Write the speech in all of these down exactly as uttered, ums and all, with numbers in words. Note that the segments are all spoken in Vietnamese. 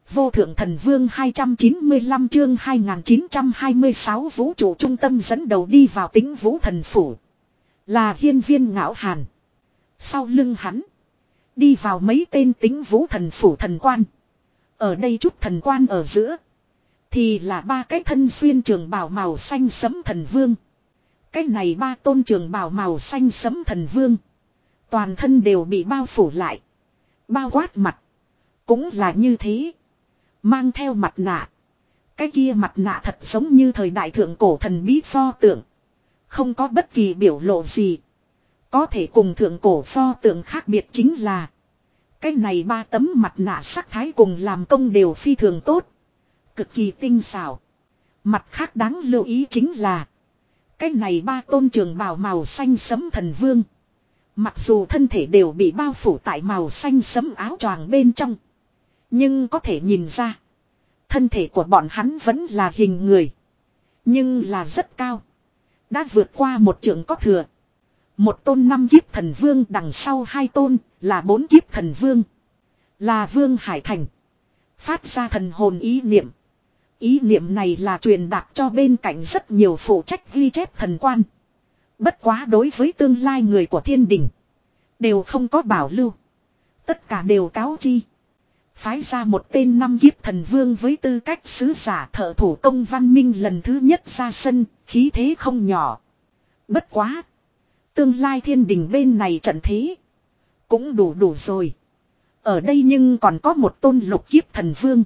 Vô thượng thần vương hai trăm chín mươi lăm chương hai nghìn chín trăm hai mươi sáu vũ trụ trung tâm dẫn đầu đi vào Tĩnh Vũ thần phủ. Là hiên viên ngạo hàn. Sau lưng hắn. Đi vào mấy tên Tĩnh Vũ thần phủ thần quan. Ở đây chút thần quan ở giữa. Thì là ba cái thân xuyên trường bào màu xanh sẫm thần vương. Cái này ba tôn trường bào màu xanh sẫm thần vương. Toàn thân đều bị bao phủ lại. Bao quát mặt. Cũng là như thế. Mang theo mặt nạ. Cái kia mặt nạ thật giống như thời đại thượng cổ thần bí pho tượng. Không có bất kỳ biểu lộ gì. Có thể cùng thượng cổ pho tượng khác biệt chính là. Cái này ba tấm mặt nạ sắc thái cùng làm công đều phi thường tốt. Cực kỳ tinh xảo. Mặt khác đáng lưu ý chính là. Cái này ba tôn trường bào màu xanh sẫm thần vương. Mặc dù thân thể đều bị bao phủ tại màu xanh sẫm áo choàng bên trong. Nhưng có thể nhìn ra. Thân thể của bọn hắn vẫn là hình người. Nhưng là rất cao. Đã vượt qua một trượng có thừa. Một tôn năm kiếp thần vương đằng sau hai tôn là bốn kiếp thần vương. Là Vương Hải Thành. Phát ra thần hồn ý niệm. Ý niệm này là truyền đạt cho bên cạnh rất nhiều phụ trách ghi chép thần quan. Bất quá đối với tương lai người của thiên đình. Đều không có bảo lưu. Tất cả đều cáo chi. Phái ra một tên năm kiếp thần vương với tư cách sứ giả thợ thủ công văn minh lần thứ nhất ra sân, khí thế không nhỏ. Bất quá. Tương lai thiên đình bên này trận thế. Cũng đủ đủ rồi. Ở đây nhưng còn có một tôn lục kiếp thần vương.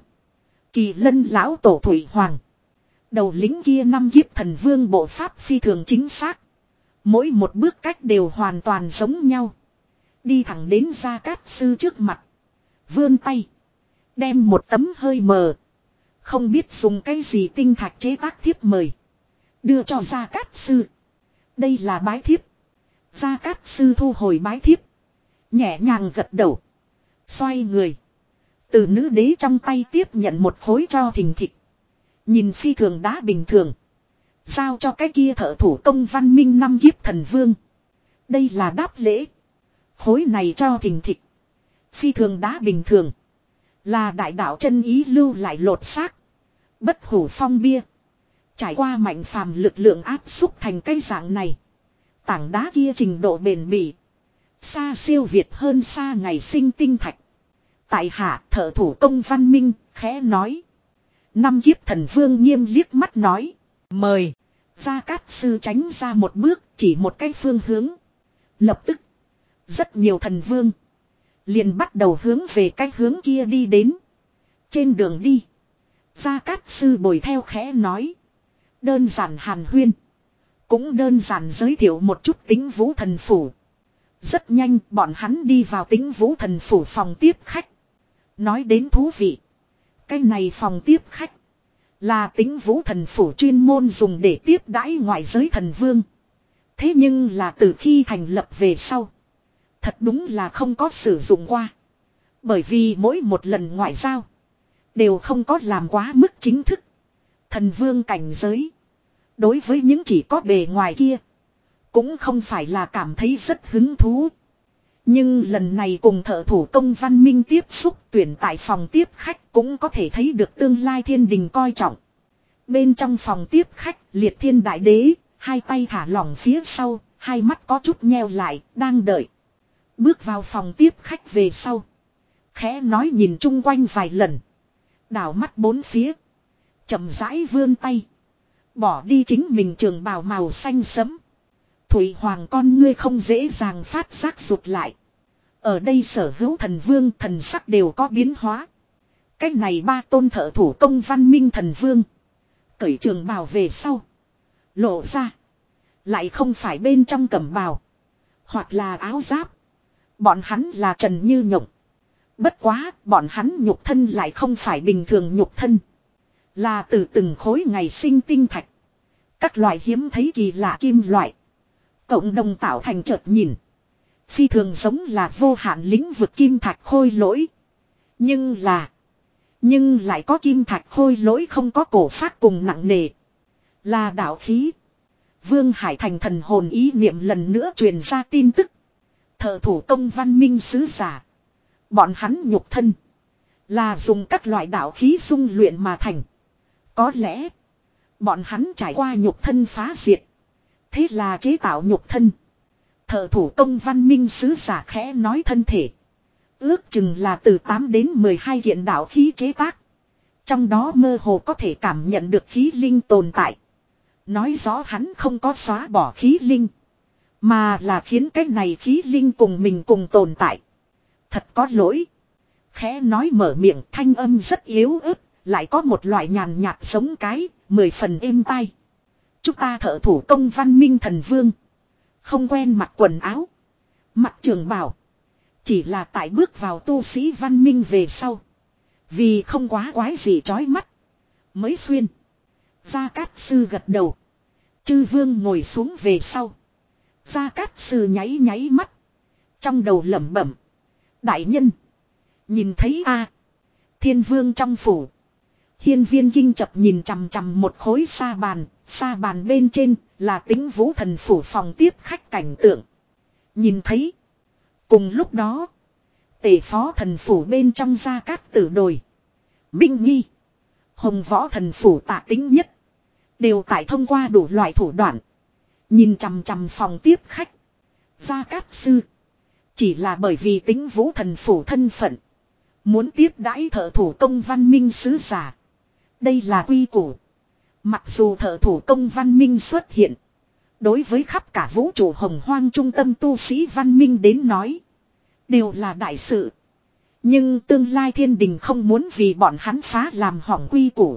Kỳ Lân lão tổ Thủy Hoàng. Đầu lính kia năm kiếp thần vương bộ pháp phi thường chính xác. Mỗi một bước cách đều hoàn toàn giống nhau. Đi thẳng đến Gia Cát Sư trước mặt. Vươn tay. Đem một tấm hơi mờ. Không biết dùng cái gì tinh thạch chế tác thiếp mời. Đưa cho Gia Cát Sư. Đây là bái thiếp. Gia Cát Sư thu hồi bái thiếp. Nhẹ nhàng gật đầu. Xoay người. Từ nữ đế trong tay tiếp nhận một khối cho thình thịch. Nhìn phi thường đá bình thường. Giao cho cái kia thợ thủ công văn minh năm kiếp thần vương. Đây là đáp lễ. Khối này cho thình thịch. Phi thường đá bình thường. Là đại đạo chân ý lưu lại lột xác. Bất hủ phong bia. Trải qua mạnh phàm lực lượng áp xúc thành cây dạng này. Tảng đá kia trình độ bền bỉ. Xa siêu việt hơn xa ngày sinh tinh thạch. Tại hạ thợ thủ công văn minh, khẽ nói. Năm kiếp thần vương nghiêm liếc mắt nói. Mời. Gia Cát Sư tránh ra một bước, chỉ một cái phương hướng. Lập tức. Rất nhiều thần vương. Liền bắt đầu hướng về cái hướng kia đi đến. Trên đường đi. Gia Cát Sư bồi theo khẽ nói. Đơn giản hàn huyên. Cũng đơn giản giới thiệu một chút Tĩnh Vũ thần phủ. Rất nhanh bọn hắn đi vào Tĩnh Vũ thần phủ phòng tiếp khách. Nói đến thú vị. Cái này phòng tiếp khách. Là Tĩnh Vũ thần phủ chuyên môn dùng để tiếp đãi ngoại giới thần vương. Thế nhưng là từ khi thành lập về sau. Thật đúng là không có sử dụng qua. Bởi vì mỗi một lần ngoại giao. Đều không có làm quá mức chính thức. Thần vương cảnh giới. Đối với những chỉ có bề ngoài kia. Cũng không phải là cảm thấy rất hứng thú. Nhưng lần này cùng thợ thủ công văn minh tiếp xúc tuyển tại phòng tiếp khách cũng có thể thấy được tương lai thiên đình coi trọng. Bên trong phòng tiếp khách liệt thiên đại đế, hai tay thả lỏng phía sau, hai mắt có chút nheo lại, đang đợi. Bước vào phòng tiếp khách về sau. Khẽ nói nhìn chung quanh vài lần. Đảo mắt bốn phía. Chậm rãi vươn tay. Bỏ đi chính mình trường bào màu xanh sẫm. Thủy Hoàng con ngươi không dễ dàng phát giác rụt lại. Ở đây sở hữu thần vương thần sắc đều có biến hóa. Cách này ba tôn thợ thủ công văn minh thần vương. Cởi trường bào về sau. Lộ ra. Lại không phải bên trong cẩm bào. Hoặc là áo giáp. Bọn hắn là trần như nhộng. Bất quá bọn hắn nhục thân lại không phải bình thường nhục thân. Là từ từng khối ngày sinh tinh thạch. Các loại hiếm thấy kỳ lạ kim loại. Cộng đồng tạo thành chợt nhìn. Phi thường giống là vô hạn lĩnh vực kim thạch khôi lỗi. Nhưng là. Nhưng lại có kim thạch khôi lỗi không có cổ phát cùng nặng nề. Là đạo khí. Vương Hải Thành thần hồn ý niệm lần nữa truyền ra tin tức. Thợ thủ công văn minh sứ giả. Bọn hắn nhục thân. Là dùng các loại đạo khí dung luyện mà thành. Có lẽ. Bọn hắn trải qua nhục thân phá diệt. Thế là chế tạo nhục thân. Thợ thủ công văn minh sứ giả khẽ nói thân thể. Ước chừng là từ tám đến mười hai kiện đạo khí chế tác. Trong đó mơ hồ có thể cảm nhận được khí linh tồn tại. Nói rõ hắn không có xóa bỏ khí linh. Mà là khiến cái này khí linh cùng mình cùng tồn tại. Thật có lỗi. Khẽ nói mở miệng thanh âm rất yếu ớt. Lại có một loại nhàn nhạt giống cái. Mười phần êm tai. Chúng ta thợ thủ công văn minh thần vương. Không quen mặc quần áo. Mặc trường bào. Chỉ là tại bước vào tu sĩ văn minh về sau. Vì không quá quái gì chói mắt. Mới xuyên. Gia Cát Sư gật đầu. Chư vương ngồi xuống về sau. Gia Cát Sư nháy nháy mắt. Trong đầu lẩm bẩm. Đại nhân. Nhìn thấy a Thiên vương trong phủ. Hiên viên kinh chập nhìn chằm chằm một khối sa bàn. Sa bàn bên trên là Tĩnh Vũ thần phủ phòng tiếp khách cảnh tượng. Nhìn thấy. Cùng lúc đó. Tề phó thần phủ bên trong Gia Cát Tử Đồi. Minh Nghi. Hồng võ thần phủ Tạ Tính Nhất. Đều tại thông qua đủ loại thủ đoạn. Nhìn chằm chằm phòng tiếp khách. Gia Cát Sư. Chỉ là bởi vì Tĩnh Vũ thần phủ thân phận. Muốn tiếp đãi thợ thủ công văn minh sứ giả. Đây là quy củ. Mặc dù thợ thủ công văn minh xuất hiện. Đối với khắp cả vũ trụ hồng hoang trung tâm tu sĩ văn minh đến nói. Đều là đại sự. Nhưng tương lai thiên đình không muốn vì bọn hắn phá làm hỏng quy củ.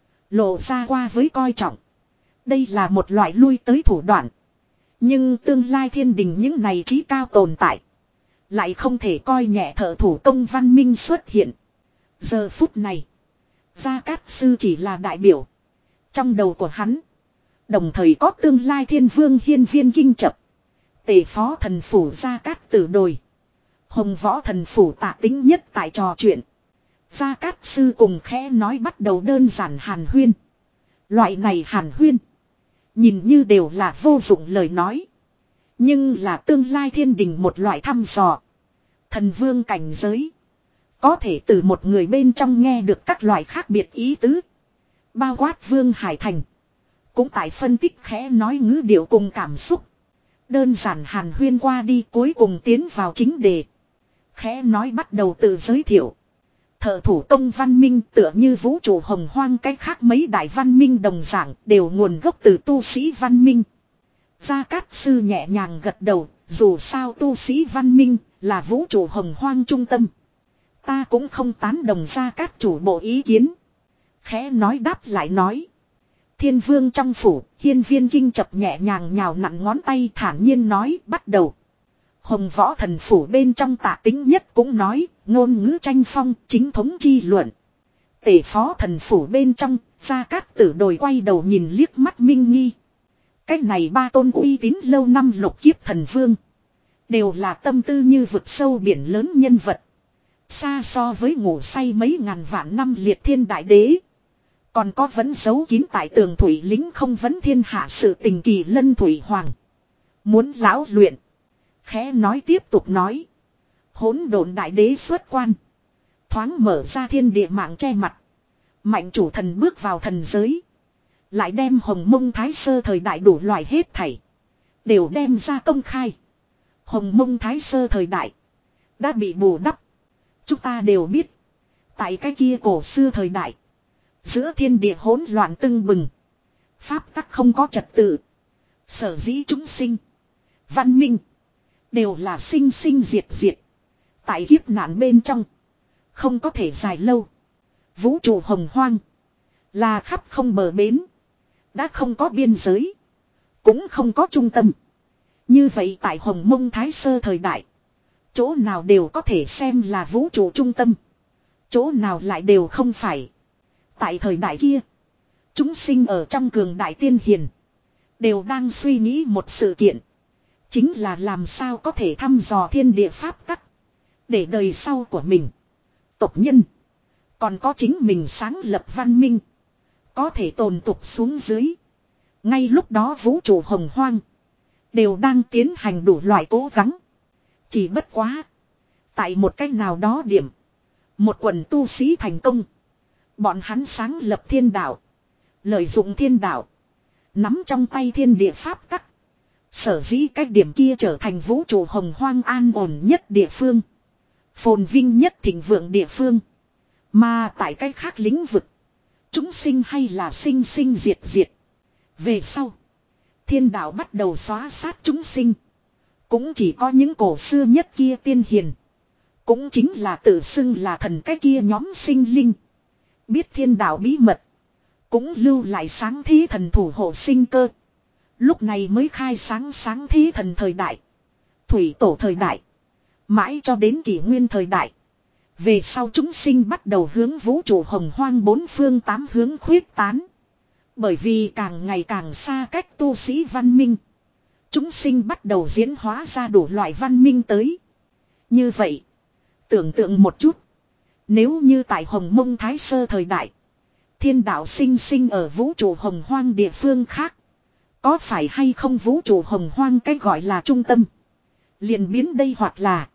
Lộ ra qua với coi trọng. Đây là một loại lui tới thủ đoạn. Nhưng tương lai thiên đình những này trí cao tồn tại. Lại không thể coi nhẹ thợ thủ công văn minh xuất hiện. Giờ phút này. Gia Cát Sư chỉ là đại biểu. Trong đầu của hắn. Đồng thời có tương lai thiên vương hiên viên kinh chập. Tề phó thần phủ Gia Cát Tử Đồi. Hồng võ thần phủ Tạ Tính Nhất tại trò chuyện. Gia Cát Sư cùng khẽ nói bắt đầu đơn giản hàn huyên. Loại này hàn huyên. Nhìn như đều là vô dụng lời nói. Nhưng là tương lai thiên đình một loại thăm dò. Thần vương cảnh giới. Có thể từ một người bên trong nghe được các loại khác biệt ý tứ. Bao quát Vương Hải Thành. Cũng tại phân tích khẽ nói ngữ điệu cùng cảm xúc. Đơn giản hàn huyên qua đi cuối cùng tiến vào chính đề. Khẽ nói bắt đầu tự giới thiệu. Thợ thủ công văn minh tựa như vũ trụ hồng hoang cách khác mấy đại văn minh đồng dạng đều nguồn gốc từ tu sĩ văn minh. Gia Cát Sư nhẹ nhàng gật đầu, dù sao tu sĩ văn minh là vũ trụ hồng hoang trung tâm. Ta cũng không tán đồng Gia Cát chủ bộ ý kiến. Khẽ nói đáp lại nói. Thiên vương trong phủ, hiên viên kinh chập nhẹ nhàng nhào nặn ngón tay thản nhiên nói bắt đầu. Hồng võ thần phủ bên trong Tạ Tính Nhất cũng nói, ngôn ngữ tranh phong, chính thống chi luận. Tề phó thần phủ bên trong, Gia Cát Tử Đồi quay đầu nhìn liếc mắt Minh Nghi. Cái này ba tôn uy tín lâu năm lục kiếp thần vương. Đều là tâm tư như vực sâu biển lớn nhân vật. Xa so với ngủ say mấy ngàn vạn năm liệt thiên đại đế. Còn có vẫn giấu kín tại tường thủy lính không vấn thiên hạ sự tình Kỳ Lân Thủy Hoàng. Muốn lão luyện. Khẽ nói tiếp tục nói. Hỗn độn đại đế xuất quan. Thoáng mở ra thiên địa mạng che mặt. Mạnh chủ thần bước vào thần giới. Lại đem hồng mông thái sơ thời đại đủ loại hết thảy. Đều đem ra công khai. Hồng mông thái sơ thời đại. Đã bị bù đắp. Chúng ta đều biết. Tại cái kia cổ xưa thời đại. Giữa thiên địa hỗn loạn tưng bừng. Pháp tắc không có trật tự. Sở dĩ chúng sinh. Văn minh. Đều là sinh sinh diệt diệt. Tại kiếp nạn bên trong. Không có thể dài lâu. Vũ trụ hồng hoang. Là khắp không bờ bến. Đã không có biên giới. Cũng không có trung tâm. Như vậy tại hồng mông thái sơ thời đại. Chỗ nào đều có thể xem là vũ trụ trung tâm. Chỗ nào lại đều không phải. Tại thời đại kia. Chúng sinh ở trong cường đại tiên hiền. Đều đang suy nghĩ một sự kiện. Chính là làm sao có thể thăm dò thiên địa pháp tắc. Để đời sau của mình. Tộc nhân. Còn có chính mình sáng lập văn minh. Có thể tồn tục xuống dưới. Ngay lúc đó vũ trụ hồng hoang. Đều đang tiến hành đủ loại cố gắng. Chỉ bất quá. Tại một cách nào đó điểm. Một quần tu sĩ thành công. Bọn hắn sáng lập thiên đạo. Lợi dụng thiên đạo. Nắm trong tay thiên địa pháp tắc. Sở dĩ cách điểm kia trở thành vũ trụ hồng hoang an ổn nhất địa phương. Phồn vinh nhất thịnh vượng địa phương. Mà tại cách khác lĩnh vực. Chúng sinh hay là sinh sinh diệt diệt. Về sau. Thiên đạo bắt đầu xóa sát chúng sinh. Cũng chỉ có những cổ xưa nhất kia tiên hiền. Cũng chính là tự xưng là thần cái kia nhóm sinh linh. Biết thiên đạo bí mật. Cũng lưu lại sáng thế thần thủ hộ sinh cơ. Lúc này mới khai sáng sáng thế thần thời đại. Thủy tổ thời đại. Mãi cho đến kỷ nguyên thời đại. Về sau chúng sinh bắt đầu hướng vũ trụ hồng hoang bốn phương tám hướng khuyết tán. Bởi vì càng ngày càng xa cách tu sĩ văn minh. Chúng sinh bắt đầu diễn hóa ra đủ loại văn minh tới. Như vậy. Tưởng tượng một chút. Nếu như tại Hồng Mông Thái Sơ thời đại. Thiên đạo sinh sinh ở vũ trụ hồng hoang địa phương khác. Có phải hay không vũ trụ hồng hoang cái gọi là trung tâm. Liền biến đây hoặc là.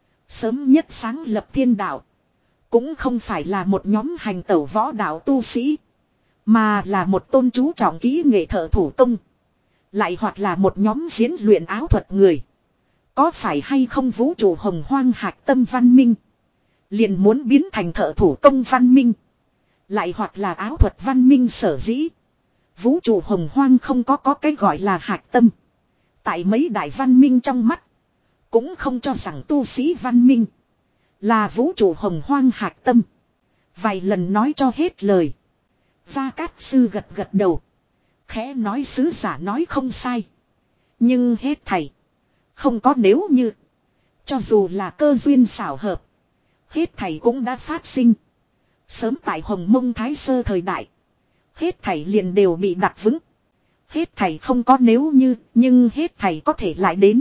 Sớm nhất sáng lập thiên đạo. Cũng không phải là một nhóm hành tẩu võ đạo tu sĩ. Mà là một tôn chú trọng kỹ nghệ thợ thủ công. Lại hoặc là một nhóm diễn luyện áo thuật người. Có phải hay không vũ trụ hồng hoang hạch tâm văn minh. Liền muốn biến thành thợ thủ công văn minh. Lại hoặc là áo thuật văn minh sở dĩ. Vũ trụ hồng hoang không có có cái gọi là hạch tâm. Tại mấy đại văn minh trong mắt. Cũng không cho rằng tu sĩ văn minh. Là vũ trụ hồng hoang hạch tâm. Vài lần nói cho hết lời. Gia Cát Sư gật gật đầu. Khẽ nói sứ giả nói không sai. Nhưng hết thảy. Không có nếu như. Cho dù là cơ duyên xảo hợp. Hết thảy cũng đã phát sinh. Sớm tại Hồng Mông Thái Sơ thời đại. Hết thảy liền đều bị đặt vững. Hết thảy không có nếu như. Nhưng hết thảy có thể lại đến.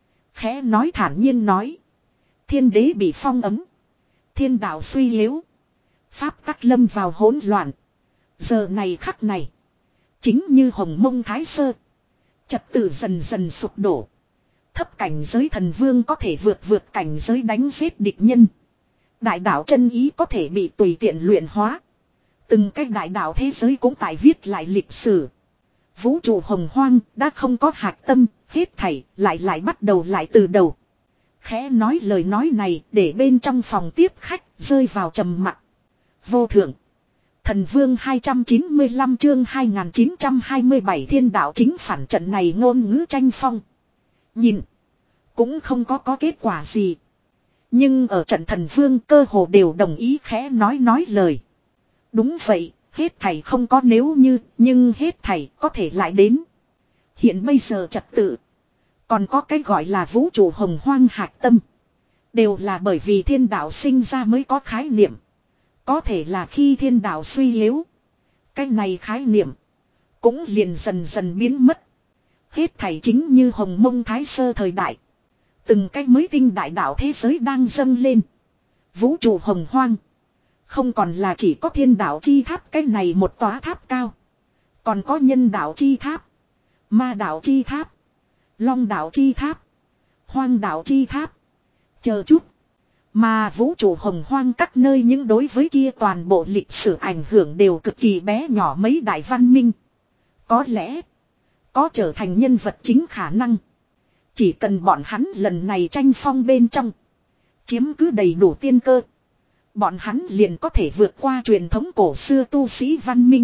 Khẽ nói thản nhiên nói. Thiên đế bị phong ấm. Thiên đạo suy yếu. Pháp tắc lâm vào hỗn loạn. Giờ này khắc này. Chính như Hồng Mông Thái Sơ. Trật tự dần dần sụp đổ. Thấp cảnh giới thần vương có thể vượt vượt cảnh giới đánh giết địch nhân. Đại đạo chân ý có thể bị tùy tiện luyện hóa. Từng cái đại đạo thế giới cũng tại viết lại lịch sử. Vũ trụ hồng hoang đã không có hạt tâm, hết thảy lại lại bắt đầu lại từ đầu. Khẽ nói lời nói này để bên trong phòng tiếp khách rơi vào trầm mặc. Vô thượng. Thần vương hai trăm chín mươi lăm chương hai nghìn chín trăm hai mươi bảy thiên đạo chính phản trận này ngôn ngữ tranh phong. Nhìn. Cũng không có có kết quả gì. Nhưng ở trận thần vương cơ hồ đều đồng ý khẽ nói nói lời. Đúng vậy, hết thảy không có nếu như, nhưng hết thảy có thể lại đến. Hiện bây giờ trật tự. Còn có cái gọi là vũ trụ hồng hoang hạt tâm. Đều là bởi vì thiên đạo sinh ra mới có khái niệm. Có thể là khi thiên đạo suy yếu. Cái này khái niệm. Cũng liền dần dần biến mất. Hết thảy chính như Hồng Mông Thái Sơ thời đại. Từng cái mới tinh đại đạo thế giới đang dâng lên. Vũ trụ hồng hoang. Không còn là chỉ có thiên đạo chi tháp cái này một tòa tháp cao. Còn có nhân đạo chi tháp. Ma đạo chi tháp. Long đạo chi tháp. Hoang đạo chi tháp. Chờ chút. Mà vũ trụ hồng hoang các nơi những đối với kia toàn bộ lịch sử ảnh hưởng đều cực kỳ bé nhỏ mấy đại văn minh. Có lẽ. Có trở thành nhân vật chính khả năng. Chỉ cần bọn hắn lần này tranh phong bên trong. Chiếm cứ đầy đủ tiên cơ. Bọn hắn liền có thể vượt qua truyền thống cổ xưa tu sĩ văn minh.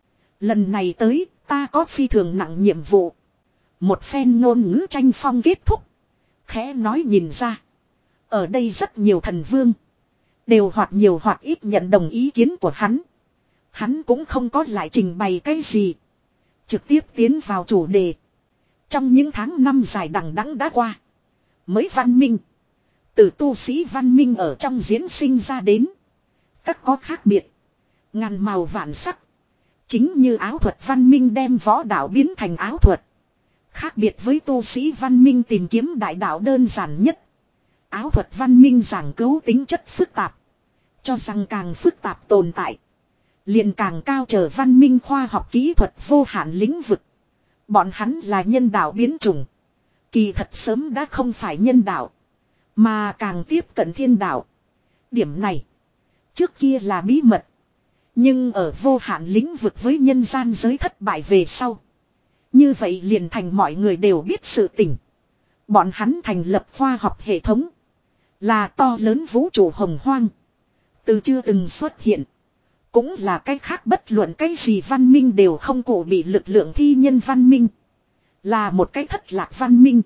Lần này tới ta có phi thường nặng nhiệm vụ. Một phen ngôn ngữ tranh phong kết thúc. Khẽ nói nhìn ra. Ở đây rất nhiều thần vương. Đều hoặc nhiều hoặc ít nhận đồng ý kiến của hắn. Hắn cũng không có lại trình bày cái gì. Trực tiếp tiến vào chủ đề. Trong những tháng năm dài đằng đẵng đã qua. Mới văn minh. Từ tu sĩ văn minh ở trong diễn sinh ra đến. Các có khác biệt. Ngàn màu vạn sắc. Chính như áo thuật văn minh đem võ đạo biến thành áo thuật. Khác biệt với tu sĩ văn minh tìm kiếm đại đạo đơn giản nhất. Áo thuật văn minh giảng cứu tính chất phức tạp. Cho rằng càng phức tạp tồn tại. Liền càng cao trở văn minh khoa học kỹ thuật vô hạn lĩnh vực. Bọn hắn là nhân đạo biến chủng. Kỳ thật sớm đã không phải nhân đạo. Mà càng tiếp cận thiên đạo. Điểm này. Trước kia là bí mật. Nhưng ở vô hạn lĩnh vực với nhân gian giới thất bại về sau. Như vậy liền thành mọi người đều biết sự tình. Bọn hắn thành lập khoa học hệ thống. Là to lớn vũ trụ hồng hoang. Từ chưa từng xuất hiện. Cũng là cách khác bất luận cái gì văn minh đều không cụ bị lực lượng thi nhân văn minh. Là một cái thất lạc văn minh.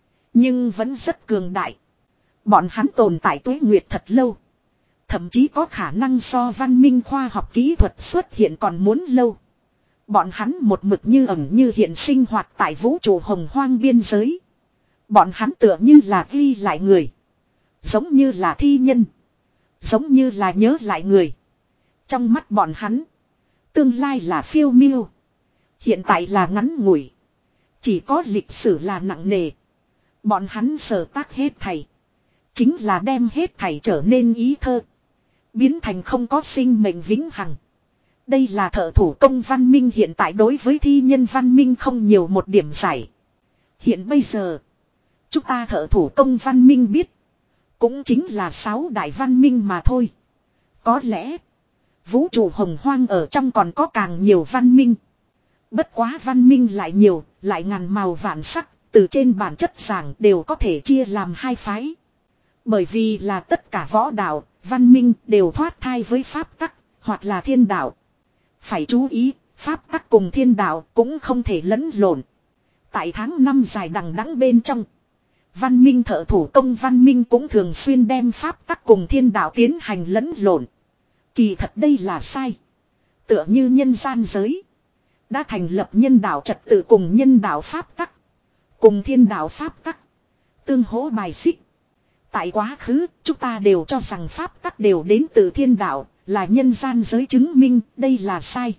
Nhưng vẫn rất cường đại. Bọn hắn tồn tại tuế nguyệt thật lâu. Thậm chí có khả năng so văn minh khoa học kỹ thuật xuất hiện còn muốn lâu. Bọn hắn một mực như ẩn như hiện sinh hoạt tại vũ trụ hồng hoang biên giới. Bọn hắn tựa như là ghi lại người. Giống như là thi nhân. Giống như là nhớ lại người. Trong mắt bọn hắn. Tương lai là phiêu miêu. Hiện tại là ngắn ngủi. Chỉ có lịch sử là nặng nề. Bọn hắn sở tác hết thảy. Chính là đem hết thảy trở nên ý thơ. Biến thành không có sinh mệnh vĩnh hằng. Đây là thợ thủ công văn minh hiện tại đối với thi nhân văn minh không nhiều một điểm giải. Hiện bây giờ. Chúng ta thợ thủ công văn minh biết. Cũng chính là sáu đại văn minh mà thôi. Có lẽ. Vũ trụ hồng hoang ở trong còn có càng nhiều văn minh. Bất quá văn minh lại nhiều. Lại ngàn màu vạn sắc. Từ trên bản chất giảng đều có thể chia làm hai phái. Bởi vì là tất cả võ đạo, văn minh đều thoát thai với pháp tắc, hoặc là thiên đạo. Phải chú ý, pháp tắc cùng thiên đạo cũng không thể lẫn lộn. Tại tháng năm dài đằng đẵng bên trong, văn minh thợ thủ công văn minh cũng thường xuyên đem pháp tắc cùng thiên đạo tiến hành lẫn lộn. Kỳ thật đây là sai. Tựa như nhân gian giới. Đã thành lập nhân đạo trật tự cùng nhân đạo pháp tắc. Cùng thiên đạo pháp tắc. Tương hỗ bài xích. Tại quá khứ, chúng ta đều cho rằng pháp tắc đều đến từ thiên đạo, là nhân gian giới chứng minh, đây là sai.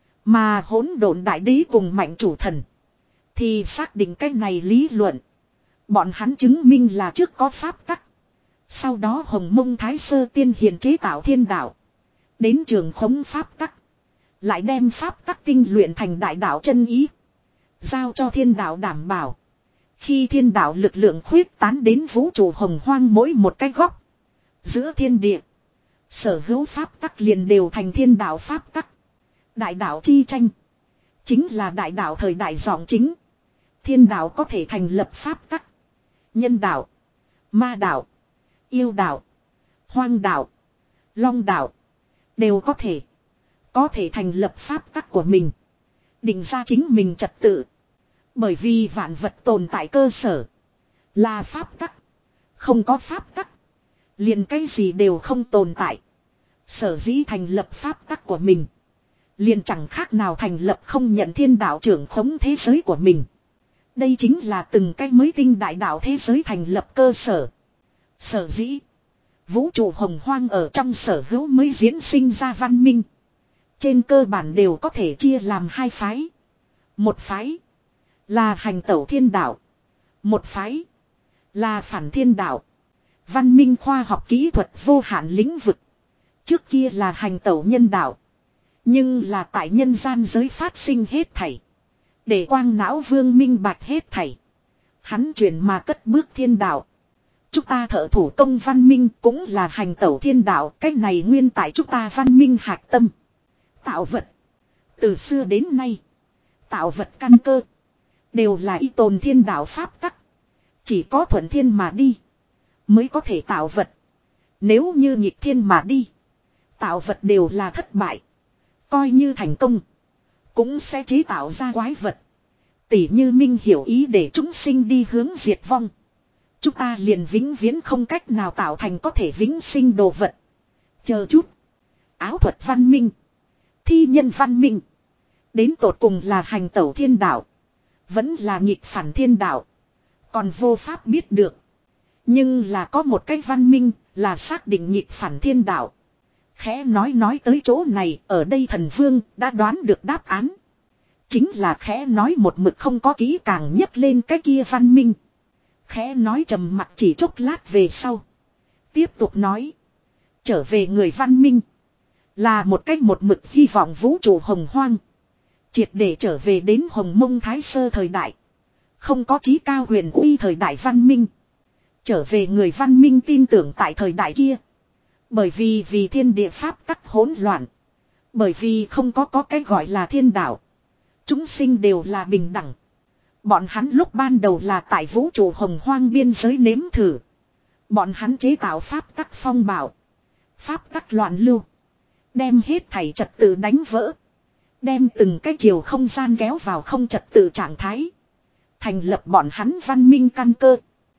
Mà hỗn độn đại đế cùng mạnh chủ thần. Thì xác định cái này lý luận. Bọn hắn chứng minh là trước có pháp tắc. Sau đó Hồng Mông Thái Sơ Tiên Hiền chế tạo thiên đạo. Đến trường khống pháp tắc. Lại đem pháp tắc tinh luyện thành đại đạo chân ý. Giao cho thiên đạo đảm bảo. Khi thiên đạo lực lượng khuyết tán đến vũ trụ hồng hoang mỗi một cái góc. Giữa thiên địa. Sở hữu pháp tắc liền đều thành thiên đạo pháp tắc. Đại đạo chi tranh. Chính là đại đạo thời đại giọng chính. Thiên đạo có thể thành lập pháp tắc. Nhân đạo. Ma đạo. Yêu đạo. Hoang đạo. Long đạo. Đều có thể. Có thể thành lập pháp tắc của mình. Định ra chính mình trật tự. Bởi vì vạn vật tồn tại cơ sở. Là pháp tắc. Không có pháp tắc. Liền cái gì đều không tồn tại. Sở dĩ thành lập pháp tắc của mình. Liền chẳng khác nào thành lập không nhận thiên đạo trưởng khống thế giới của mình. Đây chính là từng cái mới tinh đại đạo thế giới thành lập cơ sở. Sở dĩ. Vũ trụ hồng hoang ở trong sở hữu mới diễn sinh ra văn minh. Trên cơ bản đều có thể chia làm hai phái. Một phái. Là hành tẩu thiên đạo. Một phái. Là phản thiên đạo. Văn minh khoa học kỹ thuật vô hạn lĩnh vực. Trước kia là hành tẩu nhân đạo. Nhưng là tại nhân gian giới phát sinh hết thảy. Để quang não vương minh bạch hết thảy. Hắn chuyển mà cất bước thiên đạo. Chúng ta thợ thủ công văn minh cũng là hành tẩu thiên đạo. Cách này nguyên tại chúng ta văn minh hạch tâm. Tạo vật. Từ xưa đến nay. Tạo vật căn cơ. Đều là y tồn thiên đạo pháp tắc. Chỉ có thuận thiên mà đi. Mới có thể tạo vật. Nếu như nghịch thiên mà đi. Tạo vật đều là thất bại. Coi như thành công. Cũng sẽ chế tạo ra quái vật. Tỉ như Minh hiểu ý để chúng sinh đi hướng diệt vong. Chúng ta liền vĩnh viễn không cách nào tạo thành có thể vĩnh sinh đồ vật. Chờ chút. Áo thuật văn minh. Thi nhân văn minh. Đến tột cùng là hành tẩu thiên đạo. Vẫn là nghịch phản thiên đạo. Còn vô pháp biết được. Nhưng là có một cái văn minh là xác định nghịch phản thiên đạo. Khẽ nói nói tới chỗ này, ở đây thần vương đã đoán được đáp án. Chính là khẽ nói một mực không có kỹ càng nhất lên cái kia văn minh. Khẽ nói trầm mặc chỉ chốc lát về sau. Tiếp tục nói. Trở về người văn minh. Là một cách một mực hy vọng vũ trụ hồng hoang. Triệt để trở về đến Hồng Mông Thái Sơ thời đại. Không có chí cao huyền uy thời đại văn minh. Trở về người văn minh tin tưởng tại thời đại kia. Bởi vì vì thiên địa pháp tắc hỗn loạn. Bởi vì không có có cái gọi là thiên đạo. Chúng sinh đều là bình đẳng. Bọn hắn lúc ban đầu là tại vũ trụ hồng hoang biên giới nếm thử. Bọn hắn chế tạo pháp tắc phong bảo. Pháp tắc loạn lưu. Đem hết thảy trật tự đánh vỡ. Đem từng cái chiều không gian kéo vào không trật tự trạng thái. Thành lập bọn hắn văn minh căn cơ.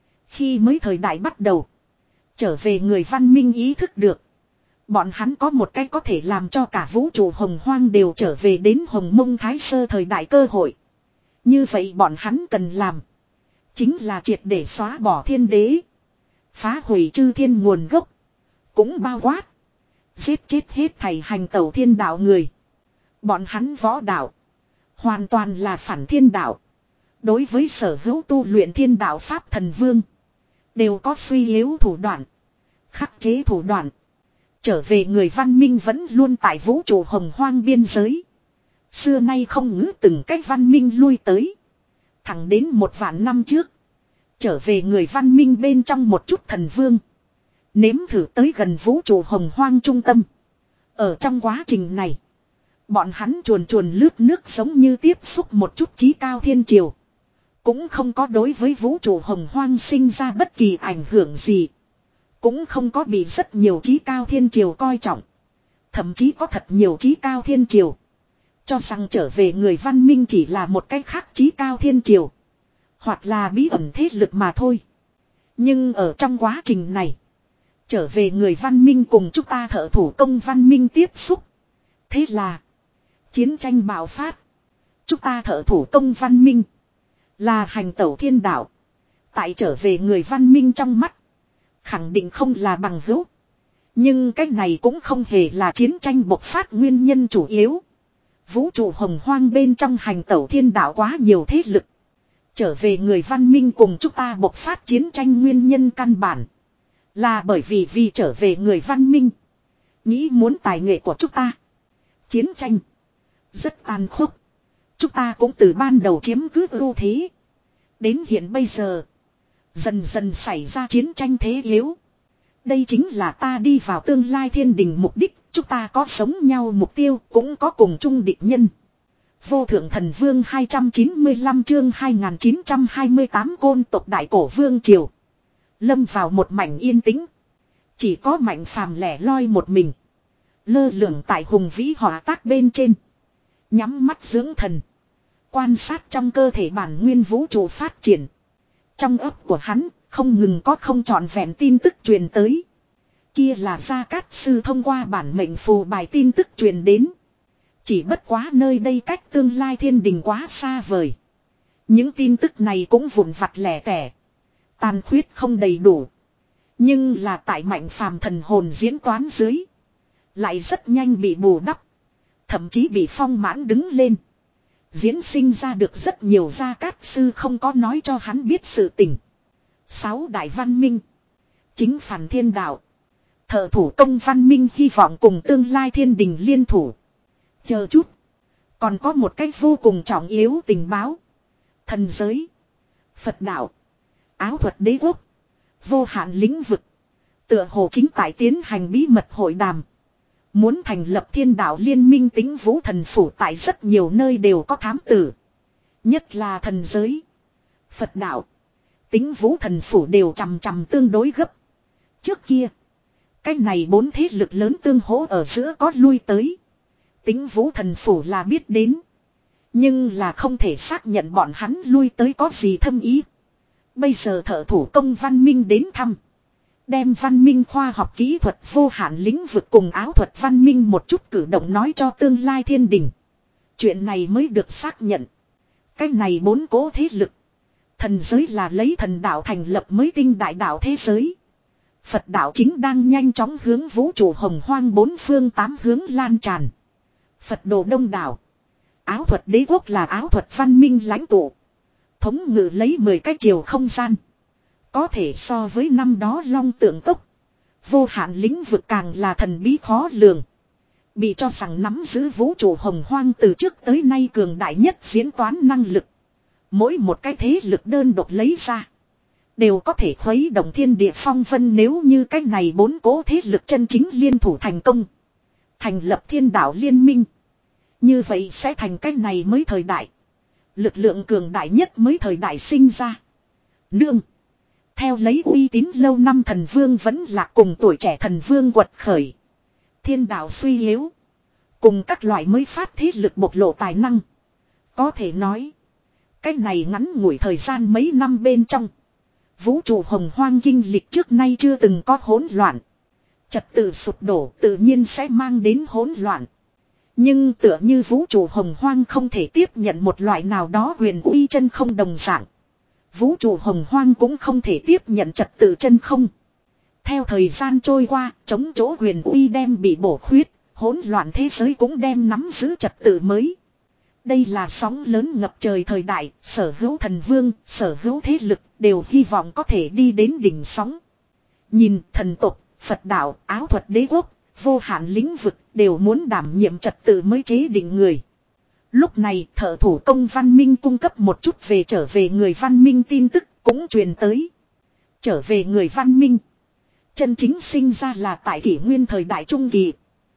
Khi mới thời đại bắt đầu. Trở về người văn minh ý thức được. Bọn hắn có một cái có thể làm cho cả vũ trụ hồng hoang đều trở về đến hồng mông thái sơ thời đại cơ hội. Như vậy bọn hắn cần làm. Chính là triệt để xóa bỏ thiên đế. Phá hủy chư thiên nguồn gốc. Cũng bao quát. Giết chết hết thầy hành tẩu thiên đạo người. Bọn hắn võ đạo. Hoàn toàn là phản thiên đạo. Đối với sở hữu tu luyện thiên đạo pháp thần vương. Đều có suy yếu thủ đoạn. Khắc chế thủ đoạn. Trở về người văn minh vẫn luôn tại vũ trụ hồng hoang biên giới. Xưa nay không ngữ từng cách văn minh lui tới. Thẳng đến một vạn năm trước. Trở về người văn minh bên trong một chút thần vương. Nếm thử tới gần vũ trụ hồng hoang trung tâm. Ở trong quá trình này. Bọn hắn chuồn chuồn lướt nước giống như tiếp xúc một chút chí cao thiên triều. Cũng không có đối với vũ trụ hồng hoang sinh ra bất kỳ ảnh hưởng gì. Cũng không có bị rất nhiều chí cao thiên triều coi trọng. Thậm chí có thật nhiều chí cao thiên triều. Cho rằng trở về người văn minh chỉ là một cách khác chí cao thiên triều. Hoặc là bí ẩn thế lực mà thôi. Nhưng ở trong quá trình này. Trở về người văn minh cùng chúng ta thợ thủ công văn minh tiếp xúc. Thế là. Chiến tranh bạo phát. Chúng ta thợ thủ công văn minh. Là hành tẩu thiên đạo. Tại trở về người văn minh trong mắt. Khẳng định không là bằng hữu. Nhưng cái này cũng không hề là chiến tranh bộc phát nguyên nhân chủ yếu. Vũ trụ hồng hoang bên trong hành tẩu thiên đạo quá nhiều thế lực. Trở về người văn minh cùng chúng ta bộc phát chiến tranh nguyên nhân căn bản. Là bởi vì vì trở về người văn minh. Nghĩ muốn tài nghệ của chúng ta. Chiến tranh. Rất tàn khốc. Chúng ta cũng từ ban đầu chiếm cứ ưu thế. Đến hiện bây giờ. Dần dần xảy ra chiến tranh thế yếu. Đây chính là ta đi vào tương lai thiên đình mục đích. Chúng ta có sống nhau mục tiêu cũng có cùng chung địch nhân. Vô thượng thần vương hai trăm chín mươi lăm chương hai nghìn chín trăm hai mươi tám côn tộc đại cổ vương triều. Lâm vào một mảnh yên tĩnh. Chỉ có Mạnh Phàm lẻ loi một mình. Lơ lửng tại hùng vĩ hỏa tác bên trên. Nhắm mắt dưỡng thần. Quan sát trong cơ thể bản nguyên vũ trụ phát triển. Trong ấp của hắn không ngừng có không trọn vẹn tin tức truyền tới. Kia là Gia Cát Sư thông qua bản mệnh phù bài tin tức truyền đến. Chỉ bất quá nơi đây cách tương lai thiên đình quá xa vời. Những tin tức này cũng vụn vặt lẻ tẻ. Tàn khuyết không đầy đủ. Nhưng là tại Mạnh Phàm thần hồn diễn toán dưới. Lại rất nhanh bị bù đắp. Thậm chí bị phong mãn đứng lên. Diễn sinh ra được rất nhiều Gia Cát Sư không có nói cho hắn biết sự tình. Sáu đại văn minh. Chính phản thiên đạo. Thợ thủ công văn minh hy vọng cùng tương lai thiên đình liên thủ. Chờ chút. Còn có một cách vô cùng trọng yếu tình báo. Thần giới. Phật đạo. Áo thuật đế quốc. Vô hạn lĩnh vực. Tựa hồ chính tại tiến hành bí mật hội đàm. Muốn thành lập thiên đạo liên minh tính vũ thần phủ tại rất nhiều nơi đều có thám tử. Nhất là thần giới. Phật đạo. Tính vũ thần phủ đều chằm chằm tương đối gấp. Trước kia. Cái này bốn thế lực lớn tương hỗ ở giữa có lui tới. Tính vũ thần phủ là biết đến. Nhưng là không thể xác nhận bọn hắn lui tới có gì thâm ý. Bây giờ thợ thủ công văn minh đến thăm. Đem văn minh khoa học kỹ thuật vô hạn lĩnh vực cùng áo thuật văn minh một chút cử động nói cho tương lai thiên đình. Chuyện này mới được xác nhận. Cái này bốn cố thế lực. Thần giới là lấy thần đạo thành lập mới tinh đại đạo thế giới. Phật đạo chính đang nhanh chóng hướng vũ trụ hồng hoang bốn phương tám hướng lan tràn. Phật đồ đông đảo. Áo thuật đế quốc là áo thuật văn minh lãnh tụ. Thống ngự lấy mười cái chiều không gian. Có thể so với năm đó long tượng tốc. Vô hạn lĩnh vực càng là thần bí khó lường. Bị cho rằng nắm giữ vũ trụ hồng hoang từ trước tới nay cường đại nhất diễn toán năng lực. Mỗi một cái thế lực đơn độc lấy ra. đều có thể khuấy động thiên địa phong vân. Nếu như cách này bốn cố thế lực chân chính liên thủ thành công, thành lập thiên đạo liên minh, như vậy sẽ thành cách này mới thời đại. Lực lượng cường đại nhất mới thời đại sinh ra. Nương. Theo lấy uy tín lâu năm thần vương vẫn là cùng tuổi trẻ thần vương quật khởi. Thiên đạo suy yếu. Cùng các loại mới phát thiết lực bộc lộ tài năng. Có thể nói. Cái này ngắn ngủi thời gian mấy năm bên trong. Vũ trụ hồng hoang kinh lịch trước nay chưa từng có hỗn loạn. Trật tự sụp đổ tự nhiên sẽ mang đến hỗn loạn. Nhưng tựa như vũ trụ hồng hoang không thể tiếp nhận một loại nào đó huyền uy chân không đồng dạng. Vũ trụ hồng hoang cũng không thể tiếp nhận trật tự chân không. Theo thời gian trôi qua, chống chỗ huyền uy đem bị bổ khuyết, hỗn loạn thế giới cũng đem nắm giữ trật tự mới. Đây là sóng lớn ngập trời thời đại, sở hữu thần vương, sở hữu thế lực đều hy vọng có thể đi đến đỉnh sóng. Nhìn thần tộc, Phật đạo, áo thuật đế quốc, vô hạn lĩnh vực đều muốn đảm nhiệm trật tự mới chế định người. Lúc này thợ thủ công văn minh cung cấp một chút về trở về người văn minh tin tức cũng truyền tới. Trở về người văn minh. Chân chính sinh ra là tại kỷ nguyên thời đại trung kỳ.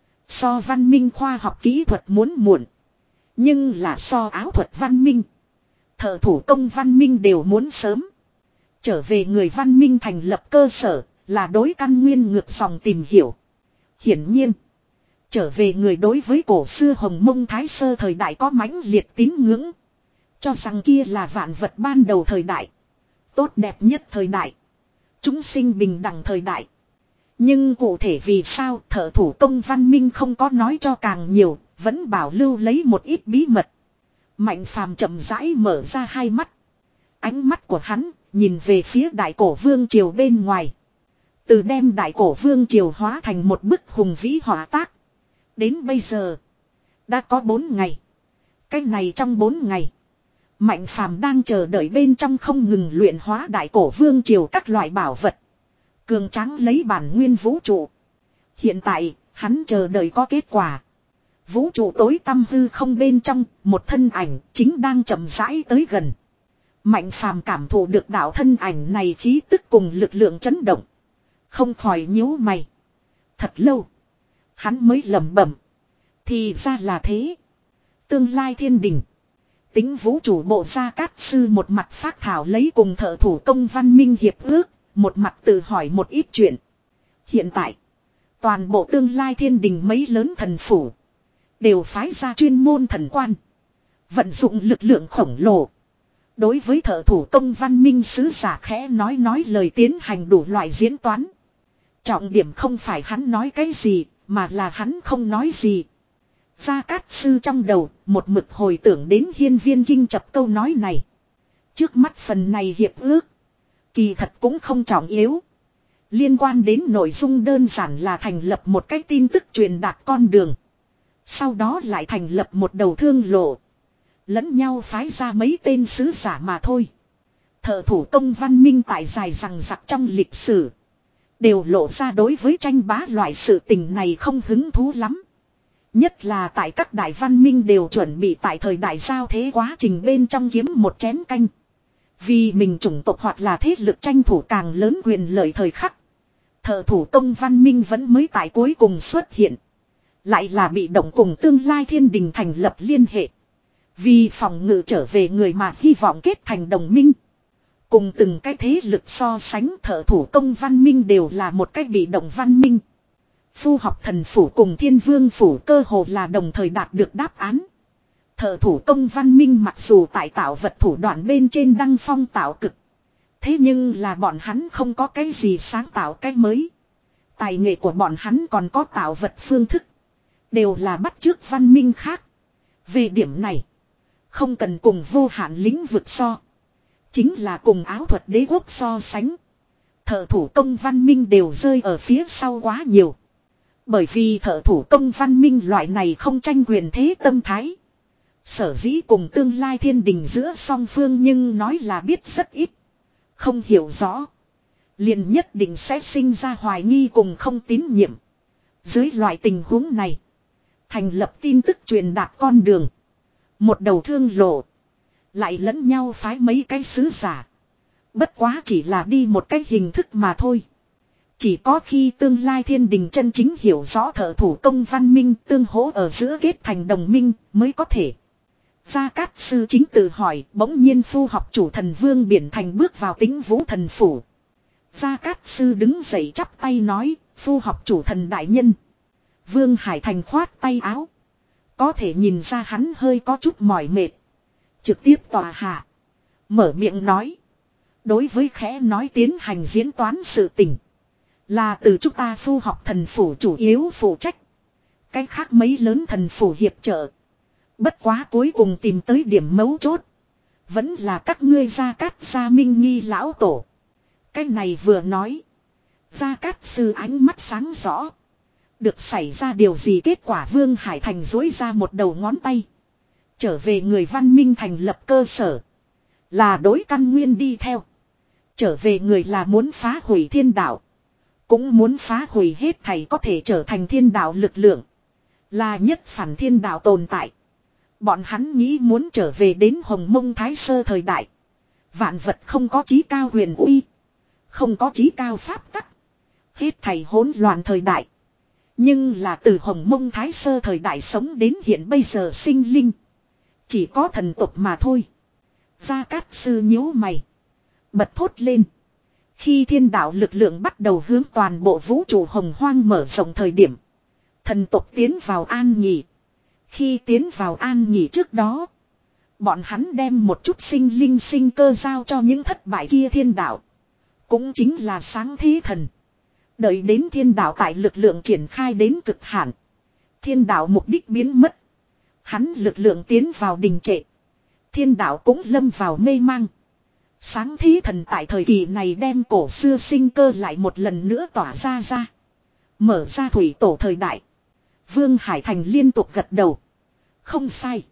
So văn minh khoa học kỹ thuật muốn muộn. Nhưng là so áo thuật văn minh. Thợ thủ công văn minh đều muốn sớm. Trở về người văn minh thành lập cơ sở là đối căn nguyên ngược dòng tìm hiểu. Hiển nhiên. Trở về người đối với cổ xưa Hồng Mông Thái Sơ thời đại có mãnh liệt tín ngưỡng. Cho rằng kia là vạn vật ban đầu thời đại. Tốt đẹp nhất thời đại. Chúng sinh bình đẳng thời đại. Nhưng cụ thể vì sao thợ thủ công văn minh không có nói cho càng nhiều. Vẫn bảo lưu lấy một ít bí mật. Mạnh phàm chậm rãi mở ra hai mắt. Ánh mắt của hắn nhìn về phía đại cổ vương triều bên ngoài. Từ đem đại cổ vương triều hóa thành một bức hùng vĩ họa tác. Đến bây giờ. Đã có bốn ngày. Cách này trong bốn ngày. Mạnh phàm đang chờ đợi bên trong không ngừng luyện hóa đại cổ vương triều các loại bảo vật. Cường tráng lấy bản nguyên vũ trụ. Hiện tại hắn chờ đợi có kết quả. Vũ trụ tối tăm hư không bên trong. Một thân ảnh chính đang chậm rãi tới gần. Mạnh phàm cảm thụ được đạo thân ảnh này khí tức cùng lực lượng chấn động. Không khỏi nhíu mày. Thật lâu. Hắn mới lẩm bẩm. Thì ra là thế. Tương lai thiên đình. Tính vũ trụ bộ gia cát sư một mặt phát thảo lấy cùng thợ thủ công văn minh hiệp ước. Một mặt tự hỏi một ít chuyện. Hiện tại. Toàn bộ tương lai thiên đình mấy lớn thần phủ. Đều phái ra chuyên môn thần quan. Vận dụng lực lượng khổng lồ. Đối với thợ thủ công văn minh sứ giả khẽ nói nói lời tiến hành đủ loại diễn toán. Trọng điểm không phải hắn nói cái gì, mà là hắn không nói gì. Gia Cát Sư trong đầu, một mực hồi tưởng đến hiên viên kinh chập câu nói này. Trước mắt phần này hiệp ước. Kỳ thật cũng không trọng yếu. Liên quan đến nội dung đơn giản là thành lập một cái tin tức truyền đạt con đường. Sau đó lại thành lập một đầu thương lộ. Lẫn nhau phái ra mấy tên sứ giả mà thôi. Thợ thủ công văn minh tại dài rằng rặc trong lịch sử. Đều lộ ra đối với tranh bá loại sự tình này không hứng thú lắm. Nhất là tại các đại văn minh đều chuẩn bị tại thời đại giao thế quá trình bên trong kiếm một chén canh. Vì mình chủng tộc hoặc là thế lực tranh thủ càng lớn quyền lợi thời khắc. Thợ thủ công văn minh vẫn mới tại cuối cùng xuất hiện. Lại là bị động cùng tương lai thiên đình thành lập liên hệ. Vì phòng ngự trở về người mà hy vọng kết thành đồng minh. Cùng từng cái thế lực so sánh thợ thủ công văn minh đều là một cách bị động văn minh. Phu học thần phủ cùng thiên vương phủ cơ hồ là đồng thời đạt được đáp án. Thợ thủ công văn minh mặc dù tại tạo vật thủ đoạn bên trên đăng phong tạo cực. Thế nhưng là bọn hắn không có cái gì sáng tạo cái mới. Tài nghệ của bọn hắn còn có tạo vật phương thức. Đều là bắt chước văn minh khác. Về điểm này. Không cần cùng vô hạn lĩnh vực so. Chính là cùng áo thuật đế quốc so sánh. Thợ thủ công văn minh đều rơi ở phía sau quá nhiều. Bởi vì thợ thủ công văn minh loại này không tranh quyền thế tâm thái. Sở dĩ cùng tương lai thiên đình giữa song phương nhưng nói là biết rất ít. Không hiểu rõ. Liền nhất định sẽ sinh ra hoài nghi cùng không tín nhiệm. Dưới loại tình huống này. Thành lập tin tức truyền đạt con đường. Một đầu thương lộ. Lại lẫn nhau phái mấy cái sứ giả. Bất quá chỉ là đi một cách hình thức mà thôi. Chỉ có khi tương lai thiên đình chân chính hiểu rõ thợ thủ công văn minh tương hỗ ở giữa kết thành đồng minh mới có thể. Gia Cát Sư chính tự hỏi, bỗng nhiên phu học chủ thần Vương Biển Thành bước vào Tĩnh Vũ Thần Phủ. Gia Cát Sư đứng dậy chắp tay nói, phu học chủ thần đại nhân. Vương Hải Thành khoát tay áo. Có thể nhìn ra hắn hơi có chút mỏi mệt. Trực tiếp tòa hạ. Mở miệng nói. Đối với khẽ nói tiến hành diễn toán sự tình. Là từ chúng ta phu học thần phủ chủ yếu phụ trách. Cái khác mấy lớn thần phủ hiệp trợ. Bất quá cuối cùng tìm tới điểm mấu chốt. Vẫn là các ngươi Gia Cát Gia Minh Nghi lão tổ. Cái này vừa nói. Gia Cát Sư ánh mắt sáng rõ. Được xảy ra điều gì kết quả Vương Hải Thành dối ra một đầu ngón tay. Trở về người văn minh thành lập cơ sở. Là đối căn nguyên đi theo. Trở về người là muốn phá hủy thiên đạo. Cũng muốn phá hủy hết thảy có thể trở thành thiên đạo lực lượng. Là nhất phản thiên đạo tồn tại. Bọn hắn nghĩ muốn trở về đến Hồng Mông Thái Sơ thời đại. Vạn vật không có chí cao huyền uy. Không có chí cao pháp tắc. Hết thảy hỗn loạn thời đại. Nhưng là từ Hồng Mông Thái Sơ thời đại sống đến hiện bây giờ sinh linh. Chỉ có thần tộc mà thôi. Gia Cát Sư nhíu mày. Bật thốt lên. Khi thiên đạo lực lượng bắt đầu hướng toàn bộ vũ trụ hồng hoang mở rộng thời điểm. Thần tộc tiến vào an nhị. Khi tiến vào an nhị trước đó. Bọn hắn đem một chút sinh linh sinh cơ giao cho những thất bại kia thiên đạo. Cũng chính là sáng thế thần. Đợi đến thiên đạo tại lực lượng triển khai đến cực hạn. Thiên đạo mục đích biến mất. Hắn lực lượng tiến vào đình trệ. Thiên đạo cũng lâm vào mê mang. Sáng thế thần tại thời kỳ này đem cổ xưa sinh cơ lại một lần nữa tỏa ra ra. Mở ra thủy tổ thời đại. Vương Hải Thành liên tục gật đầu. Không sai.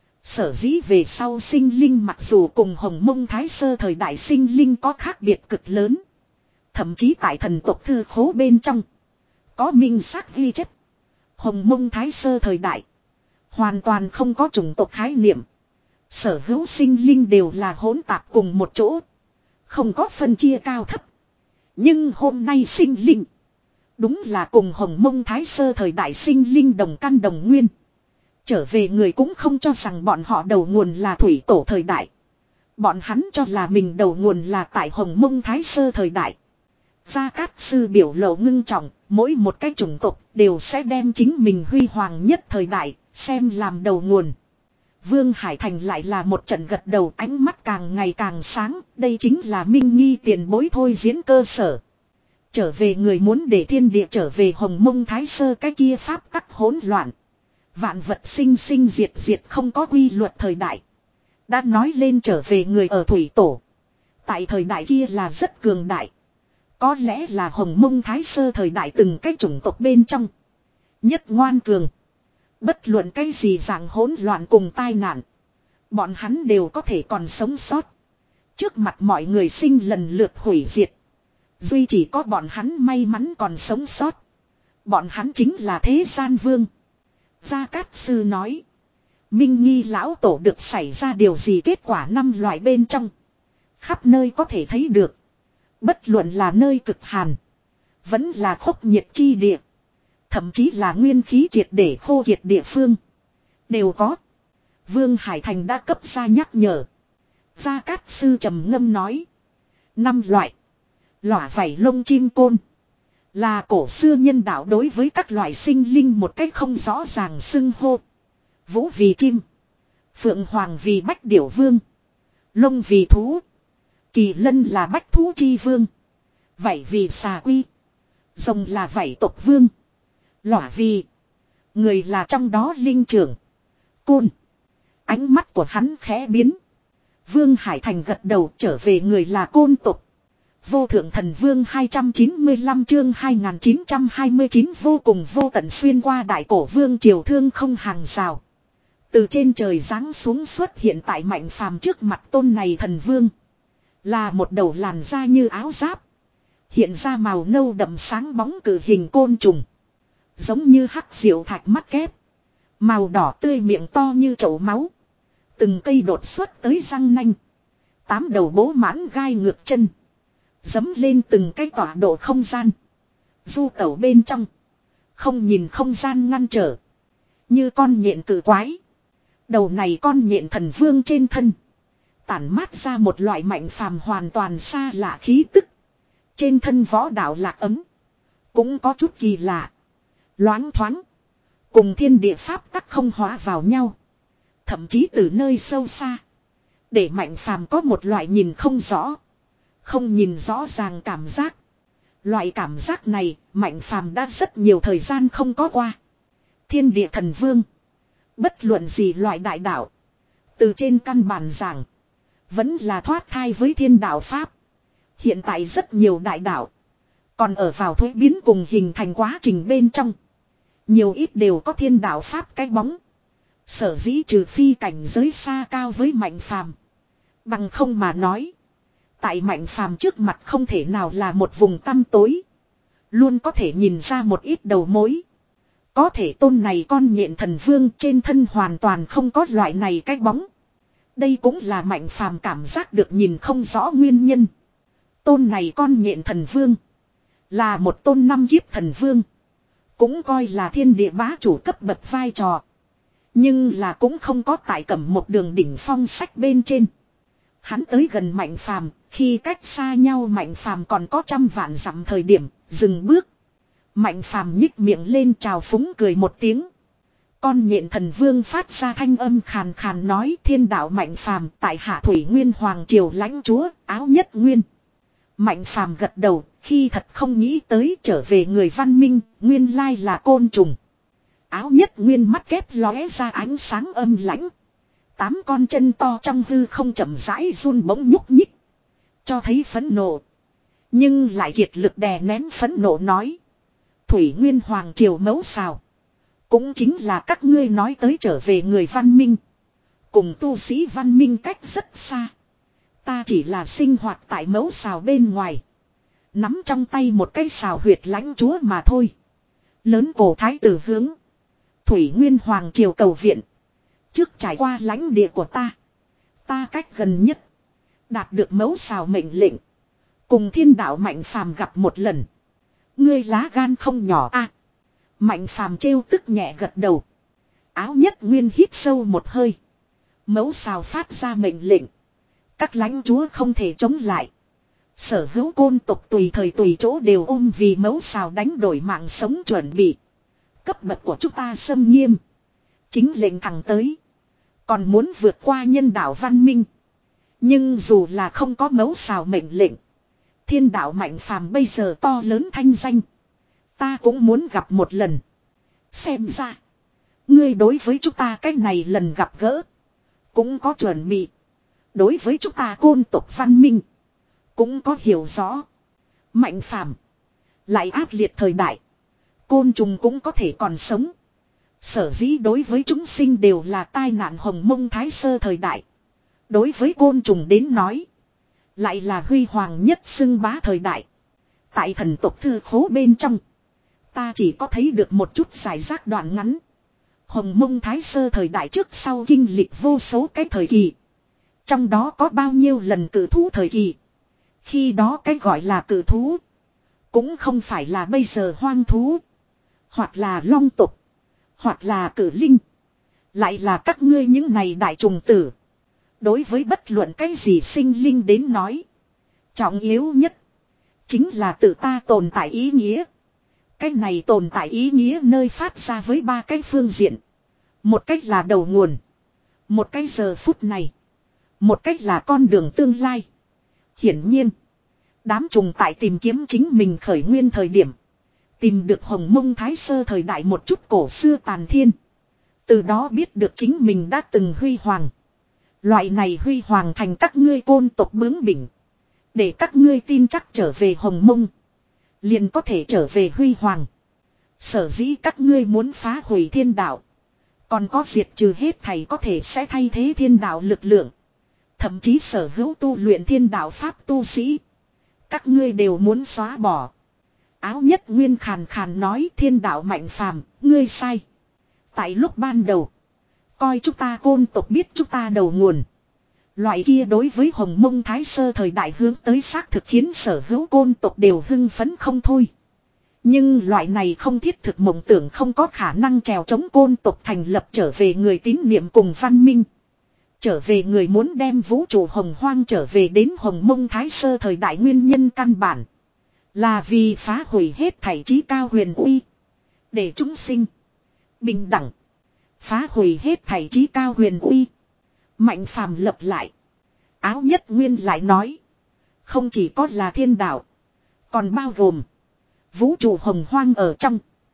Sở dĩ về sau sinh linh mặc dù cùng Hồng Mông Thái Sơ thời đại sinh linh có khác biệt cực lớn. Thậm chí tại thần tộc thư khố bên trong. Có minh xác ghi chép. Hồng Mông Thái Sơ thời đại. Hoàn toàn không có chủng tộc khái niệm. Sở hữu sinh linh đều là hỗn tạp cùng một chỗ. Không có phân chia cao thấp. Nhưng hôm nay sinh linh. Đúng là cùng Hồng Mông Thái Sơ thời đại sinh linh đồng căn đồng nguyên. Trở về người cũng không cho rằng bọn họ đầu nguồn là thủy tổ thời đại. Bọn hắn cho là mình đầu nguồn là tại Hồng Mông Thái Sơ thời đại. Gia Cát Sư biểu lộ ngưng trọng, mỗi một cái chủng tộc đều sẽ đem chính mình huy hoàng nhất thời đại, xem làm đầu nguồn. Vương Hải Thành lại là một trận gật đầu, ánh mắt càng ngày càng sáng, đây chính là minh nghi tiền bối thôi diễn cơ sở. Trở về người muốn để thiên địa trở về Hồng Mông Thái Sơ cái kia pháp tắc hỗn loạn. Vạn vật sinh sinh diệt diệt không có quy luật thời đại. Đã nói lên trở về người ở thủy tổ. Tại thời đại kia là rất cường đại. Có lẽ là Hồng Mông Thái Sơ thời đại từng cái chủng tộc bên trong. Nhất ngoan cường. Bất luận cái gì dạng hỗn loạn cùng tai nạn. Bọn hắn đều có thể còn sống sót. Trước mặt mọi người sinh lần lượt hủy diệt. Duy chỉ có bọn hắn may mắn còn sống sót. Bọn hắn chính là thế gian vương. Gia Cát Sư nói. Minh Nghi lão tổ được xảy ra điều gì kết quả năm loại bên trong. Khắp nơi có thể thấy được. Bất luận là nơi cực hàn. Vẫn là khốc nhiệt chi địa. Thậm chí là nguyên khí triệt để khô kiệt địa phương. Đều có. Vương Hải Thành đã cấp ra nhắc nhở. Gia Cát Sư trầm ngâm nói. Năm loại. Lỏa vảy lông chim côn. Là cổ xưa nhân đạo đối với các loại sinh linh một cách không rõ ràng xưng hô. Vũ vì chim. Phượng Hoàng vì bách điểu vương. Lông vì thú. Kỳ lân là bách thú chi vương. Vảy vì xà quy. Rồng là vảy tộc vương. Lỏa vì. Người là trong đó linh trưởng. Côn. Ánh mắt của hắn khẽ biến. Vương Hải Thành gật đầu trở về người là côn tộc. Vô thượng thần vương hai trăm chín mươi lăm chương hai nghìn chín trăm hai mươi chín vô cùng vô tận xuyên qua đại cổ vương triều thương không hàng rào. Từ trên trời giáng xuống xuất hiện tại mạnh phàm trước mặt tôn này thần vương. Là một đầu làn da như áo giáp. Hiện ra màu nâu đậm sáng bóng cử hình côn trùng. Giống như hắc diệu thạch mắt kép. Màu đỏ tươi miệng to như chậu máu. Từng cây đột xuất tới răng nanh. Tám đầu bố mãn gai ngược chân. Dấm lên từng cái tọa độ không gian. Du tẩu bên trong. Không nhìn không gian ngăn trở. Như con nhện cự quái. Đầu này con nhện thần vương trên thân. Tản mát ra một loại mạnh phàm hoàn toàn xa lạ khí tức. Trên thân võ đạo lạc ấm. Cũng có chút kỳ lạ. Loáng thoáng. Cùng thiên địa pháp tắc không hóa vào nhau. Thậm chí từ nơi sâu xa. Để mạnh phàm có một loại nhìn không rõ. Không nhìn rõ ràng cảm giác. Loại cảm giác này mạnh phàm đã rất nhiều thời gian không có qua. Thiên địa thần vương. Bất luận gì loại đại đạo. Từ trên căn bản giảng. Vẫn là thoát thai với thiên đạo pháp. Hiện tại rất nhiều đại đạo. Còn ở vào thuế biến cùng hình thành quá trình bên trong. Nhiều ít đều có thiên đạo pháp cái bóng. Sở dĩ trừ phi cảnh giới xa cao với mạnh phàm. Bằng không mà nói. Tại mạnh phàm trước mặt không thể nào là một vùng tăm tối. Luôn có thể nhìn ra một ít đầu mối. Có thể tôn này con nhện thần vương trên thân hoàn toàn không có loại này cái bóng. Đây cũng là mạnh phàm cảm giác được nhìn không rõ nguyên nhân. Tôn này con nhện thần vương. Là một tôn năm kiếp thần vương. Cũng coi là thiên địa bá chủ cấp bậc vai trò. Nhưng là cũng không có tại cẩm một đường đỉnh phong sách bên trên. Hắn tới gần mạnh phàm, khi cách xa nhau mạnh phàm còn có trăm vạn dặm thời điểm, dừng bước. Mạnh phàm nhích miệng lên chào phúng cười một tiếng. Con nhện thần vương phát ra thanh âm khàn khàn nói thiên đạo mạnh phàm tại hạ thủy nguyên hoàng triều lãnh chúa, áo nhất nguyên. Mạnh phàm gật đầu, khi thật không nghĩ tới trở về người văn minh, nguyên lai là côn trùng. Áo nhất nguyên mắt kép lóe ra ánh sáng âm lãnh. Tám con chân to trong hư không chậm rãi run bỗng nhúc nhích. Cho thấy phẫn nộ. Nhưng lại kiệt lực đè nén phẫn nộ nói. Thủy nguyên hoàng triều mẫu xào. Cũng chính là các ngươi nói tới trở về người văn minh. Cùng tu sĩ văn minh cách rất xa. Ta chỉ là sinh hoạt tại mẫu xào bên ngoài. Nắm trong tay một cái xào huyệt lãnh chúa mà thôi. Lớn cổ thái tử hướng. Thủy nguyên hoàng triều cầu viện. Trước trải qua lãnh địa của ta. Ta cách gần nhất. Đạt được mẫu xào mệnh lệnh. Cùng thiên đạo mạnh phàm gặp một lần. Ngươi lá gan không nhỏ a. À, mạnh phàm trêu tức nhẹ gật đầu. Áo nhất nguyên hít sâu một hơi. Mẫu xào phát ra mệnh lệnh. Các lãnh chúa không thể chống lại. Sở hữu côn tộc tùy thời tùy chỗ đều ôm vì mẫu xào đánh đổi mạng sống chuẩn bị. Cấp bậc của chúng ta xâm nghiêm. Chính lệnh thẳng tới. Còn muốn vượt qua nhân đạo văn minh. Nhưng dù là không có mẫu xào mệnh lệnh. Thiên đạo mạnh phàm bây giờ to lớn thanh danh. Ta cũng muốn gặp một lần. Xem ra. Ngươi đối với chúng ta cách này lần gặp gỡ. Cũng có chuẩn bị. Đối với chúng ta côn tộc văn minh. Cũng có hiểu rõ. Mạnh phàm. Lại ác liệt thời đại. Côn trùng cũng có thể còn sống. Sở dĩ đối với chúng sinh đều là tai nạn hồng mông thái sơ thời đại. Đối với côn trùng đến nói. Lại là huy hoàng nhất xưng bá thời đại. Tại thần tộc thư khố bên trong. Ta chỉ có thấy được một chút giải rác đoạn ngắn. Hồng mông thái sơ thời đại trước sau kinh lịch vô số cái thời kỳ. Trong đó có bao nhiêu lần cử thú thời kỳ. Khi đó cái gọi là cử thú. Cũng không phải là bây giờ hoang thú. Hoặc là long tục. Hoặc là cử linh. Lại là các ngươi những này đại trùng tử. Đối với bất luận cái gì sinh linh đến nói. Trọng yếu nhất. Chính là tự ta tồn tại ý nghĩa. Cái này tồn tại ý nghĩa nơi phát ra với ba cái phương diện. Một cách là đầu nguồn. Một cái giờ phút này. Một cách là con đường tương lai. Hiển nhiên. Đám trùng tại tìm kiếm chính mình khởi nguyên thời điểm. Tìm được hồng mông thái sơ thời đại một chút cổ xưa tàn thiên. Từ đó biết được chính mình đã từng huy hoàng. Loại này huy hoàng thành các ngươi côn tộc bướng bỉnh. Để các ngươi tin chắc trở về hồng mông. Liền có thể trở về huy hoàng. Sở dĩ các ngươi muốn phá hủy thiên đạo. Còn có diệt trừ hết thảy có thể sẽ thay thế thiên đạo lực lượng. Thậm chí sở hữu tu luyện thiên đạo pháp tu sĩ. Các ngươi đều muốn xóa bỏ. Áo nhất nguyên khàn khàn nói thiên đạo mạnh phàm, ngươi sai. Tại lúc ban đầu. Coi chúng ta côn tộc biết chúng ta đầu nguồn. Loại kia đối với Hồng Mông Thái Sơ thời đại hướng tới xác thực khiến sở hữu côn tộc đều hưng phấn không thôi. Nhưng loại này không thiết thực mộng tưởng không có khả năng trèo chống côn tộc thành lập trở về người tín niệm cùng văn minh. Trở về người muốn đem vũ trụ hồng hoang trở về đến Hồng Mông Thái Sơ thời đại nguyên nhân căn bản. Là vì phá hủy hết thảy trí cao huyền uy. Để chúng sinh bình đẳng. Phá hủy hết thảy trí cao huyền uy. Mạnh phàm lập lại. Áo Nhất Nguyên lại nói. Không chỉ có là thiên đạo. Còn bao gồm. Vũ trụ hồng hoang ở trong.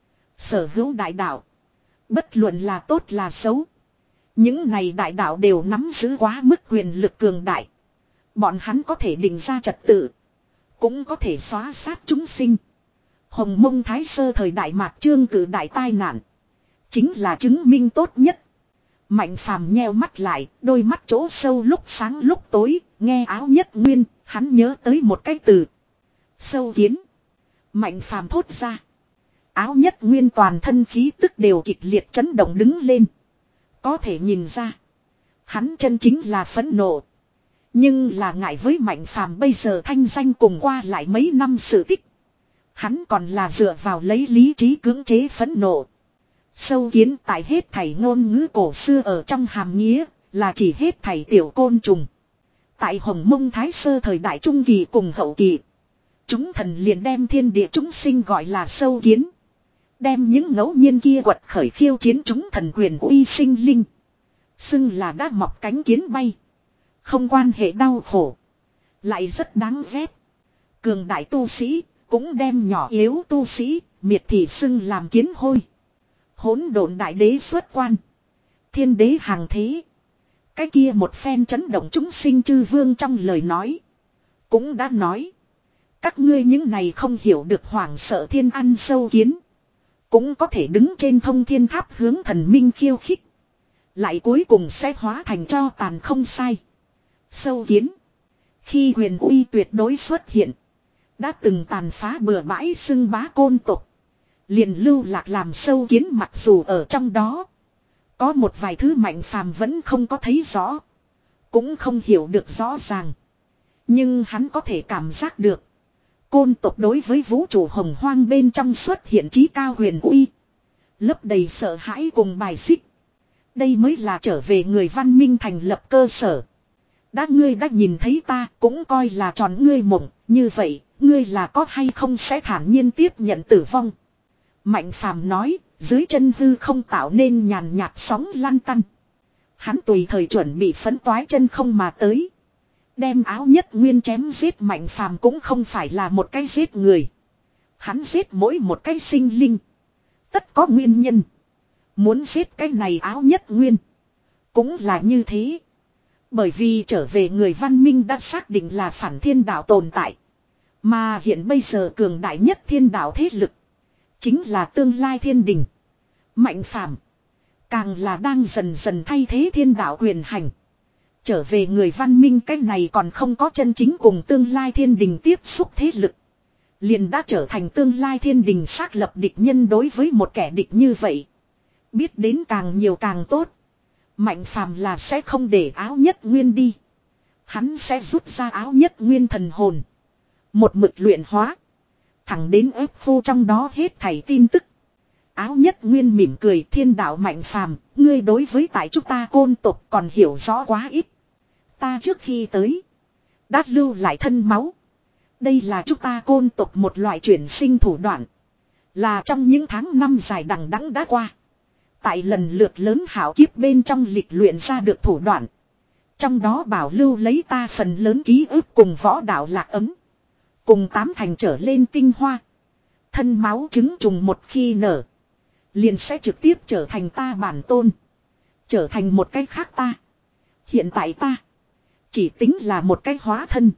Sở hữu đại đạo. Bất luận là tốt là xấu. Những này đại đạo đều nắm giữ quá mức quyền lực cường đại. Bọn hắn có thể định ra trật tự. Cũng có thể xóa sát chúng sinh. Hồng Mông Thái Sơ thời đại mạt trương cử đại tai nạn. Chính là chứng minh tốt nhất. Mạnh phàm nheo mắt lại, đôi mắt chỗ sâu lúc sáng lúc tối, nghe Áo Nhất Nguyên, hắn nhớ tới một cái từ. Sâu kiến. Mạnh phàm thốt ra. Áo Nhất Nguyên toàn thân khí tức đều kịch liệt chấn động đứng lên. Có thể nhìn ra. Hắn chân chính là phẫn nộ. Nhưng là ngại với Mạnh phàm bây giờ thanh danh cùng qua lại mấy năm sự tích. Hắn còn là dựa vào lấy lý trí cưỡng chế phẫn nộ. Sâu kiến tại hết thảy ngôn ngữ cổ xưa ở trong hàm nghĩa là chỉ hết thảy tiểu côn trùng. Tại Hồng Mông Thái Sơ thời đại trung kỳ cùng hậu kỳ. Chúng thần liền đem thiên địa chúng sinh gọi là sâu kiến. Đem những ngẫu nhiên kia quật khởi khiêu chiến chúng thần quyền uy sinh linh. Xưng là đã mọc cánh kiến bay. Không quan hệ đau khổ. Lại rất đáng ghét. Cường đại tu sĩ cũng đem nhỏ yếu tu sĩ miệt thị xưng làm kiến hôi. Hỗn độn đại đế xuất quan. Thiên đế hàng thế. Cái kia một phen chấn động chúng sinh chư vương trong lời nói. Cũng đã nói. Các ngươi những này không hiểu được hoảng sợ thiên ăn sâu kiến. Cũng có thể đứng trên thông thiên tháp hướng thần minh khiêu khích. Lại cuối cùng sẽ hóa thành cho tàn không sai. Sâu kiến. Khi huyền uy tuyệt đối xuất hiện. Đã từng tàn phá bừa bãi xưng bá côn tục. Liền lưu lạc làm sâu kiến mặc dù ở trong đó. Có một vài thứ Mạnh phàm vẫn không có thấy rõ. Cũng không hiểu được rõ ràng. Nhưng hắn có thể cảm giác được. Côn tộc đối với vũ trụ hồng hoang bên trong xuất hiện trí cao huyền uy. Lấp đầy sợ hãi cùng bài xích. Đây mới là trở về người văn minh thành lập cơ sở. Đã ngươi đã nhìn thấy ta cũng coi là tròn ngươi mộng. Như vậy ngươi là có hay không sẽ thản nhiên tiếp nhận tử vong. Mạnh phàm nói, dưới chân hư không tạo nên nhàn nhạt sóng lăn tăn. Hắn tùy thời chuẩn bị phấn toái chân không mà tới. Đem Áo Nhất Nguyên chém giết Mạnh phàm cũng không phải là một cái giết người. Hắn giết mỗi một cái sinh linh. Tất có nguyên nhân. Muốn giết cái này Áo Nhất Nguyên. Cũng là như thế. Bởi vì trở về người văn minh đã xác định là phản thiên đạo tồn tại. Mà hiện bây giờ cường đại nhất thiên đạo thế lực. Chính là tương lai thiên đình. Mạnh phàm. Càng là đang dần dần thay thế thiên đạo quyền hành. Trở về người văn minh cái này còn không có chân chính cùng tương lai thiên đình tiếp xúc thế lực. Liền đã trở thành tương lai thiên đình xác lập địch nhân đối với một kẻ địch như vậy. Biết đến càng nhiều càng tốt. Mạnh phàm là sẽ không để Áo Nhất Nguyên đi. Hắn sẽ rút ra Áo Nhất Nguyên thần hồn. Một mực luyện hóa. Thẳng đến ép phu trong đó hết thảy tin tức. Áo Nhất Nguyên mỉm cười thiên đạo Mạnh phàm. Ngươi đối với tại chúng ta côn tộc còn hiểu rõ quá ít. Ta trước khi tới. Đã lưu lại thân máu. Đây là chúng ta côn tộc một loại chuyển sinh thủ đoạn. Là trong những tháng năm dài đằng đẵng đã qua. Tại lần lượt lớn hảo kiếp bên trong lịch luyện ra được thủ đoạn. Trong đó bảo lưu lấy ta phần lớn ký ức cùng võ đạo lạc ấm. Cùng tám thành trở lên tinh hoa. Thân máu trứng trùng một khi nở. Liền sẽ trực tiếp trở thành ta bản tôn. Trở thành một cái khác ta. Hiện tại ta. Chỉ tính là một cái hóa thân.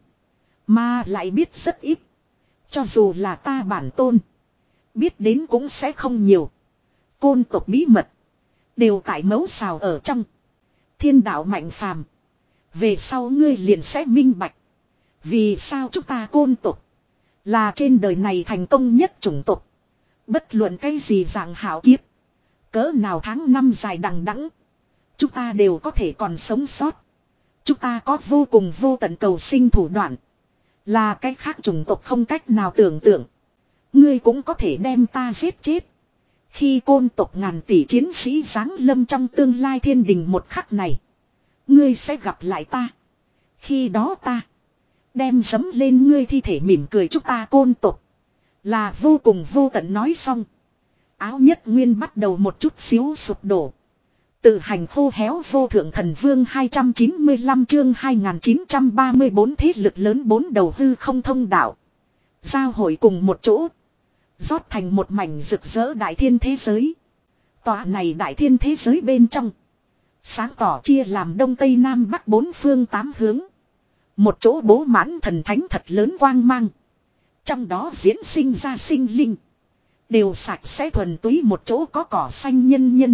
Mà lại biết rất ít. Cho dù là ta bản tôn. Biết đến cũng sẽ không nhiều. Côn tộc bí mật. Đều tại mấu xào ở trong. Thiên đạo Mạnh phàm. Về sau ngươi liền sẽ minh bạch. Vì sao chúng ta côn tộc. Là trên đời này thành công nhất chủng tộc. Bất luận cái gì dạng hảo kiếp. Cỡ nào tháng năm dài đằng đẵng. Chúng ta đều có thể còn sống sót. Chúng ta có vô cùng vô tận cầu sinh thủ đoạn. Là cái khác chủng tộc không cách nào tưởng tượng. Ngươi cũng có thể đem ta giết chết. Khi côn tộc ngàn tỷ chiến sĩ giáng lâm trong tương lai thiên đình một khắc này. Ngươi sẽ gặp lại ta. Khi đó ta đem dấm lên ngươi thi thể mỉm cười chúc ta côn tộc. Là vô cùng vô tận nói xong. Áo nhất nguyên bắt đầu một chút xíu sụp đổ. Tự hành khô héo vô thượng thần vương hai trăm chín mươi lăm chương hai nghìn chín trăm ba mươi bốn thế lực lớn bốn đầu hư không thông đạo. Giao hội cùng một chỗ. Rót thành một mảnh rực rỡ đại thiên thế giới. Tòa này đại thiên thế giới bên trong. Sáng tỏ chia làm đông tây nam bắc bốn phương tám hướng. Một chỗ bố mãn thần thánh thật lớn quang mang. Trong đó diễn sinh ra sinh linh. Đều sạch sẽ thuần túy một chỗ có cỏ xanh nhân nhân.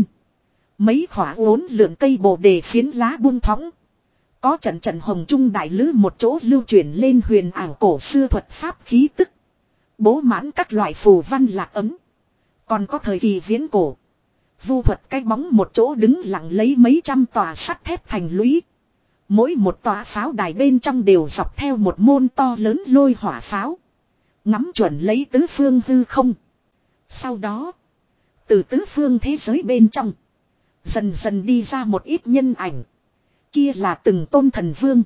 Mấy khỏa uốn lượn cây bồ đề phiến lá buông thõng. Có trận trận hồng trung đại lứ một chỗ lưu truyền lên huyền ảo cổ xưa thuật pháp khí tức. Bố mãn các loại phù văn lạc ấm. Còn có thời kỳ viễn cổ. Vu thuật cái bóng một chỗ đứng lặng lấy mấy trăm tòa sắt thép thành lũy. Mỗi một tòa pháo đài bên trong đều dọc theo một môn to lớn lôi hỏa pháo. Ngắm chuẩn lấy tứ phương hư không. Sau đó. Từ tứ phương thế giới bên trong. Dần dần đi ra một ít nhân ảnh. Kia là từng tôn thần vương.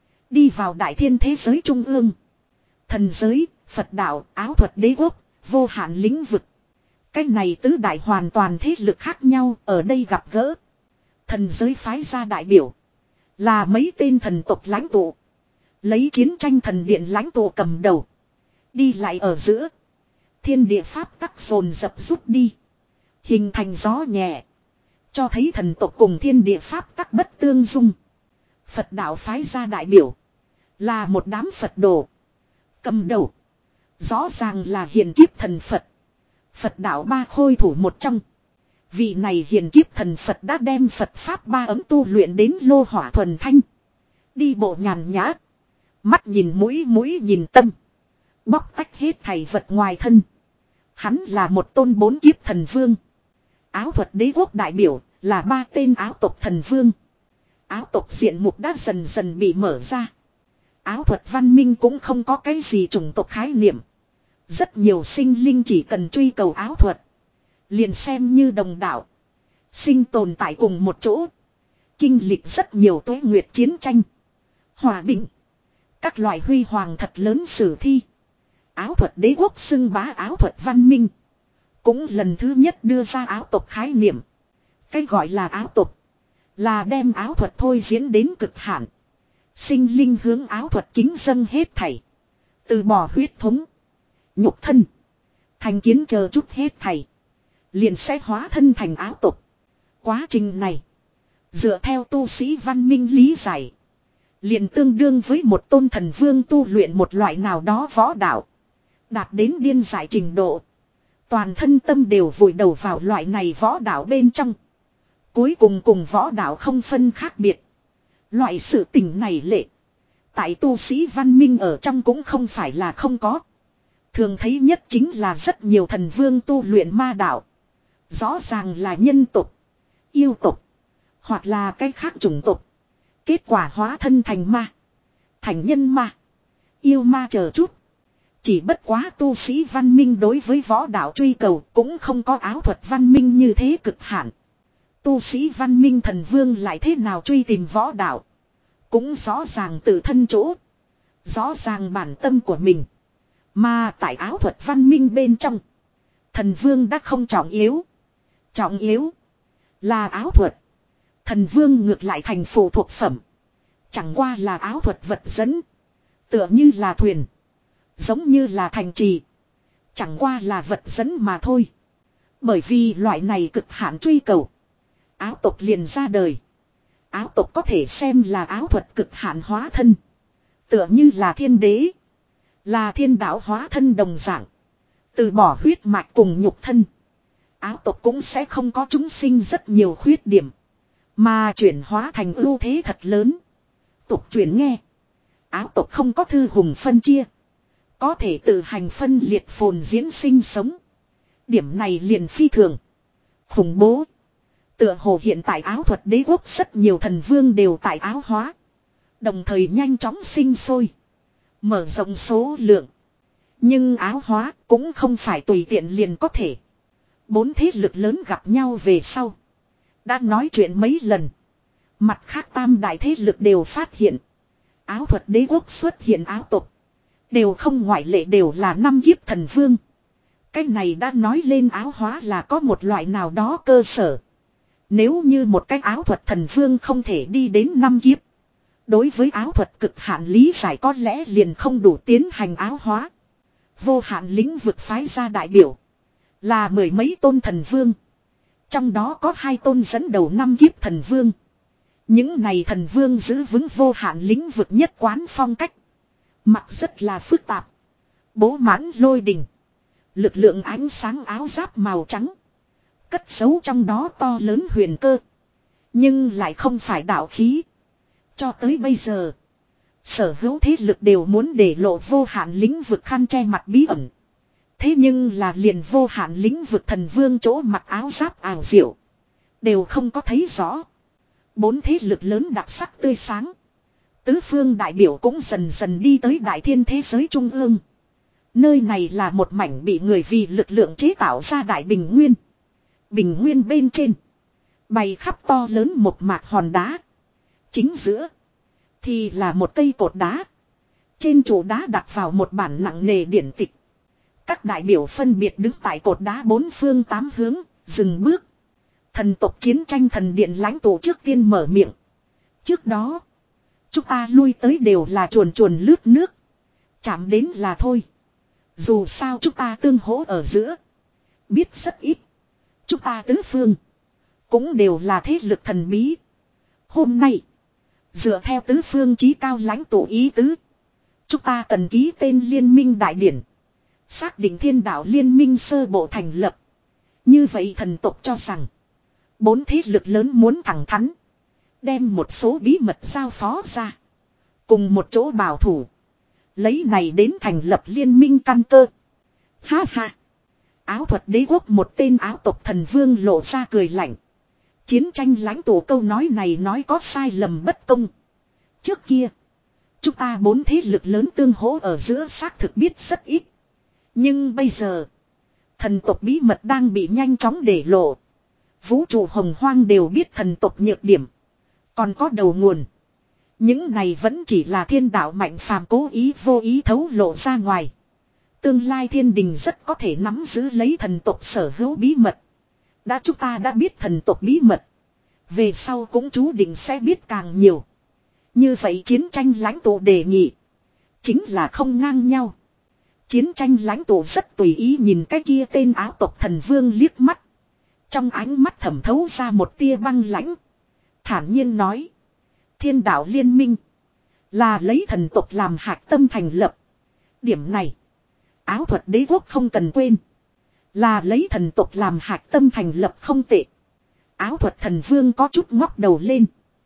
Đi vào đại thiên thế giới trung ương. Thần giới, Phật đạo, áo thuật đế quốc, vô hạn lĩnh vực. Cái này tứ đại hoàn toàn thế lực khác nhau ở đây gặp gỡ. Thần giới phái ra đại biểu. Là mấy tên thần tộc lãnh tụ. Lấy chiến tranh thần điện lãnh tụ cầm đầu. Đi lại ở giữa. Thiên địa pháp tắc dồn dập rút đi. Hình thành gió nhẹ. Cho thấy thần tộc cùng thiên địa pháp tắc bất tương dung. Phật đạo phái ra đại biểu. Là một đám Phật đồ. Cầm đầu. Rõ ràng là hiền kiếp thần Phật. Phật đạo ba khôi thủ một trong. Vị này hiền kiếp thần Phật đã đem Phật Pháp ba ấm tu luyện đến lô hỏa thuần thanh. Đi bộ nhàn nhã. Mắt nhìn mũi mũi nhìn tâm. Bóc tách hết thảy vật ngoài thân. Hắn là một tôn bốn kiếp thần vương. Áo thuật đế quốc đại biểu là ba tên áo tộc thần vương. Áo tộc diện mục đã dần dần bị mở ra. Áo thuật văn minh cũng không có cái gì chủng tộc khái niệm. Rất nhiều sinh linh chỉ cần truy cầu áo thuật. Liền xem như đồng đạo. Sinh tồn tại cùng một chỗ. Kinh lịch rất nhiều tuế nguyệt chiến tranh. Hòa bình. Các loại huy hoàng thật lớn sử thi. Áo thuật đế quốc xưng bá áo thuật văn minh. Cũng lần thứ nhất đưa ra áo tộc khái niệm. Cái gọi là áo tộc. Là đem áo thuật thôi diễn đến cực hạn. Sinh linh hướng áo thuật kính dâng hết thảy. Từ bỏ huyết thống. Nhục thân. Thành kiến chờ chút hết thảy. Liền sẽ hóa thân thành áo tộc. Quá trình này. Dựa theo tu sĩ văn minh lý giải. Liền tương đương với một tôn thần vương tu luyện một loại nào đó võ đạo. Đạt đến điên giải trình độ. Toàn thân tâm đều vùi đầu vào loại này võ đạo bên trong. Cuối cùng cùng võ đạo không phân khác biệt. Loại sự tình này lệ. Tại tu sĩ văn minh ở trong cũng không phải là không có. Thường thấy nhất chính là rất nhiều thần vương tu luyện ma đạo. Rõ ràng là nhân tộc, yêu tộc, hoặc là cái khác chủng tộc. Kết quả hóa thân thành ma, thành nhân ma, yêu ma chờ chút. Chỉ bất quá tu sĩ văn minh đối với võ đạo truy cầu cũng không có áo thuật văn minh như thế cực hạn. Tu sĩ văn minh thần vương lại thế nào truy tìm võ đạo. Cũng rõ ràng tự thân chỗ. Rõ ràng bản tâm của mình. Mà tại áo thuật văn minh bên trong. Thần vương đã không trọng yếu. Trọng yếu. Là áo thuật. Thần vương ngược lại thành phụ thuộc phẩm. Chẳng qua là áo thuật vật dẫn. Tựa như là thuyền. Giống như là thành trì. Chẳng qua là vật dẫn mà thôi. Bởi vì loại này cực hạn truy cầu. Áo tộc liền ra đời. Áo tộc có thể xem là áo thuật cực hạn hóa thân. Tựa như là thiên đế. Là thiên đạo hóa thân đồng dạng. Từ bỏ huyết mạch cùng nhục thân. Áo tộc cũng sẽ không có chúng sinh rất nhiều khuyết điểm. Mà chuyển hóa thành ưu thế thật lớn. Tục chuyển nghe. Áo tộc không có thư hùng phân chia. Có thể tự hành phân liệt phồn diễn sinh sống. Điểm này liền phi thường. Khủng bố. Tựa hồ hiện tại áo thuật đế quốc rất nhiều thần vương đều tại áo hóa. Đồng thời nhanh chóng sinh sôi. Mở rộng số lượng. Nhưng áo hóa cũng không phải tùy tiện liền có thể. Bốn thế lực lớn gặp nhau về sau. Đã nói chuyện mấy lần. Mặt khác tam đại thế lực đều phát hiện. Áo thuật đế quốc xuất hiện áo tộc. Đều không ngoại lệ đều là năm kiếp thần vương. Cái này đã nói lên áo hóa là có một loại nào đó cơ sở. Nếu như một cái áo thuật thần vương không thể đi đến năm kiếp. Đối với áo thuật cực hạn lý giải có lẽ liền không đủ tiến hành áo hóa. Vô hạn lĩnh vực phái ra đại biểu. Là mười mấy tôn thần vương. Trong đó có hai tôn dẫn đầu năm kiếp thần vương. Những này thần vương giữ vững vô hạn lĩnh vực nhất quán phong cách. Mặt rất là phức tạp. Bố mãn lôi đình. Lực lượng ánh sáng áo giáp màu trắng. Cất giấu trong đó to lớn huyền cơ. Nhưng lại không phải đạo khí. Cho tới bây giờ. Sở hữu thế lực đều muốn để lộ vô hạn lĩnh vực khăn che mặt bí ẩn. Thế nhưng là liền vô hạn lĩnh vực thần vương chỗ mặc áo giáp ảo diệu. Đều không có thấy rõ. Bốn thế lực lớn đặc sắc tươi sáng. Tứ phương đại biểu cũng dần dần đi tới đại thiên thế giới trung ương. Nơi này là một mảnh bị người vì lực lượng chế tạo ra đại bình nguyên. Bình nguyên bên trên. Bày khắp to lớn một mạc hòn đá. Chính giữa. Thì là một cây cột đá. Trên trụ đá đặt vào một bản nặng nề điển tịch. Các đại biểu phân biệt đứng tại cột đá bốn phương tám hướng. Dừng bước. Thần tộc chiến tranh thần điện lãnh tụ trước tiên mở miệng. Trước đó. Chúng ta lui tới đều là chuồn chuồn lướt nước. Chạm đến là thôi. Dù sao chúng ta tương hỗ ở giữa. Biết rất ít. Chúng ta tứ phương. Cũng đều là thế lực thần bí. Hôm nay. Dựa theo tứ phương chí cao lãnh tụ ý tứ. Chúng ta cần ký tên liên minh đại điển. Xác định thiên đạo liên minh sơ bộ thành lập. Như vậy thần tộc cho rằng. Bốn thế lực lớn muốn thẳng thắn. Đem một số bí mật giao phó ra. Cùng một chỗ bảo thủ. Lấy này đến thành lập liên minh căn cơ. Ha ha. Áo thuật đế quốc một tên áo tộc thần vương lộ ra cười lạnh. Chiến tranh lãnh tụ câu nói này nói có sai lầm bất công. Trước kia. Chúng ta bốn thế lực lớn tương hỗ ở giữa xác thực biết rất ít. Nhưng bây giờ. Thần tộc bí mật đang bị nhanh chóng để lộ. Vũ trụ hồng hoang đều biết thần tộc nhược điểm. Còn có đầu nguồn. Những này vẫn chỉ là thiên đạo mạnh phàm cố ý vô ý thấu lộ ra ngoài. Tương lai thiên đình rất có thể nắm giữ lấy thần tộc sở hữu bí mật. Đã chúng ta đã biết thần tộc bí mật. Về sau cũng chú định sẽ biết càng nhiều. Như vậy chiến tranh lãnh tụ đề nghị. Chính là không ngang nhau. Chiến tranh lãnh tụ rất tùy ý nhìn cái kia tên áo tộc thần vương liếc mắt. Trong ánh mắt thẩm thấu ra một tia băng lãnh. Thản nhiên nói. Thiên đạo liên minh. Là lấy thần tộc làm hạt tâm thành lập. Điểm này. Áo thuật đế quốc không cần quên. Là lấy thần tộc làm hạt tâm thành lập không tệ. Áo thuật thần vương có chút ngóc đầu lên.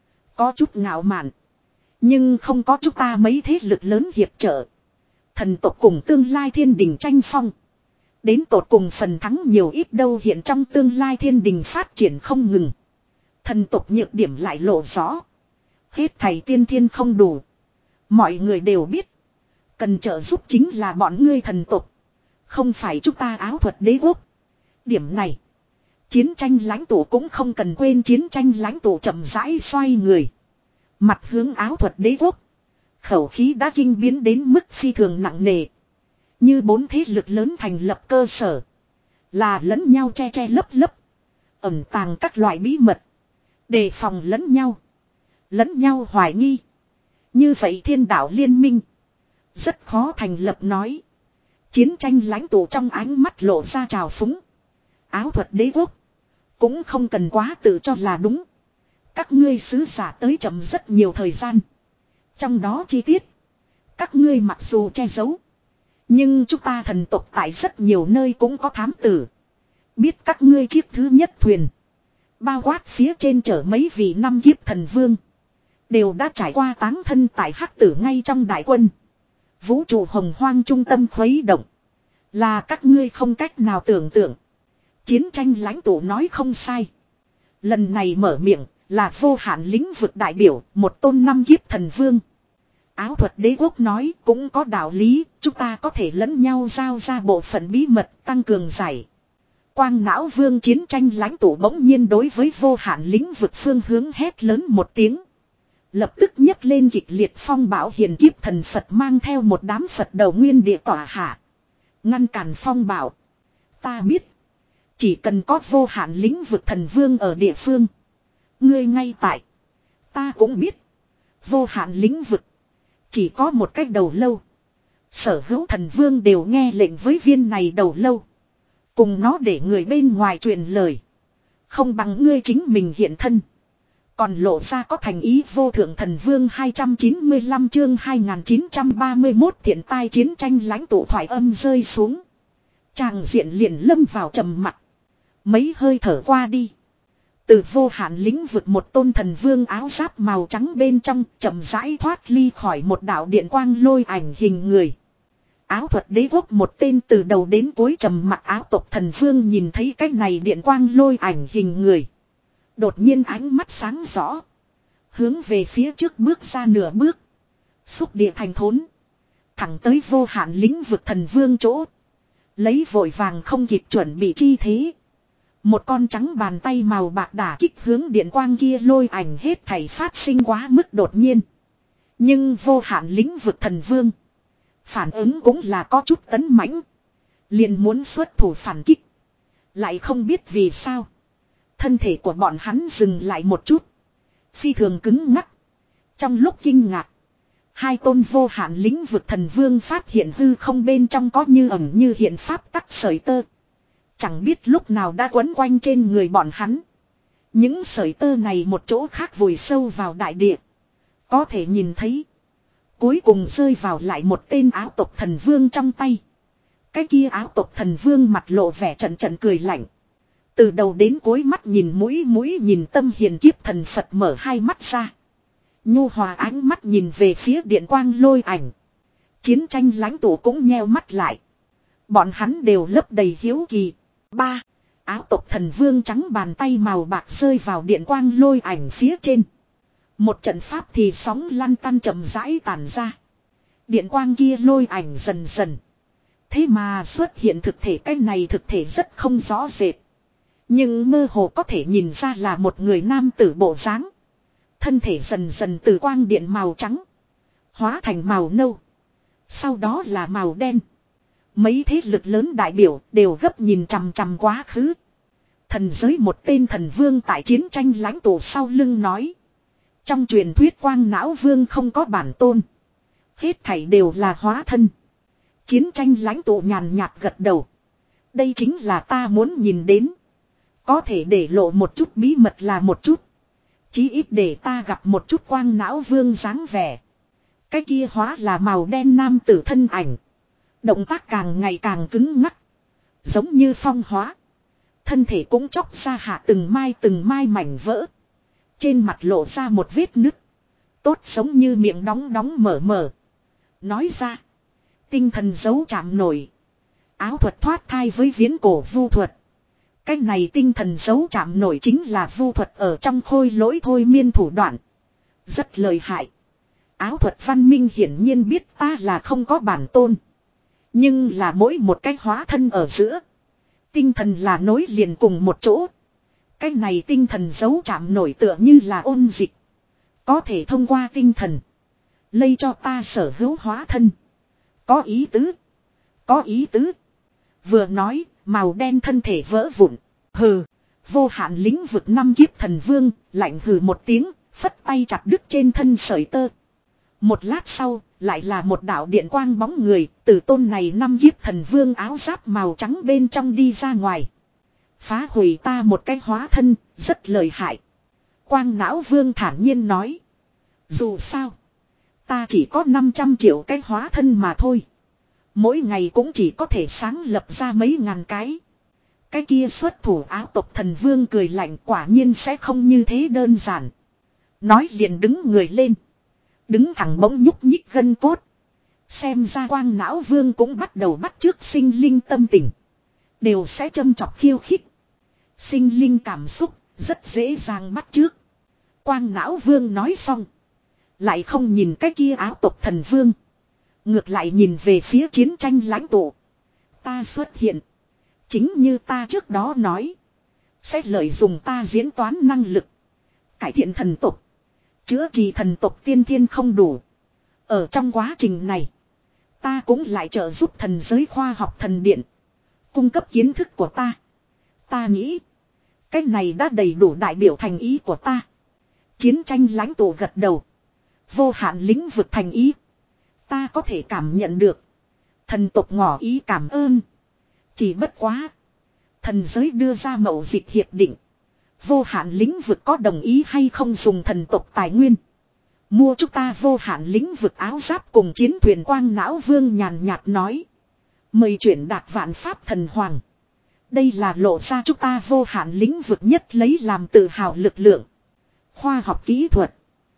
Có chút ngạo mạn. Nhưng không có chúng ta mấy thế lực lớn hiệp trợ. Thần tộc cùng tương lai thiên đình tranh phong. Đến tột cùng phần thắng nhiều ít đâu hiện trong tương lai thiên đình phát triển không ngừng. Thần tộc nhược điểm lại lộ rõ. Hết thầy tiên thiên không đủ. Mọi người đều biết. Cần trợ giúp chính là bọn ngươi thần tộc. Không phải chúng ta áo thuật đế quốc. Điểm này. Chiến tranh lãnh tụ cũng không cần quên chiến tranh lãnh tụ chậm rãi xoay người. Mặt hướng áo thuật đế quốc. Khẩu khí đã kinh biến đến mức phi thường nặng nề. Như bốn thế lực lớn thành lập cơ sở. Là lẫn nhau che che lấp lấp. Ẩn tàng các loại bí mật. Đề phòng lẫn nhau. Lẫn nhau hoài nghi. Như vậy thiên đạo liên minh. Rất khó thành lập nói. Chiến tranh lãnh tụ trong ánh mắt lộ ra trào phúng. Áo thuật đế quốc. Cũng không cần quá tự cho là đúng. Các ngươi sứ giả tới chậm rất nhiều thời gian. Trong đó chi tiết. Các ngươi mặc dù che giấu. Nhưng chúng ta thần tộc tại rất nhiều nơi cũng có thám tử. Biết các ngươi chiếc thứ nhất thuyền. Bao quát phía trên chở mấy vị năm kiếp thần vương. Đều đã trải qua táng thân tại hắc tử ngay trong đại quân. Vũ trụ hồng hoang trung tâm khuấy động. Là các ngươi không cách nào tưởng tượng. Chiến tranh lãnh tụ nói không sai. Lần này mở miệng Là vô hạn lĩnh vực đại biểu, một tôn năm kiếp thần vương. Áo thuật đế quốc nói cũng có đạo lý, chúng ta có thể lẫn nhau giao ra bộ phận bí mật tăng cường giải. Quang não vương chiến tranh lãnh tụ bỗng nhiên đối với vô hạn lĩnh vực phương hướng hét lớn một tiếng. Lập tức nhấc lên kịch liệt phong bão, hiền kiếp thần Phật mang theo một đám Phật đầu nguyên địa tỏa hạ. Ngăn cản phong bão. Ta biết. Chỉ cần có vô hạn lĩnh vực thần vương ở địa phương. Ngươi ngay tại. Ta cũng biết. Vô hạn lĩnh vực. Chỉ có một cách đầu lâu. Sở hữu thần vương đều nghe lệnh với viên này đầu lâu. Cùng nó để người bên ngoài truyền lời. Không bằng ngươi chính mình hiện thân. Còn lộ ra có thành ý vô thượng thần vương hai trăm chín mươi lăm chương hai nghìn chín trăm ba mươi mốt thiện tai chiến tranh lãnh tụ thoại âm rơi xuống. Tràng diện liền lâm vào trầm mặc. Mấy hơi thở qua đi. Từ vô hạn lĩnh vực một tôn thần vương áo giáp màu trắng bên trong chậm rãi thoát ly khỏi một đạo điện quang lôi ảnh hình người. Áo thuật đế quốc một tên từ đầu đến cuối trầm mặc áo tộc thần vương nhìn thấy cái này điện quang lôi ảnh hình người. Đột nhiên ánh mắt sáng rõ. Hướng về phía trước bước ra nửa bước. Xúc địa thành thốn. Thẳng tới vô hạn lĩnh vực thần vương chỗ. Lấy vội vàng không kịp chuẩn bị chi thế. Một con trắng bàn tay màu bạc đả kích hướng điện quang kia lôi ảnh hết thảy phát sinh quá mức đột nhiên. Nhưng vô hạn lĩnh vực thần vương. Phản ứng cũng là có chút tấn mãnh. Liền muốn xuất thủ phản kích. Lại không biết vì sao. Thân thể của bọn hắn dừng lại một chút. Phi thường cứng ngắc. Trong lúc kinh ngạc. Hai tôn vô hạn lĩnh vực thần vương phát hiện hư không bên trong có như ẩn như hiện pháp tắc sợi tơ. Chẳng biết lúc nào đã quấn quanh trên người bọn hắn. Những sợi tơ này một chỗ khác vùi sâu vào đại địa. Có thể nhìn thấy. Cuối cùng rơi vào lại một tên áo tộc thần vương trong tay. Cái kia áo tộc thần vương mặt lộ vẻ trận trận cười lạnh. Từ đầu đến cuối mắt nhìn mũi mũi nhìn tâm hiền kiếp thần Phật mở hai mắt ra. Nhu hòa ánh mắt nhìn về phía điện quang lôi ảnh. Chiến tranh lãnh tụ cũng nheo mắt lại. Bọn hắn đều lấp đầy hiếu kỳ. Ba. Áo tộc thần vương trắng bàn tay màu bạc rơi vào điện quang lôi ảnh phía trên. Một trận pháp thì sóng lăn tăn chậm rãi tàn ra. Điện quang kia lôi ảnh dần dần. Thế mà xuất hiện thực thể, cái này thực thể rất không rõ rệt. Nhưng mơ hồ có thể nhìn ra là một người nam tử bộ dáng. Thân thể dần dần từ quang điện màu trắng. Hóa thành màu nâu. Sau đó là màu đen. Mấy thế lực lớn đại biểu đều gấp nhìn chằm chằm quá khứ. Thần giới một tên thần vương tại chiến tranh lãnh tụ sau lưng nói. Trong truyền thuyết quang não vương không có bản tôn. Hết thảy đều là hóa thân. Chiến tranh lãnh tụ nhàn nhạt gật đầu. Đây chính là ta muốn nhìn đến. Có thể để lộ một chút bí mật là một chút. Chí ít để ta gặp một chút quang não vương dáng vẻ. Cái kia hóa là màu đen nam tử thân ảnh. Động tác càng ngày càng cứng ngắc. Giống như phong hóa. Thân thể cũng chóc ra hạ từng mai từng mai mảnh vỡ. Trên mặt lộ ra một vết nứt. Tốt giống như miệng đóng đóng mở mở. Nói ra. Tinh thần giấu chạm nổi. Áo thuật thoát thai với viễn cổ vu thuật. Cái này tinh thần giấu chạm nổi chính là vu thuật ở trong khôi lỗi thôi miên thủ đoạn. Rất lợi hại. Áo thuật văn minh hiển nhiên biết ta là không có bản tôn. Nhưng là mỗi một cái hóa thân ở giữa. Tinh thần là nối liền cùng một chỗ. Cái này tinh thần giấu chạm nổi tựa như là ôn dịch. Có thể thông qua tinh thần. Lây cho ta sở hữu hóa thân. Có ý tứ. Có ý tứ. Vừa nói, màu đen thân thể vỡ vụn. Hừ. Vô hạn lĩnh vực năm kiếp thần vương, lạnh hừ một tiếng, phất tay chặt đứt trên thân sợi tơ. Một lát sau, lại là một đạo điện quang bóng người, từ tôn này năm kiếp thần vương áo giáp màu trắng bên trong đi ra ngoài. Phá hủy ta một cái hóa thân, rất lợi hại. Quang não vương thản nhiên nói. Dù sao, ta chỉ có năm trăm triệu cái hóa thân mà thôi. Mỗi ngày cũng chỉ có thể sáng lập ra mấy ngàn cái. Cái kia xuất thủ áo tộc thần vương cười lạnh, quả nhiên sẽ không như thế đơn giản. Nói liền đứng người lên. Đứng thẳng bỗng nhúc nhích gân cốt. Xem ra quang não vương cũng bắt đầu bắt chước sinh linh tâm tình. Đều sẽ châm chọc khiêu khích. Sinh linh cảm xúc rất dễ dàng bắt chước. Quang não vương nói xong. Lại không nhìn cái kia áo tộc thần vương. Ngược lại nhìn về phía chiến tranh lãnh tụ. Ta xuất hiện. Chính như ta trước đó nói. Sẽ lợi dụng ta diễn toán năng lực. Cải thiện thần tộc. Chữa trị thần tộc tiên thiên không đủ. Ở trong quá trình này. Ta cũng lại trợ giúp thần giới khoa học thần điện. Cung cấp kiến thức của ta. Ta nghĩ. Cái này đã đầy đủ đại biểu thành ý của ta. Chiến tranh lãnh tụ gật đầu. Vô hạn lĩnh vực thành ý. Ta có thể cảm nhận được. Thần tộc ngỏ ý cảm ơn. Chỉ bất quá. Thần giới đưa ra mậu dịch hiệp định. Vô hạn lĩnh vực có đồng ý hay không dùng thần tộc tài nguyên. Mua chúng ta vô hạn lĩnh vực áo giáp cùng chiến thuyền quang não vương nhàn nhạt nói. Mời chuyển đạt vạn pháp thần hoàng. Đây là lộ ra chúng ta vô hạn lĩnh vực nhất lấy làm tự hào lực lượng. Khoa học kỹ thuật.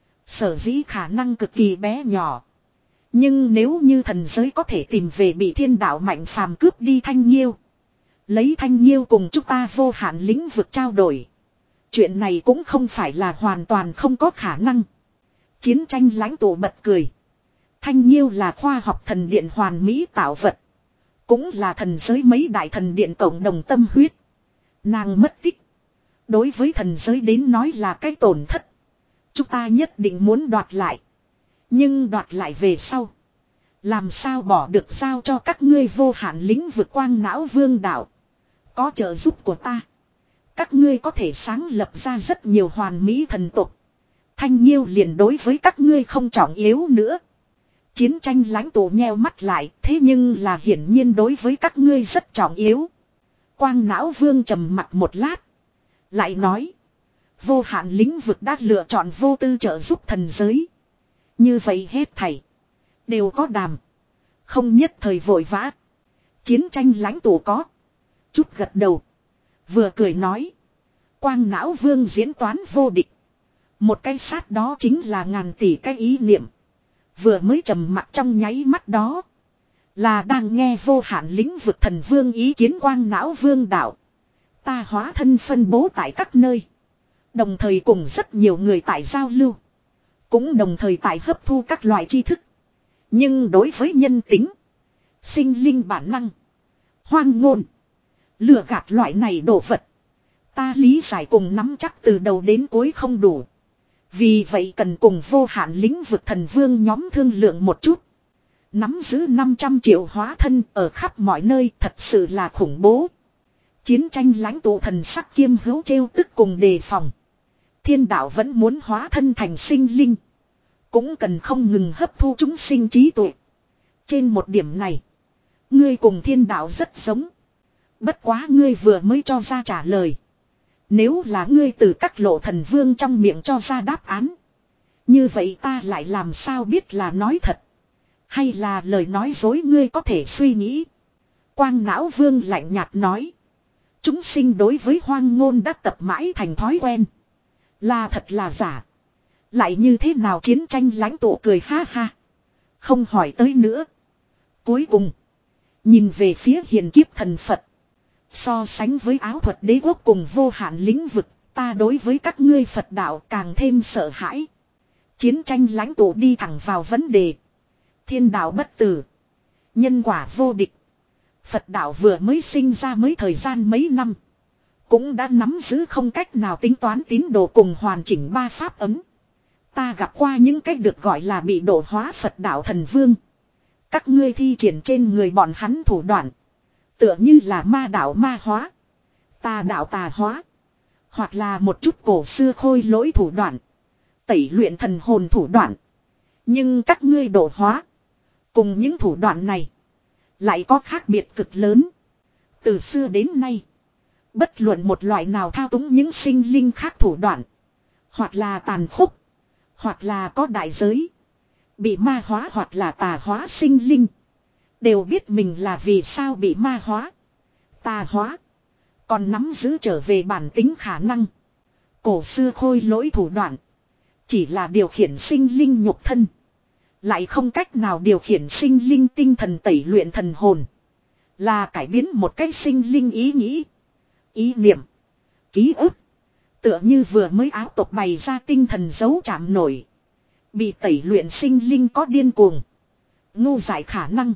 Sở dĩ khả năng cực kỳ bé nhỏ. Nhưng nếu như thần giới có thể tìm về bị thiên đạo mạnh phàm cướp đi thanh nhiêu. Lấy thanh nhiêu cùng chúng ta vô hạn lĩnh vực trao đổi. Chuyện này cũng không phải là hoàn toàn không có khả năng. Chiến tranh lãnh tụ bật cười. Thanh nhiêu là khoa học thần điện hoàn mỹ tạo vật. Cũng là thần giới mấy đại thần điện cộng đồng tâm huyết. Nàng mất tích. Đối với thần giới đến nói là cái tổn thất. Chúng ta nhất định muốn đoạt lại. Nhưng đoạt lại về sau. Làm sao bỏ được giao cho các ngươi vô hạn lĩnh vực quang não vương đạo. Có trợ giúp của ta. Các ngươi có thể sáng lập ra rất nhiều hoàn mỹ thần tục. Thanh nhiêu liền đối với các ngươi không trọng yếu nữa. Chiến tranh lãnh tụ nheo mắt lại. Thế nhưng là hiển nhiên đối với các ngươi rất trọng yếu. Quang não vương trầm mặt một lát. Lại nói. Vô hạn lĩnh vực đã lựa chọn vô tư trợ giúp thần giới. Như vậy hết thảy. Đều có đàm. Không nhất thời vội vã. Chiến tranh lãnh tụ có. Chút gật đầu. Vừa cười nói. Quang não vương diễn toán vô địch. Một cái sát đó chính là ngàn tỷ cái ý niệm. Vừa mới trầm mặc trong nháy mắt đó. Là đang nghe vô hạn lĩnh vực thần vương ý kiến quang não vương đạo. Ta hóa thân phân bố tại các nơi. Đồng thời cùng rất nhiều người tại giao lưu. Cũng đồng thời tại hấp thu các loại tri thức. Nhưng đối với nhân tính. Sinh linh bản năng. Hoang ngôn. Lừa gạt loại này đồ vật. Ta lý giải cùng nắm chắc từ đầu đến cuối không đủ. Vì vậy cần cùng vô hạn lĩnh vực thần vương nhóm thương lượng một chút. Nắm giữ năm trăm triệu hóa thân ở khắp mọi nơi thật sự là khủng bố. Chiến tranh lãnh tụ thần sắc kiêm hữu trêu tức cùng đề phòng. Thiên đạo vẫn muốn hóa thân thành sinh linh. Cũng cần không ngừng hấp thu chúng sinh trí tuệ. Trên một điểm này. Ngươi cùng thiên đạo rất giống. Bất quá ngươi vừa mới cho ra trả lời. Nếu là ngươi từ các lộ thần vương trong miệng cho ra đáp án. Như vậy ta lại làm sao biết là nói thật. Hay là lời nói dối ngươi có thể suy nghĩ. Quang não vương lạnh nhạt nói. Chúng sinh đối với hoang ngôn đã tập mãi thành thói quen. Là thật là giả. Lại như thế nào chiến tranh lãnh tụ cười ha ha. Không hỏi tới nữa. Cuối cùng. Nhìn về phía hiền kiếp thần Phật. So sánh với áo thuật đế quốc cùng vô hạn lĩnh vực. Ta đối với các ngươi Phật đạo càng thêm sợ hãi. Chiến tranh lãnh tụ đi thẳng vào vấn đề. Thiên đạo bất tử. Nhân quả vô địch. Phật đạo vừa mới sinh ra mới thời gian mấy năm. Cũng đã nắm giữ không cách nào tính toán tín đồ cùng hoàn chỉnh ba pháp ấm. Ta gặp qua những cách được gọi là bị độ hóa Phật đạo thần vương. Các ngươi thi triển trên người bọn hắn thủ đoạn. Tựa như là ma đạo ma hóa. Tà đạo tà hóa. Hoặc là một chút cổ xưa khôi lỗi thủ đoạn. Tẩy luyện thần hồn thủ đoạn. Nhưng các ngươi độ hóa. Cùng những thủ đoạn này. Lại có khác biệt cực lớn. Từ xưa đến nay. Bất luận một loại nào thao túng những sinh linh khác thủ đoạn. Hoặc là tàn khốc. Hoặc là có đại giới. Bị ma hóa hoặc là tà hóa sinh linh. Đều biết mình là vì sao bị ma hóa. Tà hóa. Còn nắm giữ trở về bản tính khả năng. Cổ xưa khôi lỗi thủ đoạn. Chỉ là điều khiển sinh linh nhục thân. Lại không cách nào điều khiển sinh linh tinh thần tẩy luyện thần hồn. Là cải biến một cái sinh linh ý nghĩ. Ý niệm. Ký ức. Tựa như vừa mới áo tộc bày ra tinh thần dấu chạm nổi. Bị tẩy luyện sinh linh có điên cuồng. Ngu dại khả năng.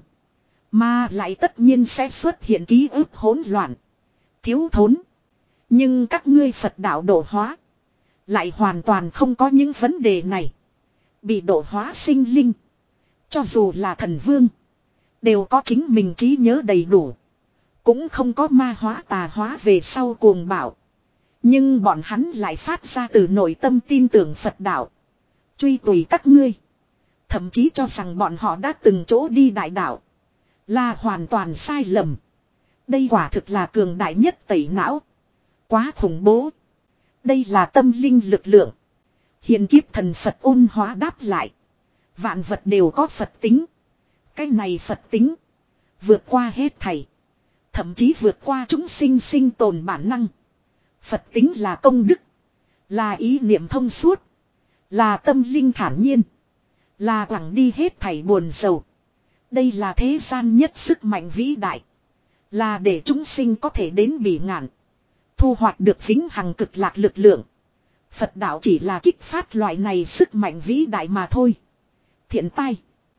Mà lại tất nhiên sẽ xuất hiện ký ức hỗn loạn. Thiếu thốn. Nhưng các ngươi Phật đạo độ hóa. Lại hoàn toàn không có những vấn đề này. Bị độ hóa sinh linh. Cho dù là thần vương. Đều có chính mình trí nhớ đầy đủ. Cũng không có ma hóa tà hóa về sau cuồng bạo. Nhưng bọn hắn lại phát ra từ nội tâm tin tưởng Phật đạo. Truy tùy các ngươi. Thậm chí cho rằng bọn họ đã từng chỗ đi đại đạo. Là hoàn toàn sai lầm. Đây quả thực là cường đại nhất tẩy não. Quá khủng bố. Đây là tâm linh lực lượng. Hiện kiếp thần Phật ôn hóa đáp lại. Vạn vật đều có Phật tính. Cái này Phật tính. Vượt qua hết thảy. Thậm chí vượt qua chúng sinh sinh tồn bản năng. Phật tính là công đức. Là ý niệm thông suốt. Là tâm linh thản nhiên. Là quẳng đi hết thảy buồn sầu. Đây là thế gian nhất sức mạnh vĩ đại. Là để chúng sinh có thể đến bỉ ngạn. Thu hoạch được vĩnh hằng cực lạc lực lượng. Phật đạo chỉ là kích phát loại này sức mạnh vĩ đại mà thôi. Thiện tai.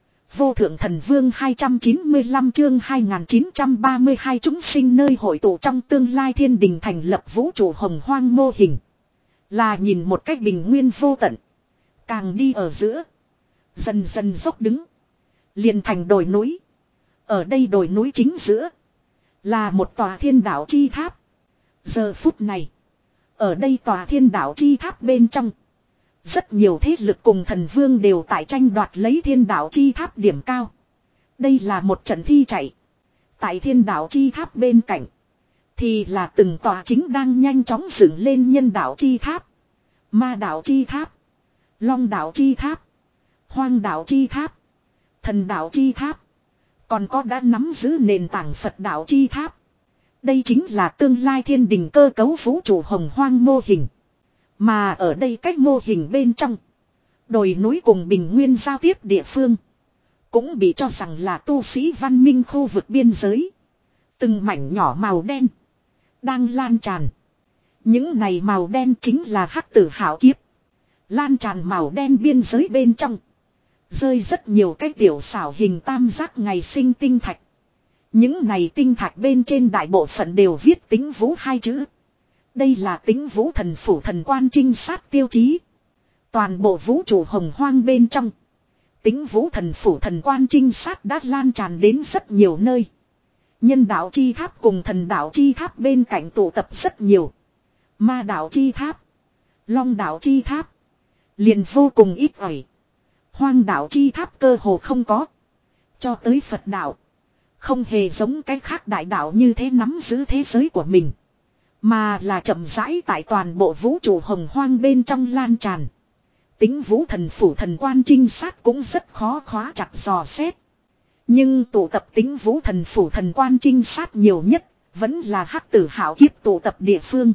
Vô thượng thần vương hai trăm chín mươi lăm chương hai nghìn chín trăm ba mươi hai chúng sinh nơi hội tụ trong tương lai thiên đình thành lập vũ trụ hồng hoang mô hình. Là nhìn một cách bình nguyên vô tận. Càng đi ở giữa. Dần dần dốc đứng. Liền thành đồi núi. Ở đây đồi núi chính giữa. Là một tòa thiên đạo chi tháp. Giờ phút này. Ở đây tòa thiên đạo chi tháp bên trong. Rất nhiều thế lực cùng thần vương đều tại tranh đoạt lấy thiên đạo chi tháp điểm cao. Đây là một trận thi chạy. Tại thiên đạo chi tháp bên cạnh. Thì là từng tòa chính đang nhanh chóng dựng lên nhân đạo chi tháp. Ma đạo chi tháp. Long đạo chi tháp. Hoang đạo chi tháp. Thần đạo chi tháp. Còn có đã nắm giữ nền tảng Phật đạo chi tháp. Đây chính là tương lai thiên đình cơ cấu vũ trụ hồng hoang mô hình. Mà ở đây cách mô hình bên trong. Đồi núi cùng bình nguyên giao tiếp địa phương. Cũng bị cho rằng là tu sĩ văn minh khu vực biên giới. Từng mảnh nhỏ màu đen. Đang lan tràn. Những này màu đen chính là hắc tử hảo kiếp. Lan tràn màu đen biên giới bên trong. Rơi rất nhiều cái tiểu xảo hình tam giác ngày sinh tinh thạch. Những này tinh thạch bên trên đại bộ phận đều viết tính vũ hai chữ. Đây là tính vũ thần phủ thần quan trinh sát tiêu chí. Toàn bộ vũ trụ hồng hoang bên trong. Tính vũ thần phủ thần quan trinh sát đã lan tràn đến rất nhiều nơi. Nhân đạo chi tháp cùng thần đạo chi tháp bên cạnh tụ tập rất nhiều. Ma đạo chi tháp. Long đạo chi tháp. Liền vô cùng ít ỏi. Hoang đạo chi tháp cơ hồ không có. Cho tới Phật đạo. Không hề giống cái khác đại đạo như thế nắm giữ thế giới của mình. Mà là chậm rãi tại toàn bộ vũ trụ hồng hoang bên trong lan tràn. Tính vũ thần phủ thần quan trinh sát cũng rất khó khóa chặt dò xét. Nhưng tụ tập tính vũ thần phủ thần quan trinh sát nhiều nhất. Vẫn là hắc tử hảo kiếp tụ tập địa phương.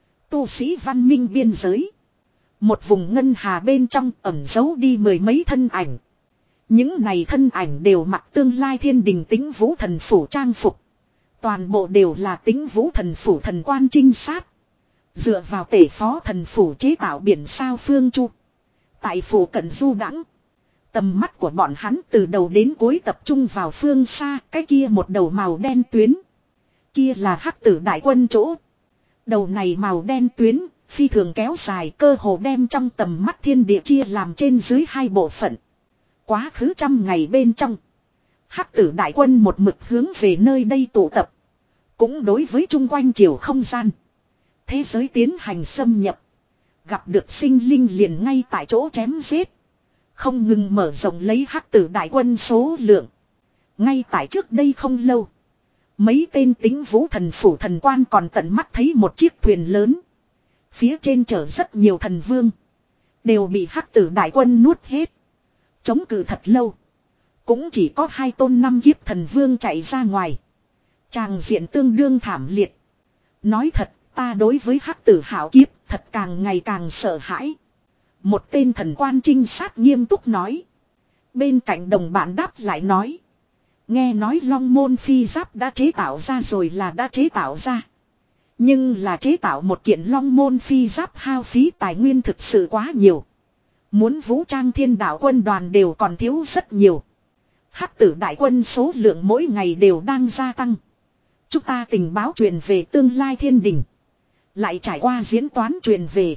Tu sĩ văn minh biên giới. Một vùng ngân hà bên trong ẩn giấu đi mười mấy thân ảnh. Những này thân ảnh đều mặc tương lai thiên đình tính vũ thần phủ trang phục. Toàn bộ đều là tính vũ thần phủ thần quan trinh sát. Dựa vào tể phó thần phủ chế tạo biển sao phương chu. Tại phủ cận du đãng. Tầm mắt của bọn hắn từ đầu đến cuối tập trung vào phương xa. Cái kia một đầu màu đen tuyến. Kia là hắc tử đại quân chỗ. Đầu này màu đen tuyến. Phi thường kéo dài cơ hồ đem trong tầm mắt thiên địa chia làm trên dưới hai bộ phận. Quá khứ trăm ngày bên trong. Hắc tử đại quân một mực hướng về nơi đây tụ tập. Cũng đối với chung quanh chiều không gian. Thế giới tiến hành xâm nhập. Gặp được sinh linh liền ngay tại chỗ chém giết. Không ngừng mở rộng lấy hắc tử đại quân số lượng. Ngay tại trước đây không lâu. Mấy tên tính vũ thần phủ thần quan còn tận mắt thấy một chiếc thuyền lớn. Phía trên chở rất nhiều thần vương. Đều bị hắc tử đại quân nuốt hết. Chống cự thật lâu. Cũng chỉ có hai tôn năm kiếp thần vương chạy ra ngoài. Tràng diện tương đương thảm liệt. Nói thật, ta đối với hắc tử hảo kiếp thật càng ngày càng sợ hãi. Một tên thần quan trinh sát nghiêm túc nói. Bên cạnh đồng bạn đáp lại nói. Nghe nói long môn phi giáp đã chế tạo ra rồi là đã chế tạo ra. Nhưng là chế tạo một kiện long môn phi giáp hao phí tài nguyên thực sự quá nhiều. Muốn vũ trang thiên đạo quân đoàn đều còn thiếu rất nhiều. Hắc tử đại quân số lượng mỗi ngày đều đang gia tăng. Chúng ta tình báo truyền về tương lai thiên đình. Lại trải qua diễn toán truyền về.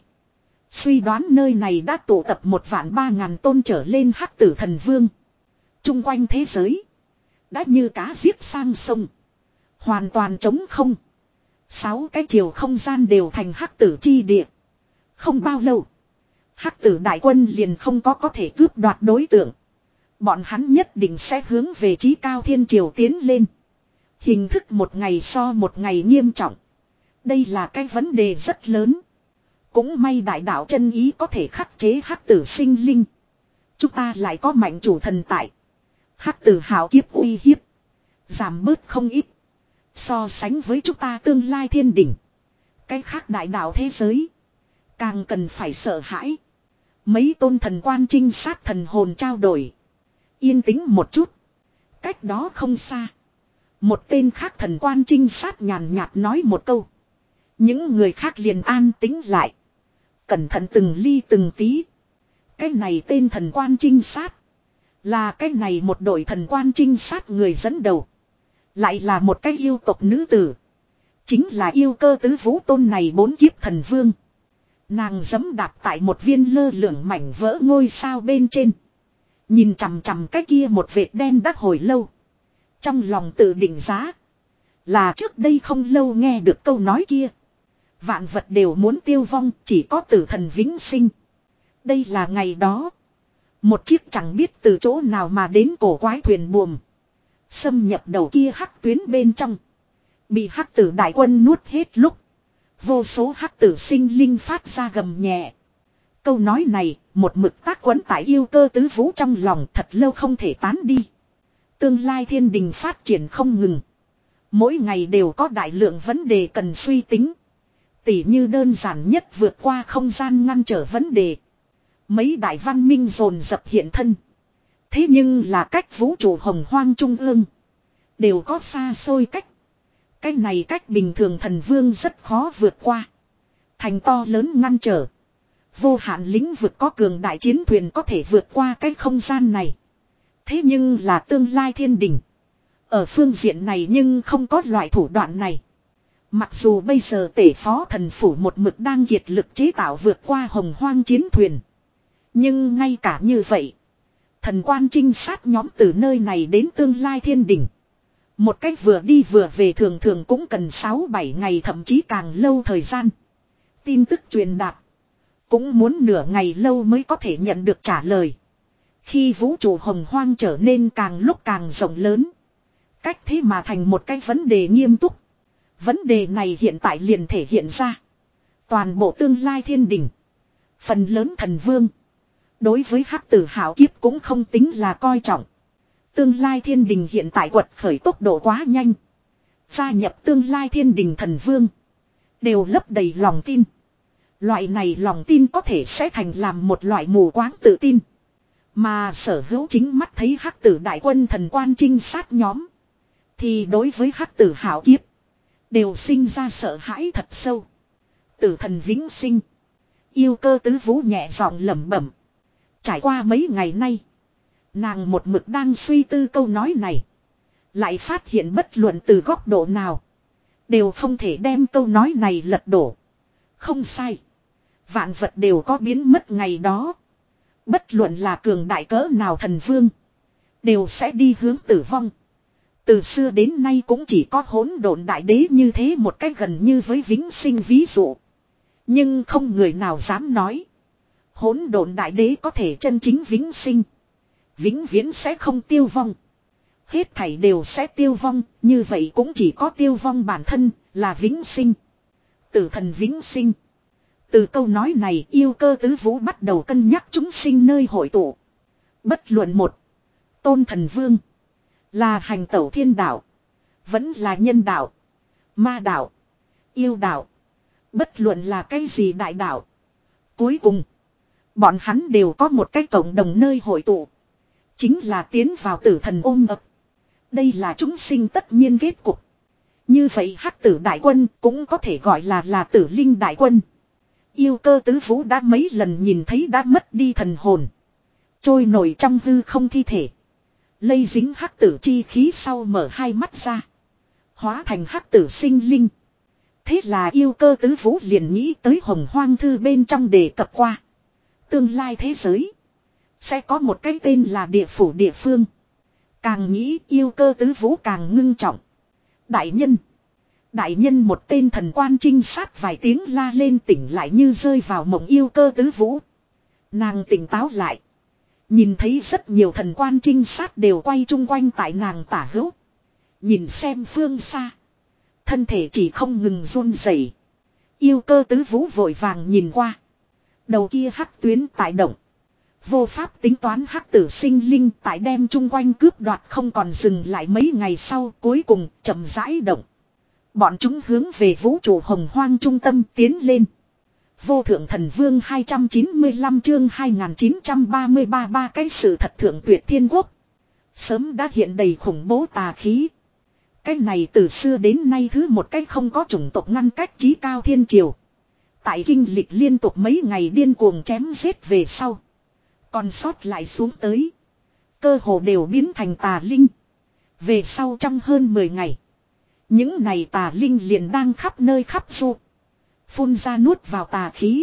Suy đoán nơi này đã tụ tập một vạn ba ngàn tôn trở lên hắc tử thần vương. Trung quanh thế giới. Đã như cá giết sang sông. Hoàn toàn trống không. Sáu cái chiều không gian đều thành hắc tử chi địa. Không bao lâu. Hắc tử đại quân liền không có có thể cướp đoạt đối tượng. Bọn hắn nhất định sẽ hướng về chí cao thiên triều tiến lên. Hình thức một ngày so một ngày nghiêm trọng. Đây là cái vấn đề rất lớn. Cũng may đại đạo chân ý có thể khắc chế hắc tử sinh linh. Chúng ta lại có mạnh chủ thần tại. Hắc tử hào kiếp uy hiếp. Giảm bớt không ít. So sánh với chúng ta tương lai thiên đỉnh. Cái khác đại đạo thế giới. Càng cần phải sợ hãi. Mấy tôn thần quan trinh sát thần hồn trao đổi. Yên tĩnh một chút. Cách đó không xa. Một tên khác thần quan trinh sát nhàn nhạt nói một câu. Những người khác liền an tĩnh lại. Cẩn thận từng ly từng tí. Cái này tên thần quan trinh sát. Là cái này một đội thần quan trinh sát người dẫn đầu. Lại là một cái yêu tộc nữ tử. Chính là yêu cơ tứ vũ tôn này bốn kiếp thần vương. Nàng giẫm đạp tại một viên lơ lửng mảnh vỡ ngôi sao bên trên. Nhìn chằm chằm cái kia một vệt đen đắt hồi lâu. Trong lòng tự định giá. Là trước đây không lâu nghe được câu nói kia. Vạn vật đều muốn tiêu vong, chỉ có tử thần vĩnh sinh. Đây là ngày đó. Một chiếc chẳng biết từ chỗ nào mà đến cổ quái thuyền buồm. Xâm nhập đầu kia hắc tuyến bên trong. Bị hắc tử đại quân nuốt hết lúc. Vô số hắc tử sinh linh phát ra gầm nhẹ. Câu nói này, một mực tác quấn tại yêu cơ tứ vũ trong lòng thật lâu không thể tán đi. Tương lai thiên đình phát triển không ngừng. Mỗi ngày đều có đại lượng vấn đề cần suy tính. Tỉ như đơn giản nhất vượt qua không gian ngăn trở vấn đề. Mấy đại văn minh dồn dập hiện thân. Thế nhưng là cách vũ trụ hồng hoang trung ương. Đều có xa xôi cách. Cái này cách bình thường thần vương rất khó vượt qua. Thành to lớn ngăn trở. Vô hạn lĩnh vực có cường đại chiến thuyền có thể vượt qua cái không gian này. Thế nhưng là tương lai thiên đình. Ở phương diện này nhưng không có loại thủ đoạn này. Mặc dù bây giờ tể phó thần phủ một mực đang kiệt lực chế tạo vượt qua hồng hoang chiến thuyền. Nhưng ngay cả như vậy. Thần quan trinh sát nhóm từ nơi này đến tương lai thiên đình. Một cách vừa đi vừa về thường thường cũng cần sáu bảy ngày thậm chí càng lâu thời gian. Tin tức truyền đạt. Cũng muốn nửa ngày lâu mới có thể nhận được trả lời. Khi vũ trụ hồng hoang trở nên càng lúc càng rộng lớn. Cách thế mà thành một cái vấn đề nghiêm túc. Vấn đề này hiện tại liền thể hiện ra. Toàn bộ tương lai thiên đình. Phần lớn thần vương. Đối với hắc tử hảo kiếp cũng không tính là coi trọng. Tương lai thiên đình hiện tại quật khởi tốc độ quá nhanh. Gia nhập tương lai thiên đình thần vương. Đều lấp đầy lòng tin. Loại này lòng tin có thể sẽ thành làm một loại mù quáng tự tin. Mà sở hữu chính mắt thấy hắc tử đại quân thần quan trinh sát nhóm. Thì đối với hắc tử hảo kiếp. Đều sinh ra sợ hãi thật sâu. Tử thần vĩnh sinh. Yêu cơ tứ vũ nhẹ giọng lẩm bẩm. Trải qua mấy ngày nay. Nàng một mực đang suy tư câu nói này. Lại phát hiện bất luận từ góc độ nào. Đều không thể đem câu nói này lật đổ. Không sai. Vạn vật đều có biến mất ngày đó. Bất luận là cường đại cỡ nào thần vương. Đều sẽ đi hướng tử vong. Từ xưa đến nay cũng chỉ có hỗn độn đại đế như thế một cách gần như với vĩnh sinh ví dụ. Nhưng không người nào dám nói. Hỗn độn đại đế có thể chân chính vĩnh sinh. Vĩnh viễn sẽ không tiêu vong. Hết thảy đều sẽ tiêu vong. Như vậy cũng chỉ có tiêu vong bản thân là vĩnh sinh. Tử thần vĩnh sinh. Từ câu nói này yêu cơ tứ vũ bắt đầu cân nhắc chúng sinh nơi hội tụ. Bất luận một. Tôn thần vương. Là hành tẩu thiên đạo. Vẫn là nhân đạo. Ma đạo. Yêu đạo. Bất luận là cái gì đại đạo. Cuối cùng. Bọn hắn đều có một cái cộng đồng nơi hội tụ. Chính là tiến vào tử thần ôm ập. Đây là chúng sinh tất nhiên kết cục. Như vậy hắc tử đại quân cũng có thể gọi là là tử linh đại quân. Yêu cơ tứ vũ đã mấy lần nhìn thấy đã mất đi thần hồn. Trôi nổi trong hư không thi thể. Lây dính hắc tử chi khí sau mở hai mắt ra. Hóa thành hắc tử sinh linh. Thế là yêu cơ tứ vũ liền nghĩ tới hồng hoang thư bên trong đề cập qua. Tương lai thế giới. Sẽ có một cái tên là địa phủ địa phương. Càng nghĩ yêu cơ tứ vũ càng ngưng trọng. Đại nhân. Đại nhân một tên thần quan trinh sát vài tiếng la lên tỉnh lại như rơi vào mộng yêu cơ tứ vũ. Nàng tỉnh táo lại. Nhìn thấy rất nhiều thần quan trinh sát đều quay chung quanh tại nàng tả hữu. Nhìn xem phương xa. Thân thể chỉ không ngừng run rẩy. Yêu cơ tứ vũ vội vàng nhìn qua. Đầu kia hắc tuyến tại động. Vô pháp tính toán hắc tử sinh linh tại đem chung quanh cướp đoạt không còn dừng lại mấy ngày sau cuối cùng chậm rãi động. Bọn chúng hướng về vũ trụ hồng hoang trung tâm tiến lên. Vô thượng thần vương hai trăm chín mươi lăm chương hai nghìn chín trăm ba mươi ba ba cái sự thật thượng tuyệt thiên quốc. Sớm đã hiện đầy khủng bố tà khí. Cái này từ xưa đến nay thứ một cái không có chủng tộc ngăn cách chí cao thiên triều. Tại kinh lịch liên tục mấy ngày điên cuồng chém giết về sau. Còn sót lại xuống tới. Cơ hồ đều biến thành tà linh. Về sau trong hơn mười ngày. Những này tà linh liền đang khắp nơi khắp du. Phun ra nuốt vào tà khí.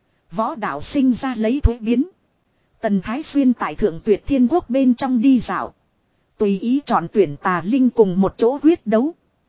Võ đạo sinh ra lấy thuế biến. Tần Thái Xuyên tại thượng tuyệt thiên quốc bên trong đi dạo. Tùy ý chọn tuyển tà linh cùng một chỗ quyết đấu.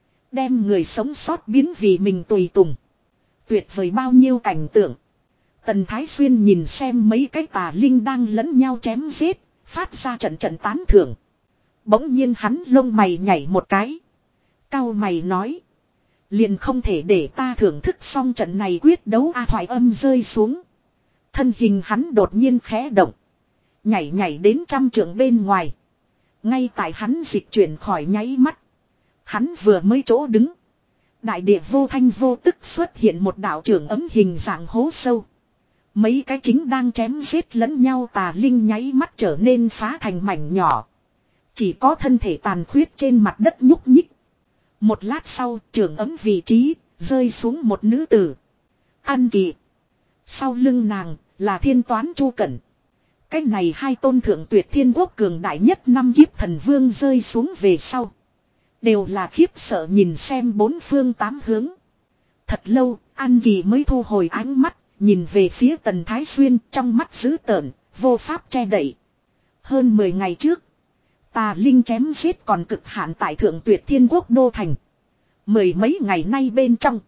Đem người sống sót biến vì mình tùy tùng. Tuyệt vời bao nhiêu cảnh tượng. Tần Thái Xuyên nhìn xem mấy cái tà linh đang lẫn nhau chém giết. Phát ra trận trận tán thưởng. Bỗng nhiên hắn lông mày nhảy một cái. Cao mày nói. Liền không thể để ta thưởng thức xong trận này quyết đấu a thoại âm rơi xuống. Thân hình hắn đột nhiên khẽ động. Nhảy nhảy đến trăm trượng bên ngoài. Ngay tại hắn dịch chuyển khỏi nháy mắt. Hắn vừa mới chỗ đứng. Đại địa vô thanh vô tức xuất hiện một đạo trưởng ấm hình dạng hố sâu. Mấy cái chính đang chém giết lẫn nhau tà linh nháy mắt trở nên phá thành mảnh nhỏ. Chỉ có thân thể tàn khuyết trên mặt đất nhúc nhích. Một lát sau trưởng ấm vị trí rơi xuống một nữ tử. An Kỳ. Sau lưng nàng là thiên toán Chu Cẩn. Cái này hai tôn thượng tuyệt thiên quốc cường đại nhất năm kiếp thần vương rơi xuống về sau. Đều là khiếp sợ nhìn xem bốn phương tám hướng. Thật lâu An Kỳ mới thu hồi ánh mắt. Nhìn về phía Tần Thái Xuyên trong mắt dữ tợn, vô pháp che đậy. Hơn mười ngày trước. Tà linh chém giết còn cực hạn tại thượng tuyệt thiên quốc đô thành. Mười mấy ngày nay bên trong.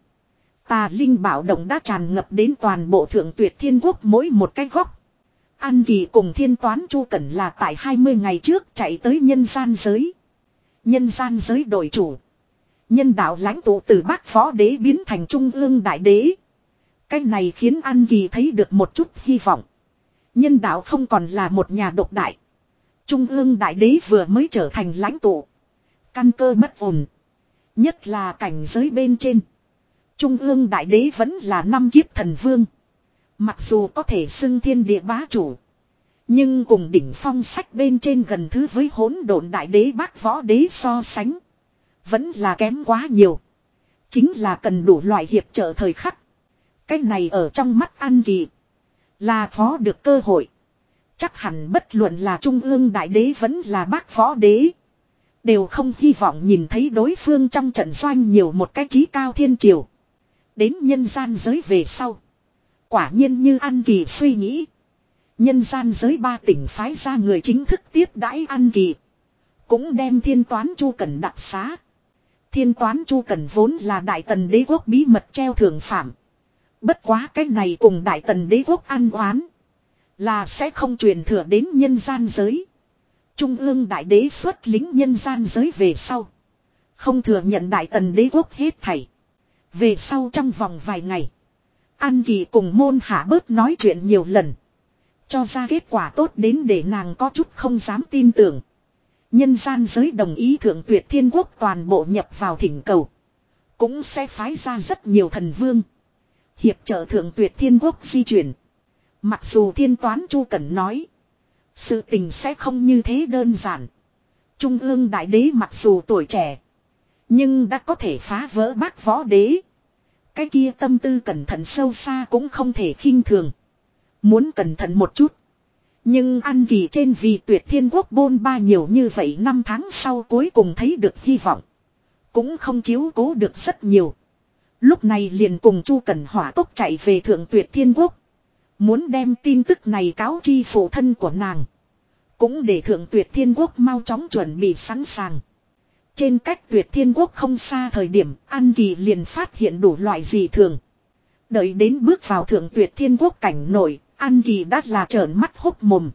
Tà linh bạo động đã tràn ngập đến toàn bộ thượng tuyệt thiên quốc mỗi một cái góc. An Kỳ cùng thiên toán Chu Cẩn là tại hai mươi ngày trước chạy tới nhân gian giới. Nhân gian giới đổi chủ. Nhân đạo lãnh tụ từ Bắc Võ Đế biến thành Trung ương Đại Đế. Cái này khiến An Kỳ thấy được một chút hy vọng. Nhân đạo không còn là một nhà độc đại. Trung ương Đại Đế vừa mới trở thành lãnh tụ. Căn cơ bất ổn. Nhất là cảnh giới bên trên. Trung ương Đại Đế vẫn là năm kiếp thần vương. Mặc dù có thể xưng thiên địa bá chủ. Nhưng cùng đỉnh phong sách bên trên gần thứ với hỗn độn Đại Đế Bắc Võ Đế so sánh. Vẫn là kém quá nhiều. Chính là cần đủ loại hiệp trợ thời khắc. Cái này ở trong mắt An Kỳ. Là khó được cơ hội. Chắc hẳn bất luận là Trung ương Đại Đế vẫn là Bắc Võ Đế. Đều không hy vọng nhìn thấy đối phương trong trận doanh nhiều một cái chí cao thiên triều. Đến nhân gian giới về sau. Quả nhiên như An Kỳ suy nghĩ. Nhân gian giới ba tỉnh phái ra người chính thức tiếp đãi An Kỳ. Cũng đem thiên toán Chu Cẩn đặc xá. Thiên toán Chu Cẩn vốn là Đại Tần Đế quốc bí mật treo thưởng phạm. Bất quá cái này cùng Đại Tần Đế quốc ăn oán. Là sẽ không truyền thừa đến nhân gian giới. Trung ương Đại Đế xuất lính nhân gian giới về sau. Không thừa nhận Đại Tần Đế quốc hết thảy. Về sau trong vòng vài ngày. An Kỳ cùng môn hạ bớt nói chuyện nhiều lần. Cho ra kết quả tốt đến để nàng có chút không dám tin tưởng. Nhân gian giới đồng ý thượng tuyệt thiên quốc toàn bộ nhập vào thỉnh cầu. Cũng sẽ phái ra rất nhiều thần vương. Hiệp trợ thượng tuyệt thiên quốc di chuyển. Mặc dù thiên toán Chu Cẩn nói. Sự tình sẽ không như thế đơn giản. Trung ương Đại Đế mặc dù tuổi trẻ. Nhưng đã có thể phá vỡ bác võ đế. Cái kia tâm tư cẩn thận sâu xa cũng không thể khinh thường. Muốn cẩn thận một chút. Nhưng An Kỳ trên vì Tuyệt Thiên Quốc bôn ba nhiều như vậy năm tháng sau cuối cùng thấy được hy vọng. Cũng không chiếu cố được rất nhiều. Lúc này liền cùng Chu Cẩn hỏa tốc chạy về Thượng Tuyệt Thiên Quốc. Muốn đem tin tức này cáo chi phụ thân của nàng. Cũng để Thượng Tuyệt Thiên Quốc mau chóng chuẩn bị sẵn sàng. Trên cách Tuyệt Thiên Quốc không xa thời điểm, An Kỳ liền phát hiện đủ loại dị thường. Đợi đến bước vào Thượng Tuyệt Thiên Quốc cảnh nội, An Kỳ đã là trợn mắt hốc mồm.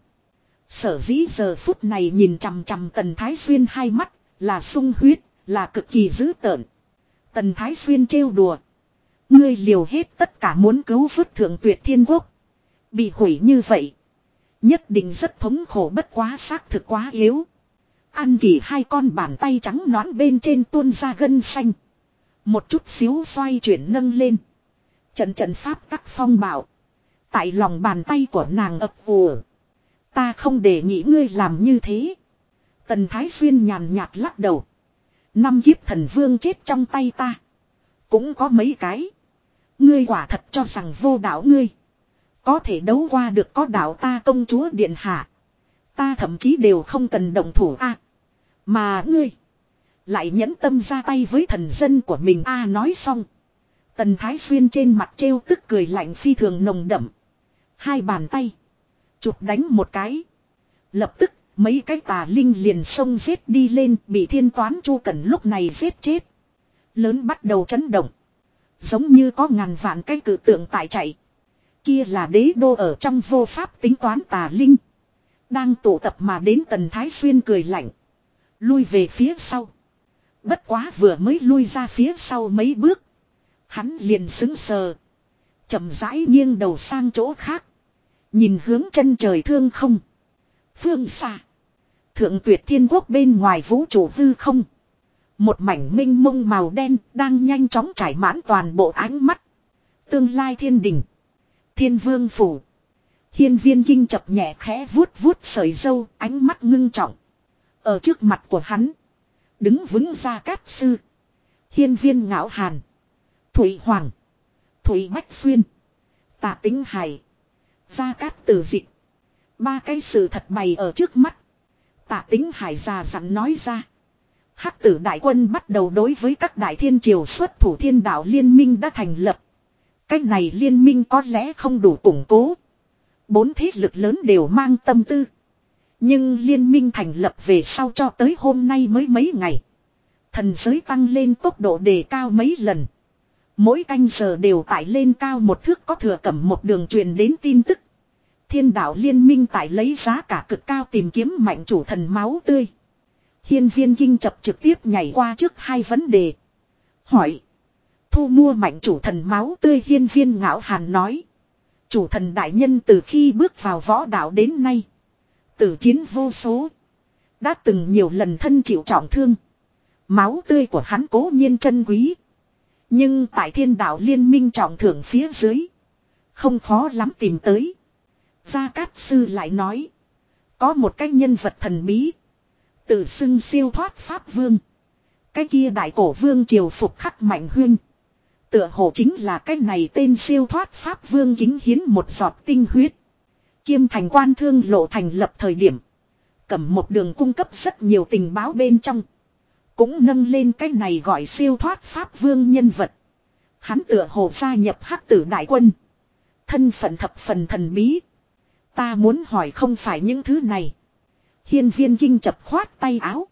Sở dĩ giờ phút này nhìn chằm chằm Tần Thái Xuyên hai mắt, là sung huyết, là cực kỳ dữ tợn. Tần Thái Xuyên trêu đùa. Ngươi liều hết tất cả muốn cứu vớt Thượng Tuyệt Thiên Quốc. Bị hủy như vậy. Nhất định rất thống khổ, bất quá xác thực quá yếu. An Kỳ hai con bàn tay trắng nõn bên trên tuôn ra gân xanh. Một chút xíu xoay chuyển nâng lên. Trận trận pháp tắc phong bạo. Tại lòng bàn tay của nàng ập ùa. Ta không để nghĩ ngươi làm như thế. Tần Thái Xuyên nhàn nhạt lắc đầu. Năm kiếp thần vương chết trong tay ta. Cũng có mấy cái. Ngươi quả thật cho rằng vô đạo ngươi. Có thể đấu qua được có đạo ta công chúa điện hạ. Ta thậm chí đều không cần động thủ a. Mà ngươi. Lại nhẫn tâm ra tay với thần dân của mình a. Nói xong. Tần Thái Xuyên trên mặt trêu tức cười lạnh phi thường nồng đậm. Hai bàn tay. Chụp đánh một cái. Lập tức mấy cái tà linh liền xông giết đi lên, bị Thiên Toán Chu Cẩn lúc này giết chết. Lớn bắt đầu chấn động. Giống như có ngàn vạn cái cự tượng tại chạy. Kia là đế đô ở trong vô pháp tính toán tà linh. Đang tụ tập mà đến. Tần Thái Xuyên cười lạnh. Lui về phía sau. Bất quá vừa mới lui ra phía sau mấy bước. Hắn liền sững sờ. Chậm rãi nghiêng đầu sang chỗ khác. Nhìn hướng chân trời thương không. Phương xa. Thượng Tuyệt Thiên Quốc bên ngoài vũ trụ hư không. Một mảnh minh mông màu đen đang nhanh chóng trải mãn toàn bộ ánh mắt. Tương lai thiên đình. Thiên Vương Phủ. Hiên Viên Kinh chập nhẹ khẽ vuốt vuốt sợi râu, ánh mắt ngưng trọng. Ở trước mặt của hắn. Đứng vững Gia Cát Sư. Hiên Viên Ngạo Hàn. Thủy Hoàng. Thủy Bách Xuyên. Tạ Tính Hải. Gia Cát Tử Dịch. Ba cái sự thật bày ở trước mắt. Tạ Tính Hải già dặn nói ra. Hắc tử đại quân bắt đầu đối với các đại thiên triều xuất thủ. Thiên đạo liên minh đã thành lập. Cái này liên minh có lẽ không đủ củng cố. Bốn thế lực lớn đều mang tâm tư. Nhưng liên minh thành lập về sau cho tới hôm nay mới mấy ngày. Thần giới tăng lên tốc độ đề cao mấy lần. Mỗi canh giờ đều tải lên cao một thước, có thừa cẩm một đường truyền đến tin tức. Thiên đạo liên minh tại lấy giá cả cực cao tìm kiếm mạnh chủ thần máu tươi. Hiên Viên Kinh chập trực tiếp nhảy qua trước hai vấn đề. Hỏi. Thu mua mạnh chủ thần máu tươi. Hiên Viên Ngạo Hàn nói. Chủ thần đại nhân từ khi bước vào võ đạo đến nay. Tử chiến vô số. Đã từng nhiều lần thân chịu trọng thương. Máu tươi của hắn cố nhiên chân quý. Nhưng tại thiên đạo liên minh trọng thưởng phía dưới. Không khó lắm tìm tới. Gia Cát Sư lại nói. Có một cái nhân vật thần bí. Tự xưng siêu thoát Pháp Vương. Cái kia đại cổ vương triều phục khắc Mạnh Huyên. Tựa hồ chính là cái này tên siêu thoát Pháp Vương kính hiến một giọt tinh huyết. Kiêm thành quan thương lộ thành lập thời điểm. Cầm một đường cung cấp rất nhiều tình báo bên trong. Cũng nâng lên cái này gọi siêu thoát Pháp Vương nhân vật. Hắn tựa hồ gia nhập hắc tử đại quân. Thân phận thập phần thần bí. Ta muốn hỏi không phải những thứ này. Hiên Viên Kinh chập khoát tay áo.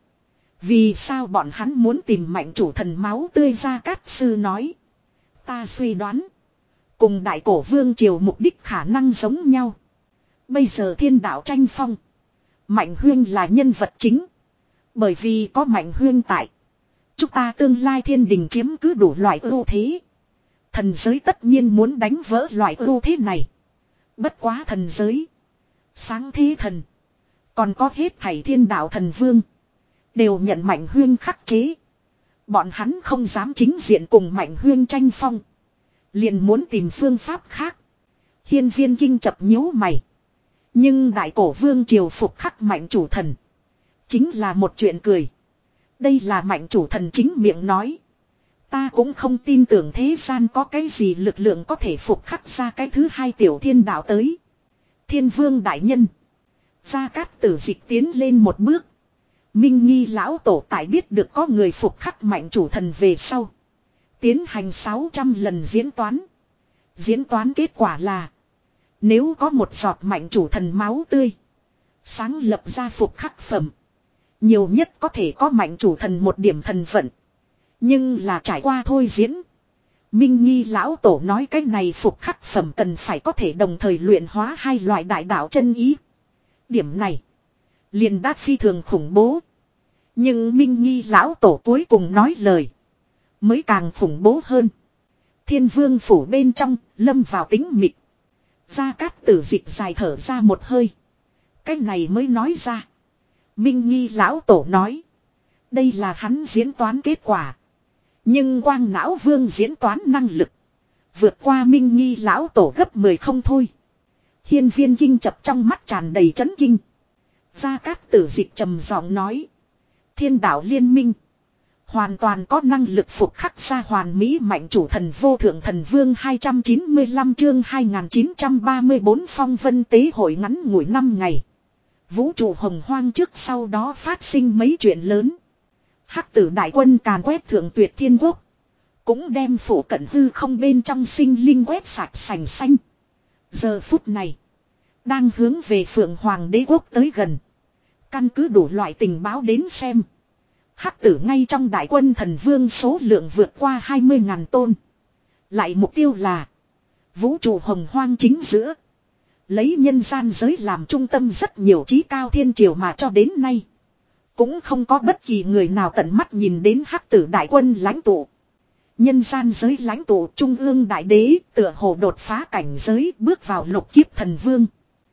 Vì sao bọn hắn muốn tìm mạnh chủ thần máu tươi? Gia Cát Sư nói. Ta suy đoán. Cùng đại cổ vương triều mục đích khả năng giống nhau. Bây giờ thiên đạo tranh phong. Mạnh Huyên là nhân vật chính. Bởi vì có Mạnh Huyên tại. Chúng ta tương lai thiên đình chiếm cứ đủ loại ưu thế. Thần giới tất nhiên muốn đánh vỡ loại ưu thế này. Bất quá thần giới. Sáng thế thần. Còn có hết thảy thiên đạo thần vương. Đều nhận Mạnh Huyên khắc chế. Bọn hắn không dám chính diện cùng Mạnh Huyên tranh phong. Liền muốn tìm phương pháp khác. Hiên Viên Kinh chập nhíu mày. Nhưng đại cổ vương triều phục khắc Mạnh chủ thần. Chính là một chuyện cười. Đây là mạnh chủ thần chính miệng nói. Ta cũng không tin tưởng thế gian có cái gì lực lượng có thể phục khắc ra cái thứ hai tiểu thiên đạo tới. Thiên vương đại nhân. Gia Cát Tử Dịch tiến lên một bước. Minh Nghi lão tổ tại biết được có người phục khắc mạnh chủ thần về sau. Tiến hành sáu trăm lần diễn toán. Diễn toán kết quả là. Nếu có một giọt mạnh chủ thần máu tươi. Sáng lập ra phục khắc phẩm. Nhiều nhất có thể có mạnh chủ thần một điểm thần vận. Nhưng là trải qua thôi diễn. Minh Nghi lão tổ nói cái này phục khắc phẩm cần phải có thể đồng thời luyện hóa hai loại đại đạo chân ý. Điểm này. Liền đã phi thường khủng bố. Nhưng Minh Nghi lão tổ cuối cùng nói lời. Mới càng khủng bố hơn. Thiên vương phủ bên trong lâm vào tĩnh mịch. Gia Cát Tử Dịch dài thở ra một hơi. Cái này mới nói ra. Minh Nghi lão tổ nói. Đây là hắn diễn toán kết quả. Nhưng quang não vương diễn toán năng lực. Vượt qua Minh Nghi lão tổ gấp mười không thôi. Hiên Viên Kinh chập trong mắt tràn đầy chấn kinh. Gia Cát Tử Dịch trầm giọng nói. Thiên đạo liên minh. Hoàn toàn có năng lực phục khắc ra hoàn mỹ mạnh chủ thần vô thượng thần vương hai trăm chín mươi lăm chương hai nghìn chín trăm ba mươi tư phong vân tế hội ngắn ngủi năm ngày. Vũ trụ hồng hoang trước sau đó phát sinh mấy chuyện lớn. Hắc tử đại quân càn quét thượng tuyệt thiên quốc. Cũng đem phủ cận hư không bên trong sinh linh quét sạch sành xanh. Giờ phút này. Đang hướng về Phượng Hoàng đế quốc tới gần. Căn cứ đủ loại tình báo đến xem. Hắc tử ngay trong đại quân thần vương số lượng vượt qua hai mươi ngàn tôn. Lại mục tiêu là. Vũ trụ hồng hoang chính giữa. Lấy nhân gian giới làm trung tâm rất nhiều trí cao thiên triều mà cho đến nay. Cũng không có bất kỳ người nào tận mắt nhìn đến hắc tử đại quân lãnh tụ. Nhân gian giới lãnh tụ trung ương đại đế tựa hồ đột phá cảnh giới bước vào lục kiếp thần vương.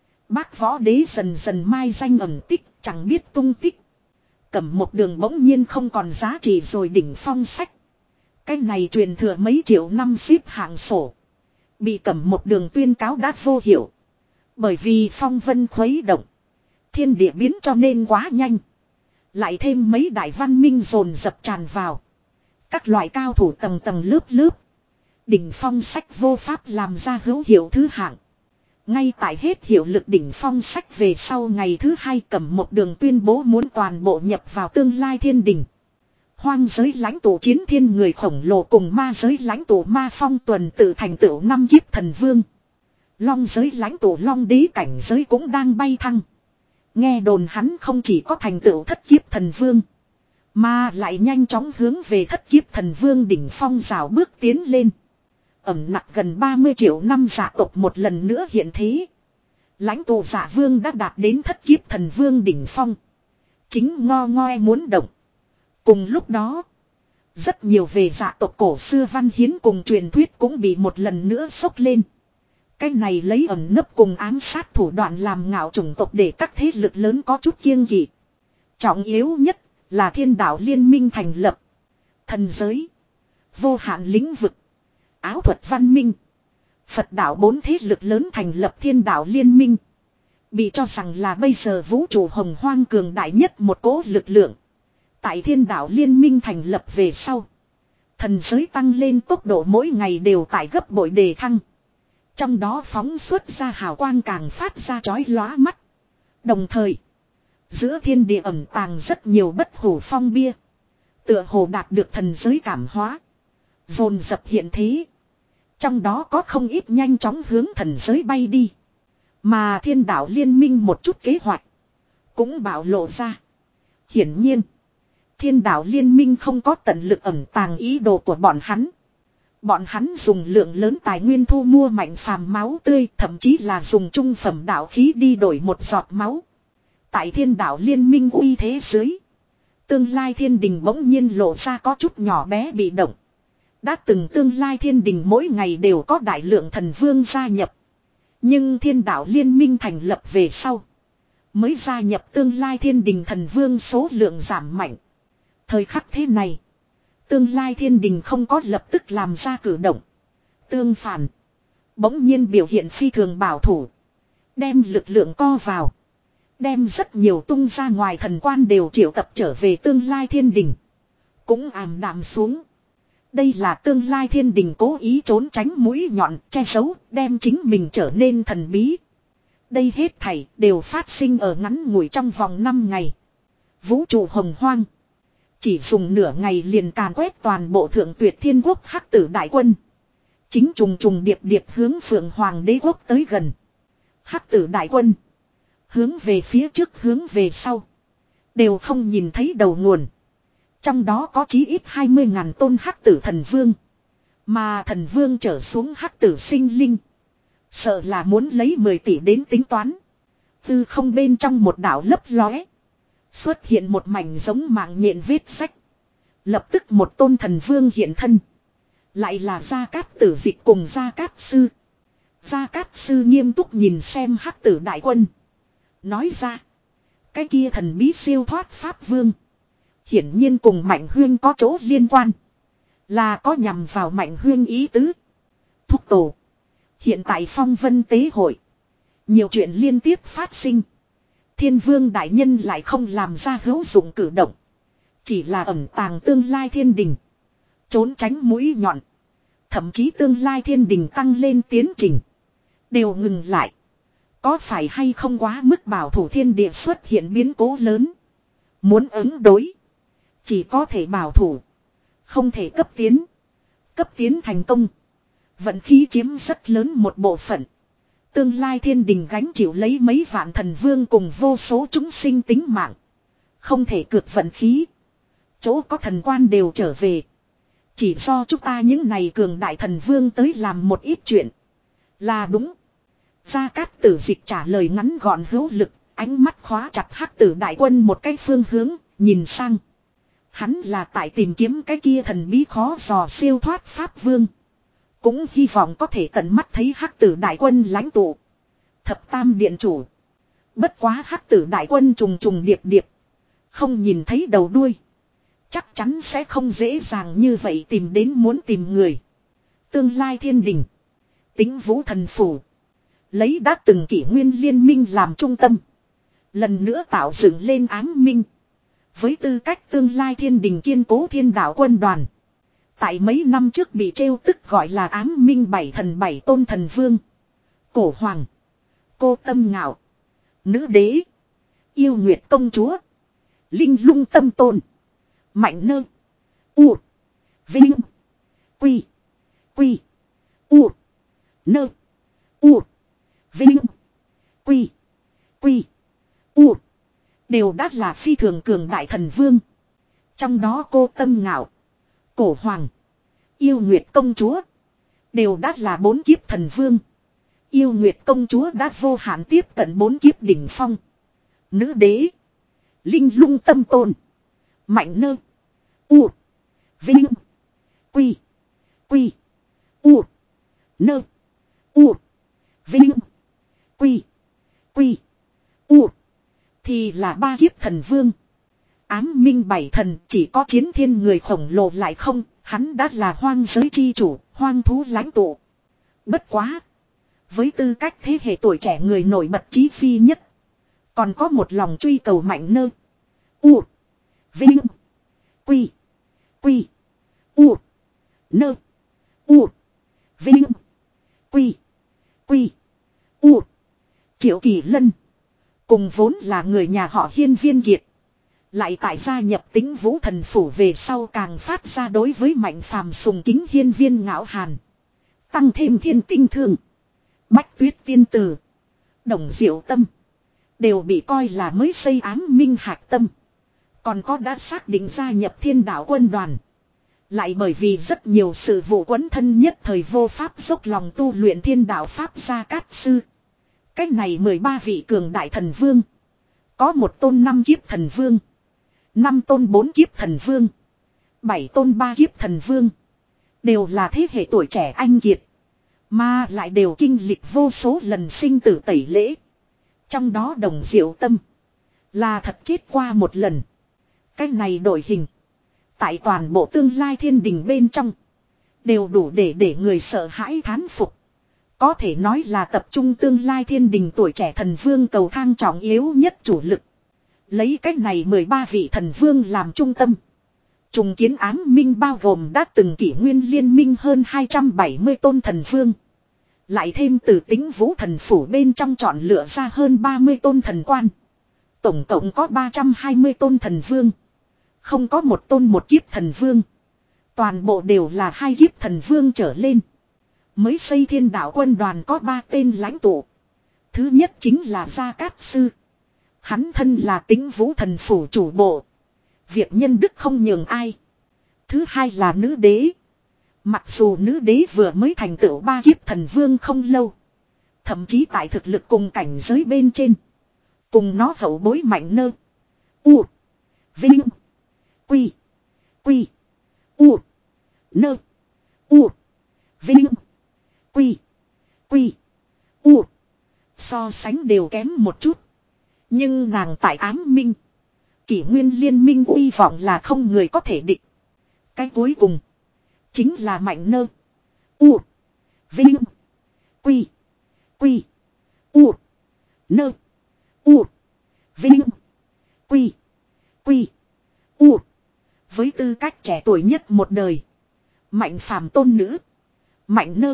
Bác võ đế dần dần mai danh ẩn tích chẳng biết tung tích. Cẩm một đường bỗng nhiên không còn giá trị rồi đỉnh phong sách. Cái này truyền thừa mấy triệu năm xếp hạng sổ. Bị cẩm một đường tuyên cáo đã vô hiệu. Bởi vì phong vân khuấy động. Thiên địa biến cho nên quá nhanh. Lại thêm mấy đại văn minh dồn dập tràn vào. Các loại cao thủ tầng tầng lớp lớp. Đỉnh phong sách vô pháp làm ra hữu hiệu thứ hạng. Ngay tại hết hiệu lực đỉnh phong sách về sau ngày thứ hai cầm một đường tuyên bố muốn toàn bộ nhập vào tương lai thiên đình. Hoang giới lãnh tụ chiến thiên người khổng lồ cùng ma giới lãnh tụ ma phong tuần tự thành tựu năm kiếp thần vương. Long giới lãnh tụ long đế cảnh giới cũng đang bay thăng. Nghe đồn hắn không chỉ có thành tựu thất kiếp thần vương. Mà lại nhanh chóng hướng về thất kiếp thần vương đỉnh phong rào bước tiến lên. Ẩm nặng gần ba mươi triệu năm dạ tộc một lần nữa hiện thế. Lãnh tụ dạ vương đã đạt đến thất kiếp thần vương đỉnh phong. Chính ngo ngoe muốn động. Cùng lúc đó. Rất nhiều về dạ tộc cổ xưa văn hiến cùng truyền thuyết cũng bị một lần nữa sốc lên. Cái này lấy ẩn nấp cùng ám sát thủ đoạn làm ngạo chủng tộc để các thế lực lớn có chút kiêng kỵ. Trọng yếu nhất là thiên đạo liên minh thành lập. Thần giới. Vô hạn lĩnh vực. Áo thuật văn minh. Phật đạo bốn thế lực lớn thành lập thiên đạo liên minh. Bị cho rằng là bây giờ vũ trụ hồng hoang cường đại nhất một cỗ lực lượng. Tại thiên đạo liên minh thành lập về sau. Thần giới tăng lên tốc độ mỗi ngày đều tại gấp bội đề thăng. Trong đó phóng xuất ra hào quang càng phát ra chói lóa mắt. Đồng thời. Giữa thiên địa ẩn tàng rất nhiều bất hủ phong bia. Tựa hồ đạt được thần giới cảm hóa. Dồn dập hiện thế. Trong đó có không ít nhanh chóng hướng thần giới bay đi. Mà thiên đạo liên minh một chút kế hoạch. Cũng bảo lộ ra. Hiển nhiên. Thiên đạo liên minh không có tận lực ẩn tàng ý đồ của bọn hắn. Bọn hắn dùng lượng lớn tài nguyên thu mua mạnh phàm máu tươi. Thậm chí là dùng trung phẩm đạo khí đi đổi một giọt máu. Tại thiên đạo liên minh uy thế dưới. Tương lai thiên đình bỗng nhiên lộ ra có chút nhỏ bé bị động. Đã từng tương lai thiên đình mỗi ngày đều có đại lượng thần vương gia nhập. Nhưng thiên đạo liên minh thành lập về sau. Mới gia nhập tương lai thiên đình thần vương số lượng giảm mạnh. Thời khắc thế này. Tương lai thiên đình không có lập tức làm ra cử động. Tương phản. Bỗng nhiên biểu hiện phi thường bảo thủ. Đem lực lượng co vào. Đem rất nhiều tung ra ngoài thần quan đều triệu tập trở về tương lai thiên đình. Cũng ảm đạm xuống. Đây là tương lai thiên đình cố ý trốn tránh mũi nhọn, che giấu, đem chính mình trở nên thần bí. Đây hết thảy đều phát sinh ở ngắn ngủi trong vòng năm ngày. Vũ trụ hồng hoang. Chỉ dùng nửa ngày liền càn quét toàn bộ thượng tuyệt thiên quốc hắc tử đại quân. Chính trùng trùng điệp điệp hướng phượng hoàng đế quốc tới gần. Hắc tử đại quân. Hướng về phía trước hướng về sau. Đều không nhìn thấy đầu nguồn. Trong đó có chí ít hai mươi ngàn tôn hắc tử thần vương. Mà thần vương trở xuống hắc tử sinh linh. Sợ là muốn lấy mười tỷ đến tính toán. Tư không bên trong một đảo lấp lóe. Xuất hiện một mảnh giống mạng nhện vết sách. Lập tức một tôn thần vương hiện thân. Lại là Gia Cát Tử Dịch cùng Gia Cát Sư. Gia Cát Sư nghiêm túc nhìn xem hắc tử đại quân. Nói ra. Cái kia thần bí siêu thoát Pháp Vương. Hiển nhiên cùng Mạnh Huyên có chỗ liên quan. Là có nhằm vào Mạnh Huyên ý tứ. Thúc tổ. Hiện tại phong vân tế hội. Nhiều chuyện liên tiếp phát sinh. Thiên vương đại nhân lại không làm ra hữu dụng cử động. Chỉ là ẩn tàng tương lai thiên đình. Trốn tránh mũi nhọn. Thậm chí tương lai thiên đình tăng lên tiến trình. Đều ngừng lại. Có phải hay không quá mức bảo thủ thiên địa xuất hiện biến cố lớn. Muốn ứng đối. Chỉ có thể bảo thủ. Không thể cấp tiến. Cấp tiến thành công. Vận khí chiếm rất lớn một bộ phận. Tương lai thiên đình gánh chịu lấy mấy vạn thần vương cùng vô số chúng sinh tính mạng. Không thể cược vận khí. Chỗ có thần quan đều trở về. Chỉ do chúng ta những này cường đại thần vương tới làm một ít chuyện. Là đúng. Gia Cát Tử Dịch trả lời ngắn gọn hữu lực. Ánh mắt khóa chặt hắc tử đại quân một cái phương hướng. Nhìn sang. Hắn là tại tìm kiếm cái kia thần bí khó dò siêu thoát Pháp Vương. Cũng hy vọng có thể tận mắt thấy hắc tử đại quân lãnh tụ. Thập tam điện chủ. Bất quá hắc tử đại quân trùng trùng điệp điệp. Không nhìn thấy đầu đuôi. Chắc chắn sẽ không dễ dàng như vậy tìm đến muốn tìm người. Tương lai thiên đình. Tính vũ thần phủ. Lấy đã từng kỷ nguyên liên minh làm trung tâm. Lần nữa tạo dựng lên áng minh. Với tư cách tương lai thiên đình kiên cố thiên đạo quân đoàn. Tại mấy năm trước bị trêu tức gọi là áng minh bảy thần bảy tôn thần vương. Cổ hoàng. Cô tâm ngạo. Nữ đế. Yêu nguyệt công chúa. Linh lung tâm tôn. Mạnh nơ. U. Vinh. Quy. Quy. U. Nơ. U. Vinh. Quy. Quy. U. Đều đã là phi thường cường đại thần vương. Trong đó cô tâm ngạo. Cổ hoàng. Yêu nguyệt công chúa. Đều đã là bốn kiếp thần vương. Yêu nguyệt công chúa đã vô hạn tiếp cận bốn kiếp đỉnh phong. Nữ đế. Linh lung tâm tôn. Mạnh nơ. U. Vinh. Quy. Quy. U. Nơ. U. Vinh. Quy. Quy. U. Thì là ba kiếp thần vương. Ám minh bảy thần chỉ có chiến thiên người khổng lồ lại không. Hắn đã là hoang giới chi chủ, hoang thú lãnh tụ. Bất quá. Với tư cách thế hệ tuổi trẻ người nổi bật chí phi nhất. Còn có một lòng truy cầu mạnh nơ. U. Vinh. Quy. Quy. U. Nơ. U. Vinh. Quy. Quy. U. Triệu Kỳ Lân. Cùng vốn là người nhà họ Hiên Viên Kiệt. Lại tại gia nhập Tính Vũ Thần Phủ về sau càng phát ra đối với Mạnh Phàm sùng kính Hiên Viên Ngạo Hàn. Tăng thêm Thiên Tinh Thương. Bách Tuyết Tiên Tử. Đồng Diệu Tâm. Đều bị coi là mới xây ám minh hạc tâm. Còn có đã xác định gia nhập Thiên Đạo quân đoàn. Lại bởi vì rất nhiều sự vụ quấn thân nhất thời vô pháp dốc lòng tu luyện Thiên Đạo Pháp Gia Cát Sư. Cách này mười ba vị cường đại thần vương. Có một tôn năm kiếp thần vương. Năm tôn bốn kiếp thần vương. Bảy tôn ba kiếp thần vương. Đều là thế hệ tuổi trẻ anh kiệt. Mà lại đều kinh lịch vô số lần sinh tử tẩy lễ. Trong đó Đồng Diệu Tâm. Là thật chết qua một lần. Cái này đổi hình. Tại toàn bộ tương lai thiên đình bên trong. Đều đủ để để người sợ hãi thán phục. Có thể nói là tập trung tương lai thiên đình tuổi trẻ thần vương cầu thang trọng yếu nhất chủ lực. Lấy cách này mười ba vị thần vương làm trung tâm. Trùng kiến ám minh bao gồm đã từng kỷ nguyên liên minh hơn hai trăm bảy mươi tôn thần vương. Lại thêm từ tính vũ thần phủ bên trong chọn lựa ra hơn ba mươi tôn thần quan. Tổng cộng có ba trăm hai mươi tôn thần vương. Không có một tôn một kiếp thần vương. Toàn bộ đều là hai kiếp thần vương trở lên. Mới xây thiên đạo quân đoàn có ba tên lãnh tụ. Thứ nhất chính là Gia Cát Sư. Hắn thân là tính vũ thần phủ chủ bộ. Việc nhân đức không nhường ai. Thứ hai là nữ đế. Mặc dù nữ đế vừa mới thành tựu ba kiếp thần vương không lâu. Thậm chí tại thực lực cùng cảnh giới bên trên. Cùng nó hậu bối mạnh nơ. U. Vinh. Quy. Quy. U. Nơ. U. Vinh. Quy. Quy. U. So sánh đều kém một chút. Nhưng nàng tại ám minh. Kỷ nguyên liên minh uy vọng là không người có thể địch. Cái cuối cùng. Chính là mạnh nơ. U. Vinh. Quy. Quy. U. Nơ. U. Vinh. Quy. Quy. U. Với tư cách trẻ tuổi nhất một đời. Mạnh phàm tôn nữ. Mạnh nơ.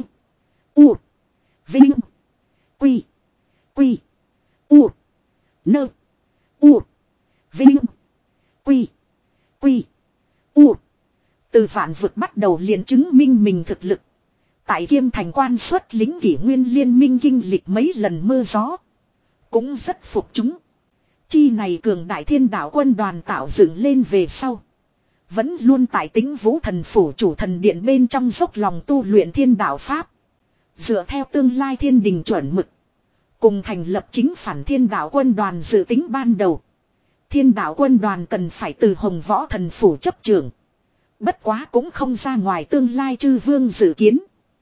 U. Vinh. Quy. Quy. U. Nơ. U. Vinh. Quy. Quy. U. Từ vạn vực bắt đầu liền chứng minh mình thực lực. Tại Kiêm Thành quan xuất lính kỷ nguyên liên minh kinh lịch mấy lần mưa gió. Cũng rất phục chúng. Chi này cường đại thiên đạo quân đoàn tạo dựng lên về sau. Vẫn luôn tại tính vũ thần phủ chủ thần điện bên trong dốc lòng tu luyện thiên đạo pháp. Dựa theo tương lai thiên đình chuẩn mực. Cùng thành lập chính phản thiên đạo quân đoàn dự tính ban đầu. Thiên đạo quân đoàn cần phải từ Hồng Võ thần phủ chấp trưởng. Bất quá cũng không ra ngoài tương lai chư vương dự kiến.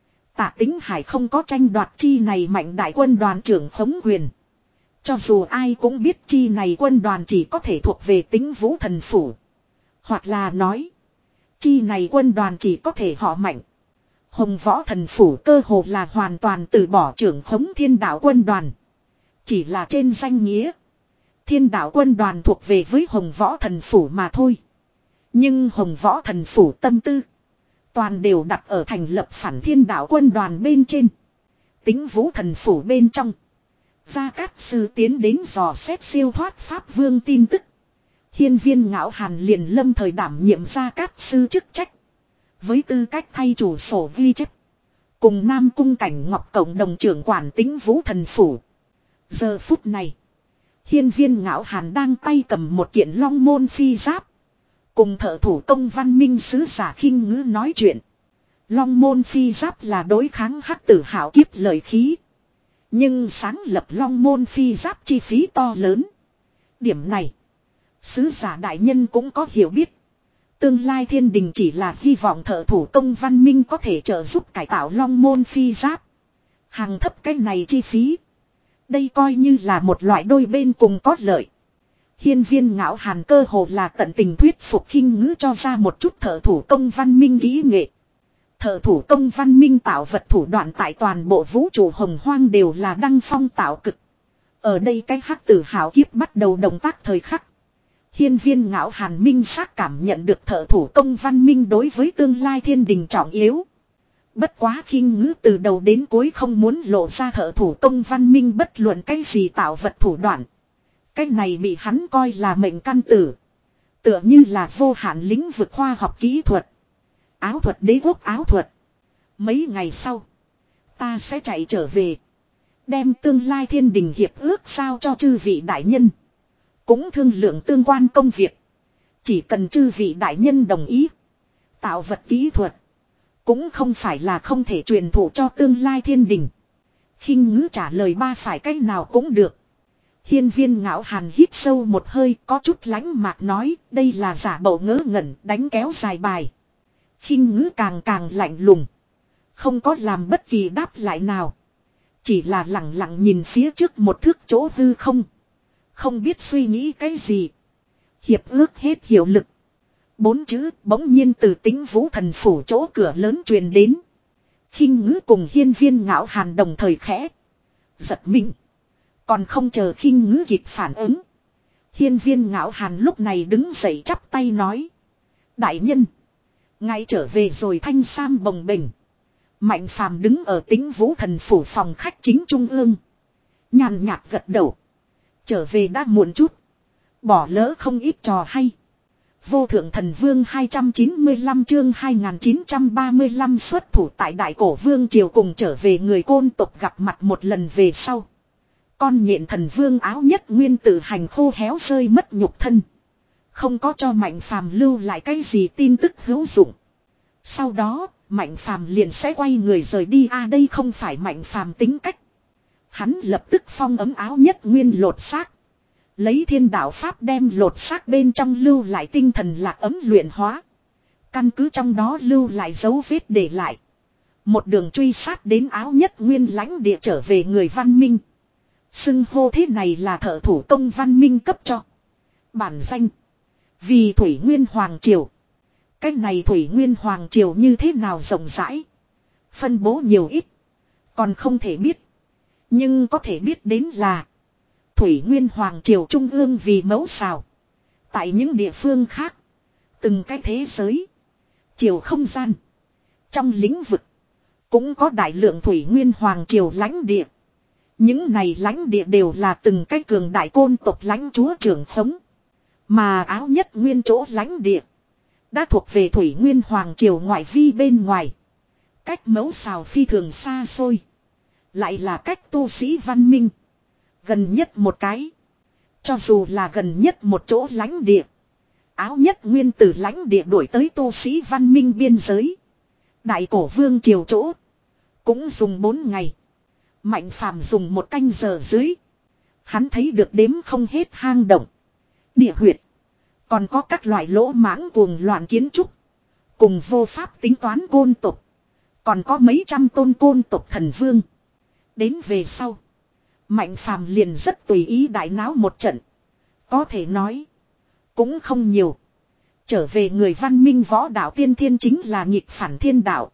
Tạ Tính Hải không có tranh đoạt chi này mạnh đại quân đoàn trưởng khống quyền. Cho dù ai cũng biết chi này quân đoàn chỉ có thể thuộc về Tính Vũ thần phủ. Hoặc là nói. Chi này quân đoàn chỉ có thể họ mạnh. Hồng Võ thần phủ cơ hồ là hoàn toàn từ bỏ trưởng khống thiên đạo quân đoàn. Chỉ là trên danh nghĩa. Thiên đạo quân đoàn thuộc về với Hồng Võ thần phủ mà thôi. Nhưng Hồng Võ thần phủ tâm tư. Toàn đều đặt ở thành lập phản thiên đạo quân đoàn bên trên. Tính vũ thần phủ bên trong. Gia Cát Sư tiến đến dò xét siêu thoát Pháp Vương tin tức. Hiên Viên Ngạo Hàn liền lâm thời đảm nhiệm Gia Cát Sư chức trách. Với tư cách thay chủ sổ ghi chép. Cùng Nam Cung Cảnh Ngọc cộng đồng trưởng quản tính vũ thần phủ. Giờ phút này. Hiên Viên Ngạo Hàn đang tay cầm một kiện long môn phi giáp. Cùng thợ thủ công văn minh sứ giả khinh ngữ nói chuyện. Long môn phi giáp là đối kháng hắc tử hảo kiếp lợi khí. Nhưng sáng lập long môn phi giáp chi phí to lớn. Điểm này. Sứ giả đại nhân cũng có hiểu biết. Tương lai thiên đình chỉ là hy vọng thợ thủ công văn minh có thể trợ giúp cải tạo long môn phi giáp. Hàng thấp cái này chi phí. Đây coi như là một loại đôi bên cùng có lợi. Hiên Viên Ngạo Hàn cơ hồ là tận tình thuyết phục khinh ngữ cho ra một chút thợ thủ công văn minh kỹ nghệ. Thợ thủ công văn minh tạo vật thủ đoạn tại toàn bộ vũ trụ hồng hoang đều là đăng phong tạo cực. Ở đây cái hắc tử hào kiếp bắt đầu động tác thời khắc. Hiên Viên Ngạo Hàn minh xác cảm nhận được thợ thủ công văn minh đối với tương lai thiên đình trọng yếu. Bất quá khinh ngữ từ đầu đến cuối không muốn lộ ra thợ thủ công văn minh bất luận cái gì tạo vật thủ đoạn. Cái này bị hắn coi là mệnh căn tử. Tựa như là vô hạn lĩnh vực khoa học kỹ thuật. Áo thuật đế quốc áo thuật. Mấy ngày sau. Ta sẽ chạy trở về. Đem tương lai thiên đình hiệp ước sao cho chư vị đại nhân. Cũng thương lượng tương quan công việc. Chỉ cần chư vị đại nhân đồng ý. Tạo vật kỹ thuật. Cũng không phải là không thể truyền thụ cho tương lai thiên đình. Khinh ngữ trả lời ba phải cách nào cũng được. Hiên Viên Ngạo Hàn hít sâu một hơi có chút lãnh mạc nói đây là giả bộ ngớ ngẩn đánh kéo dài bài. Khinh ngữ càng càng lạnh lùng. Không có làm bất kỳ đáp lại nào. Chỉ là lặng lặng nhìn phía trước một thước chỗ hư không. Không biết suy nghĩ cái gì. Hiệp ước hết hiệu lực. Bốn chữ bỗng nhiên từ Tính Vũ thần phủ chỗ cửa lớn truyền đến. Khinh Ngữ cùng Hiên Viên Ngạo Hàn đồng thời khẽ giật mình. Còn không chờ Khinh Ngữ kịp phản ứng. Hiên Viên Ngạo Hàn lúc này đứng dậy chắp tay nói. Đại nhân. Ngài trở về rồi. Thanh sam bồng bềnh. Mạnh Phàm đứng ở Tĩnh Vũ Thần Phủ phòng khách chính trung ương. Nhàn nhạt gật đầu. Trở về đã muộn chút. Bỏ lỡ không ít trò hay. Vô Thượng Thần Vương hai trăm chín mươi lăm chương hai nghìn chín trăm ba mươi lăm xuất thủ tại Đại Cổ Vương Triều cùng trở về người Côn tộc gặp mặt một lần về sau. Con nhện Thần Vương Áo Nhất Nguyên tự hành khô héo rơi mất nhục thân. Không có cho Mạnh Phàm lưu lại cái gì tin tức hữu dụng. Sau đó, Mạnh Phàm liền sẽ quay người rời đi. À đây không phải Mạnh Phàm tính cách. Hắn lập tức phong ấm Áo Nhất Nguyên lột xác. Lấy thiên đạo pháp đem lột xác bên trong lưu lại tinh thần lạc ấm luyện hóa. Căn cứ trong đó lưu lại dấu vết để lại. Một đường truy sát đến Áo Nhất Nguyên lãnh địa trở về người văn minh. Xưng hô thế này là thợ thủ công văn minh cấp cho. Bản danh. Vì Thủy Nguyên Hoàng Triều. Cái này Thủy Nguyên Hoàng Triều như thế nào rộng rãi. Phân bố nhiều ít. Còn không thể biết. Nhưng có thể biết đến là. Thủy Nguyên Hoàng Triều Trung ương vì mẫu xào. Tại những địa phương khác. Từng cái thế giới. Triều không gian. Trong lĩnh vực. Cũng có đại lượng Thủy Nguyên Hoàng Triều lãnh địa. Những này lãnh địa đều là từng cái cường đại côn tộc lãnh chúa trưởng khống. Mà Áo Nhất Nguyên chỗ lãnh địa. Đã thuộc về Thủy Nguyên Hoàng Triều ngoại vi bên ngoài. Cách mẫu xào phi thường xa xôi. Lại là cách tu sĩ văn minh. Gần nhất một cái. Cho dù là gần nhất một chỗ lãnh địa. Áo Nhất Nguyên từ lãnh địa đuổi tới tu sĩ văn minh biên giới. Đại Cổ Vương Triều chỗ. Cũng dùng bốn ngày. Mạnh Phàm dùng một canh giờ dưới. Hắn thấy được đếm không hết hang động. Địa huyệt. Còn có các loại lỗ mãng cuồng loạn kiến trúc. Cùng vô pháp tính toán côn tộc. Còn có mấy trăm tôn côn tộc thần vương. Đến về sau. Mạnh Phàm liền rất tùy ý đại náo một trận. Có thể nói. Cũng không nhiều. Trở về người văn minh võ đạo tiên thiên chính là nghịch phản thiên đạo.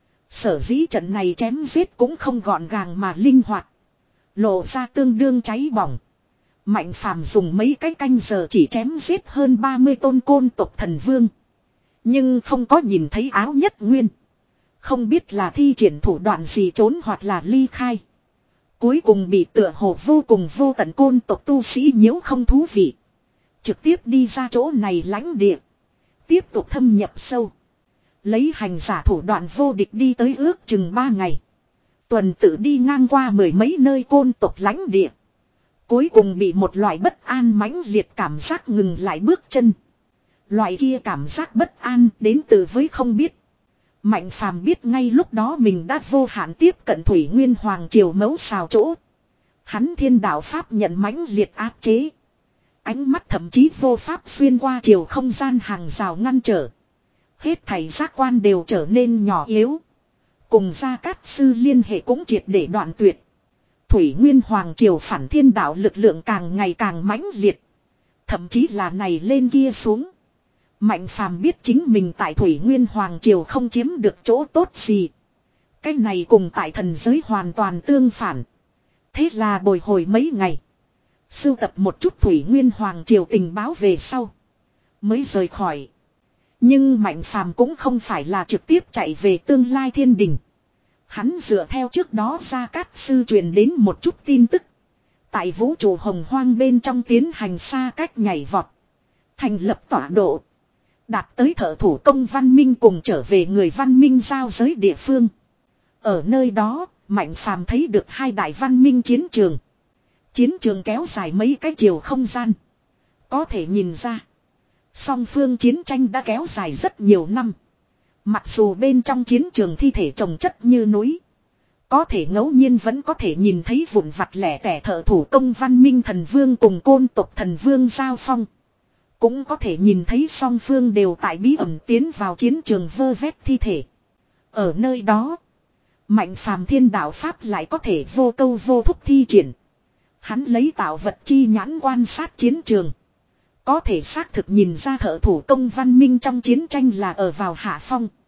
Sở dĩ trận này chém giết cũng không gọn gàng mà linh hoạt. Lộ ra tương đương cháy bỏng. Mạnh Phàm dùng mấy cái canh giờ chỉ chém giết hơn ba mươi tôn côn tộc thần vương. Nhưng không có nhìn thấy Áo Nhất Nguyên. Không biết là thi triển thủ đoạn gì trốn hoặc là ly khai. Cuối cùng bị tựa hồ vô cùng vô tận côn tộc tu sĩ nhiễu không thú vị. Trực tiếp đi ra chỗ này lãnh địa. Tiếp tục thâm nhập sâu. Lấy hành giả thủ đoạn vô địch đi tới ước chừng ba ngày. Tuần tự đi ngang qua mười mấy nơi côn tộc lãnh địa. Cuối cùng bị một loại bất an mãnh liệt cảm giác ngừng lại bước chân. Loại kia cảm giác bất an đến từ với không biết. Mạnh Phàm biết ngay lúc đó mình đã vô hạn tiếp cận Thủy Nguyên Hoàng Triều mẫu xào chỗ. Hắn thiên đạo pháp nhận mãnh liệt áp chế. Ánh mắt thậm chí vô pháp xuyên qua chiều không gian hàng rào ngăn trở. Hết thảy giác quan đều trở nên nhỏ yếu. Cùng Gia Cát Sư liên hệ cũng triệt để đoạn tuyệt. Thủy Nguyên Hoàng Triều phản thiên đạo lực lượng càng ngày càng mãnh liệt. Thậm chí là này lên kia xuống. Mạnh Phàm biết chính mình tại Thủy Nguyên Hoàng Triều không chiếm được chỗ tốt gì. Cái này cùng tại thần giới hoàn toàn tương phản. Thế là bồi hồi mấy ngày. Sưu tập một chút Thủy Nguyên Hoàng Triều tình báo về sau. Mới rời khỏi. Nhưng Mạnh Phàm cũng không phải là trực tiếp chạy về tương lai thiên đình. Hắn dựa theo trước đó Gia Cát Sư truyền đến một chút tin tức. Tại vũ trụ hồng hoang bên trong tiến hành xa cách nhảy vọt. Thành lập tọa độ. Đạt tới thợ thủ công văn minh cùng trở về người văn minh giao giới địa phương. Ở nơi đó, Mạnh Phàm thấy được hai đại văn minh chiến trường. Chiến trường kéo dài mấy cái chiều không gian. Có thể nhìn ra. Song phương chiến tranh đã kéo dài rất nhiều năm. Mặc dù bên trong chiến trường thi thể chồng chất như núi. Có thể ngẫu nhiên vẫn có thể nhìn thấy vụn vặt lẻ tẻ thợ thủ công văn minh thần vương cùng côn tộc thần vương giao phong. Cũng có thể nhìn thấy song phương đều tại bí ẩn tiến vào chiến trường vơ vét thi thể. Ở nơi đó, Mạnh Phàm thiên đạo pháp lại có thể vô câu vô thúc thi triển. Hắn lấy tạo vật chi nhãn quan sát chiến trường. Có thể xác thực nhìn ra thợ thủ công văn minh trong chiến tranh là ở vào hạ phong.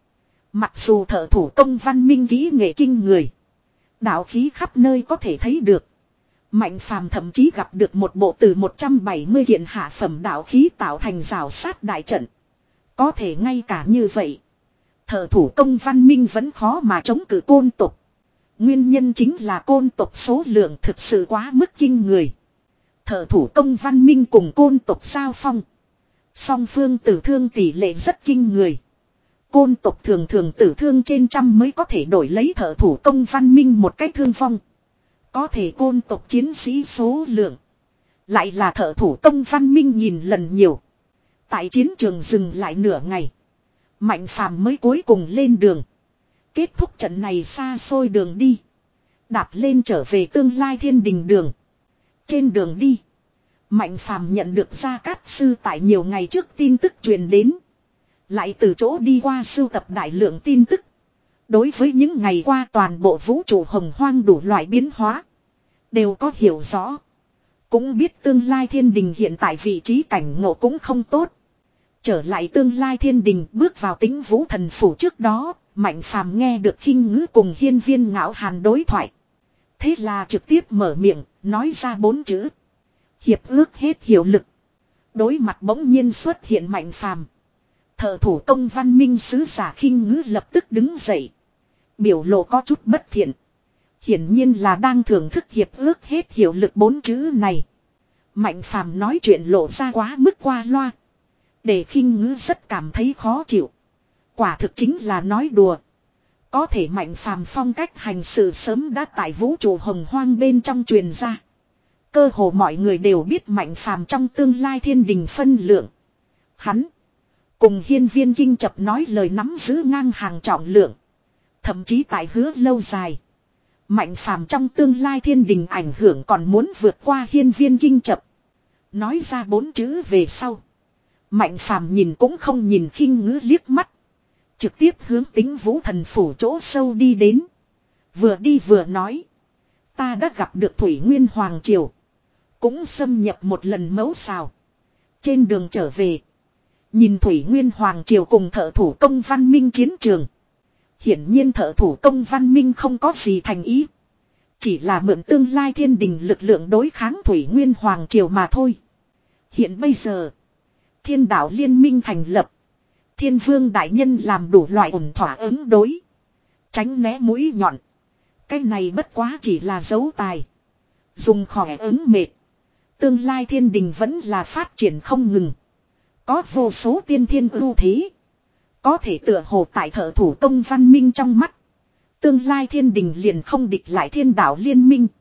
Mặc dù thợ thủ công văn minh kỹ nghệ kinh người. Đạo khí khắp nơi có thể thấy được. Mạnh phàm thậm chí gặp được một bộ từ một trăm bảy mươi kiện hạ phẩm đạo khí tạo thành rào sát đại trận. Có thể ngay cả như vậy. Thợ thủ công văn minh vẫn khó mà chống cự côn tục. Nguyên nhân chính là côn tục số lượng thực sự quá mức kinh người. Thợ thủ công văn minh cùng côn tục giao phong. Song phương tử thương tỷ lệ rất kinh người. Côn tục thường thường tử thương trên trăm mới có thể đổi lấy thợ thủ công văn minh một cách thương vong. Có thể côn tục chiến sĩ số lượng. Lại là thợ thủ công văn minh nhìn lần nhiều. Tại chiến trường dừng lại nửa ngày. Mạnh phàm mới cuối cùng lên đường. Kết thúc trận này xa xôi đường đi. Đạp lên trở về tương lai thiên đình đường. Trên đường đi. Mạnh phàm nhận được Gia Cát Sư tại nhiều ngày trước tin tức truyền đến. Lại từ chỗ đi qua sưu tập đại lượng tin tức. Đối với những ngày qua toàn bộ vũ trụ hồng hoang đủ loại biến hóa. Đều có hiểu rõ. Cũng biết tương lai thiên đình hiện tại vị trí cảnh ngộ cũng không tốt. Trở lại tương lai thiên đình bước vào Tĩnh Vũ Thần Phủ trước đó. Mạnh phàm nghe được khinh ngữ cùng hiên viên ngạo hàn đối thoại. Thế là trực tiếp mở miệng nói ra bốn chữ. Hiệp ước hết hiệu lực. Đối mặt bỗng nhiên xuất hiện Mạnh phàm. Thợ thủ công văn minh sứ giả khinh ngữ lập tức đứng dậy. Biểu lộ có chút bất thiện. Hiển nhiên là đang thưởng thức hiệp ước hết hiệu lực bốn chữ này. Mạnh phàm nói chuyện lộ ra quá mức qua loa. Để khinh ngữ rất cảm thấy khó chịu. Quả thực chính là nói đùa. Có thể Mạnh phàm phong cách hành sự sớm đã tại vũ trụ hồng hoang bên trong truyền ra. Cơ hồ mọi người đều biết Mạnh phàm trong tương lai thiên đình phân lượng. Hắn cùng hiên viên kinh chập nói lời nắm giữ ngang hàng trọng lượng. Thậm chí tại hứa lâu dài. Mạnh phàm trong tương lai thiên đình ảnh hưởng còn muốn vượt qua hiên viên kinh chập. Nói ra bốn chữ về sau. Mạnh phàm nhìn cũng không nhìn khinh ngữ liếc mắt. Trực tiếp hướng Tĩnh Vũ Thần Phủ chỗ sâu đi đến. Vừa đi vừa nói. Ta đã gặp được Thủy Nguyên Hoàng Triều. Cũng xâm nhập một lần mẫu xào. Trên đường trở về. Nhìn Thủy Nguyên Hoàng Triều cùng thợ thủ công văn minh chiến trường. Hiển nhiên thợ thủ công văn minh không có gì thành ý. Chỉ là mượn tương lai thiên đình lực lượng đối kháng Thủy Nguyên Hoàng Triều mà thôi. Hiện bây giờ. Thiên đạo liên minh thành lập. Thiên vương đại nhân làm đủ loại ổn thỏa ứng đối. Tránh né mũi nhọn. Cái này bất quá chỉ là dấu tài. Dùng khỏe ứng mệt. Tương lai thiên đình vẫn là phát triển không ngừng. Có vô số tiên thiên ưu thế. Có thể tựa hồ tại thợ thủ công văn minh trong mắt. Tương lai thiên đình liền không địch lại thiên đạo liên minh.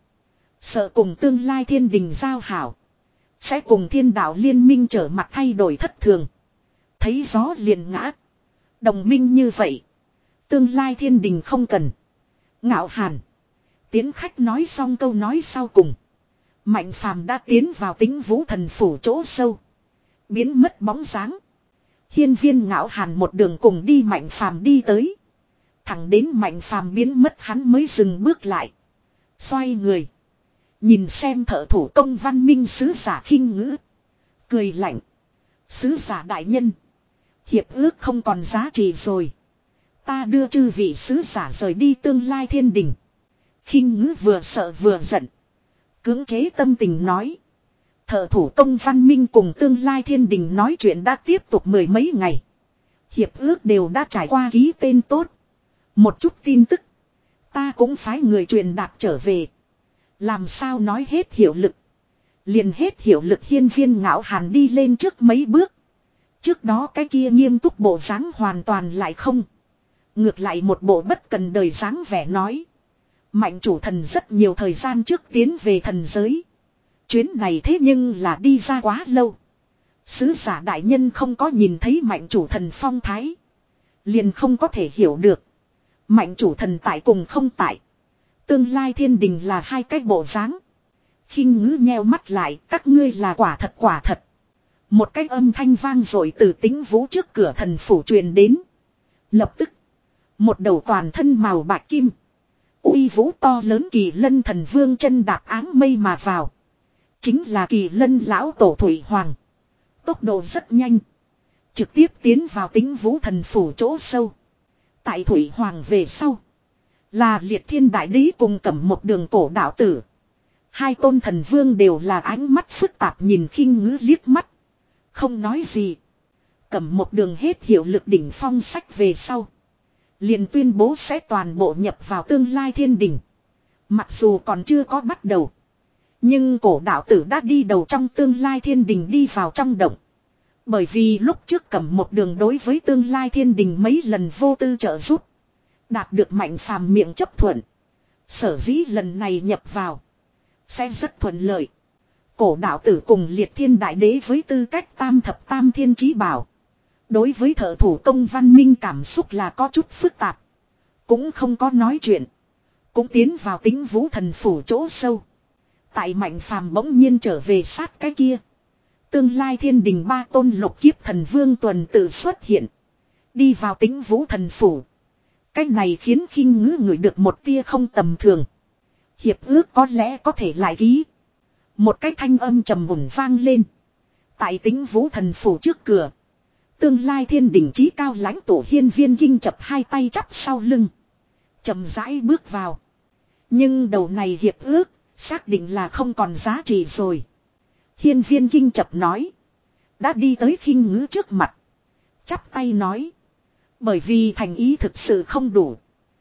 Sợ cùng tương lai thiên đình giao hảo. Sẽ cùng thiên đạo liên minh trở mặt thay đổi thất thường. Thấy gió liền ngã. Đồng minh như vậy. Tương lai thiên đình không cần. Ngạo hàn. Tiến khách nói xong câu nói sau cùng. Mạnh phàm đã tiến vào Tĩnh Vũ Thần Phủ chỗ sâu. Biến mất bóng dáng. Hiên viên ngạo hàn một đường cùng đi Mạnh phàm đi tới. Thẳng đến Mạnh phàm biến mất hắn mới dừng bước lại. Xoay người. Nhìn xem thợ thủ công văn minh sứ giả khinh ngữ. Cười lạnh. Sứ giả đại nhân. Hiệp ước không còn giá trị rồi. Ta đưa chư vị sứ giả rời đi tương lai thiên đình. Khinh ngữ vừa sợ vừa giận. Cưỡng chế tâm tình nói. Thợ thủ công văn minh cùng tương lai thiên đình nói chuyện đã tiếp tục mười mấy ngày. Hiệp ước đều đã trải qua ký tên tốt. Một chút tin tức. Ta cũng phái người truyền đạt trở về. Làm sao nói hết hiệu lực. Liền hết hiệu lực hiên viên ngạo hàn đi lên trước mấy bước. Trước đó cái kia nghiêm túc bộ dáng hoàn toàn lại không. Ngược lại một bộ bất cần đời dáng vẻ nói. Mạnh chủ thần rất nhiều thời gian trước tiến về thần giới. Chuyến này thế nhưng là đi ra quá lâu. Sứ giả đại nhân không có nhìn thấy mạnh chủ thần phong thái. Liền không có thể hiểu được. Mạnh chủ thần tại cùng không tại. Tương lai thiên đình là hai cái bộ dáng. Khinh ngữ nheo mắt lại, các ngươi là quả thật quả thật. Một cái âm thanh vang rồi từ Tĩnh Vũ trước cửa thần phủ truyền đến. Lập tức, một đầu toàn thân màu bạc kim, uy vũ to lớn Kỳ Lân thần vương chân đạp áng mây mà vào. Chính là Kỳ Lân lão tổ Thủy Hoàng. Tốc độ rất nhanh, trực tiếp tiến vào Tĩnh Vũ thần phủ chỗ sâu. Tại Thủy Hoàng về sau. Là Liệt Thiên Đại Đế cùng Cẩm Một Đường cổ đạo tử. Hai tôn thần vương đều là ánh mắt phức tạp nhìn khinh ngữ liếc mắt. Không nói gì. Cẩm Một Đường hết hiệu lực đỉnh phong sách về sau. Liền tuyên bố sẽ toàn bộ nhập vào tương lai thiên đình. Mặc dù còn chưa có bắt đầu. Nhưng cổ đạo tử đã đi đầu trong tương lai thiên đình đi vào trong động. Bởi vì lúc trước Cẩm Một Đường đối với tương lai thiên đình mấy lần vô tư trợ giúp. Đạt được Mạnh Phàm miệng chấp thuận. Sở dĩ lần này nhập vào. Sẽ rất thuận lợi. Cổ đạo tử cùng Liệt Thiên Đại Đế với tư cách tam thập tam thiên chí bảo. Đối với thợ thủ công văn minh cảm xúc là có chút phức tạp. Cũng không có nói chuyện. Cũng tiến vào tính vũ thần phủ chỗ sâu. Tại Mạnh Phàm bỗng nhiên trở về sát cái kia. Tương lai thiên đình ba tôn lục kiếp thần vương tuần tự xuất hiện. Đi vào tính vũ thần phủ. Cái này khiến khinh ngữ người được một tia không tầm thường. Hiệp ước có lẽ có thể lại ký. Một cái thanh âm trầm mùng vang lên. Tại tính vũ thần phủ trước cửa. Tương lai thiên đỉnh chí cao lãnh tổ Hiên Viên Kinh chập hai tay chắp sau lưng. Chậm rãi bước vào. Nhưng đầu này hiệp ước. Xác định là không còn giá trị rồi. Hiên Viên Kinh chập nói. Đã đi tới khinh ngữ trước mặt. Chắp tay nói. Bởi vì thành ý thực sự không đủ.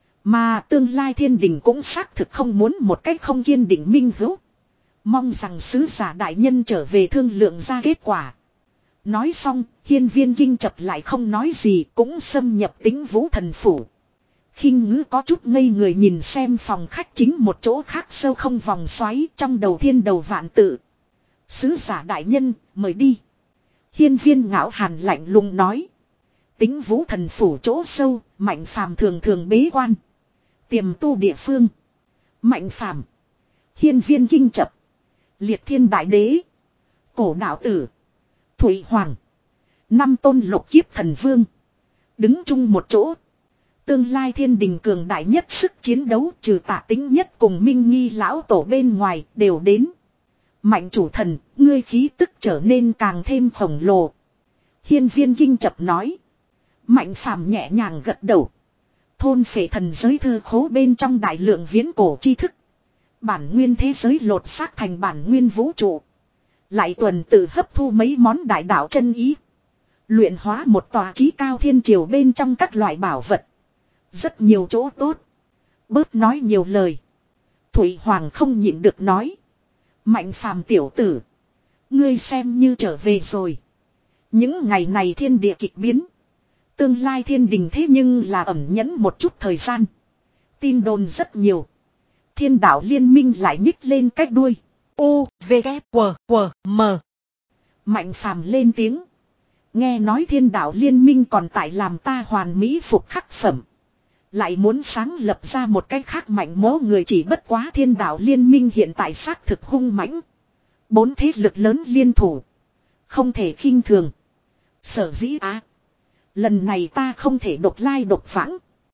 Mà tương lai thiên đình cũng xác thực không muốn một cách không kiên định minh hữu. Mong rằng sứ giả đại nhân trở về thương lượng ra kết quả. Nói xong, Hiên Viên Kinh chập lại không nói gì cũng xâm nhập tính vũ thần phủ. Khinh ngữ có chút ngây người nhìn xem phòng khách chính một chỗ khác sâu không vòng xoáy trong đầu thiên đầu vạn tự. Sứ giả đại nhân, mời đi. Hiên Viên Ngạo Hàn lạnh lùng nói. Tính vũ thần phủ chỗ sâu, Mạnh Phàm thường thường bế quan. Tiềm tu địa phương. Mạnh Phàm, Hiên Viên Kinh chập, Liệt Thiên Đại Đế, cổ đạo tử, Thủy Hoàng, năm tôn lục kiếp thần vương. Đứng chung một chỗ. Tương lai thiên đình cường đại nhất sức chiến đấu trừ Tạ Tính nhất cùng Minh Nghi lão tổ bên ngoài đều đến. Mạnh chủ thần, ngươi khí tức trở nên càng thêm khổng lồ. Hiên Viên Kinh chập nói. Mạnh Phàm nhẹ nhàng gật đầu. Thôn phệ thần giới thư khố bên trong đại lượng viễn cổ tri thức. Bản nguyên thế giới lột xác thành bản nguyên vũ trụ. Lại tuần tự hấp thu mấy món đại đạo chân ý. Luyện hóa một tòa chí cao thiên triều bên trong các loại bảo vật. Rất nhiều chỗ tốt. Bớt nói nhiều lời. Thủy Hoàng không nhịn được nói. Mạnh Phàm tiểu tử. Ngươi xem như trở về rồi. Những ngày này thiên địa kịch biến. Tương lai thiên đình thế nhưng là ẩn nhẫn một chút thời gian. Tin đồn rất nhiều. Thiên đạo liên minh lại nhích lên cách đuôi. U, V, K, W, W, M. Mạnh Phàm lên tiếng. Nghe nói thiên đạo liên minh còn tại làm ta hoàn mỹ phục khắc phẩm. Lại muốn sáng lập ra một cách khác mạnh mố người chỉ bất quá thiên đạo liên minh hiện tại xác thực hung mãnh. Bốn thế lực lớn liên thủ. Không thể khinh thường. Sở dĩ á. Lần này ta không thể độc lai độc vãng.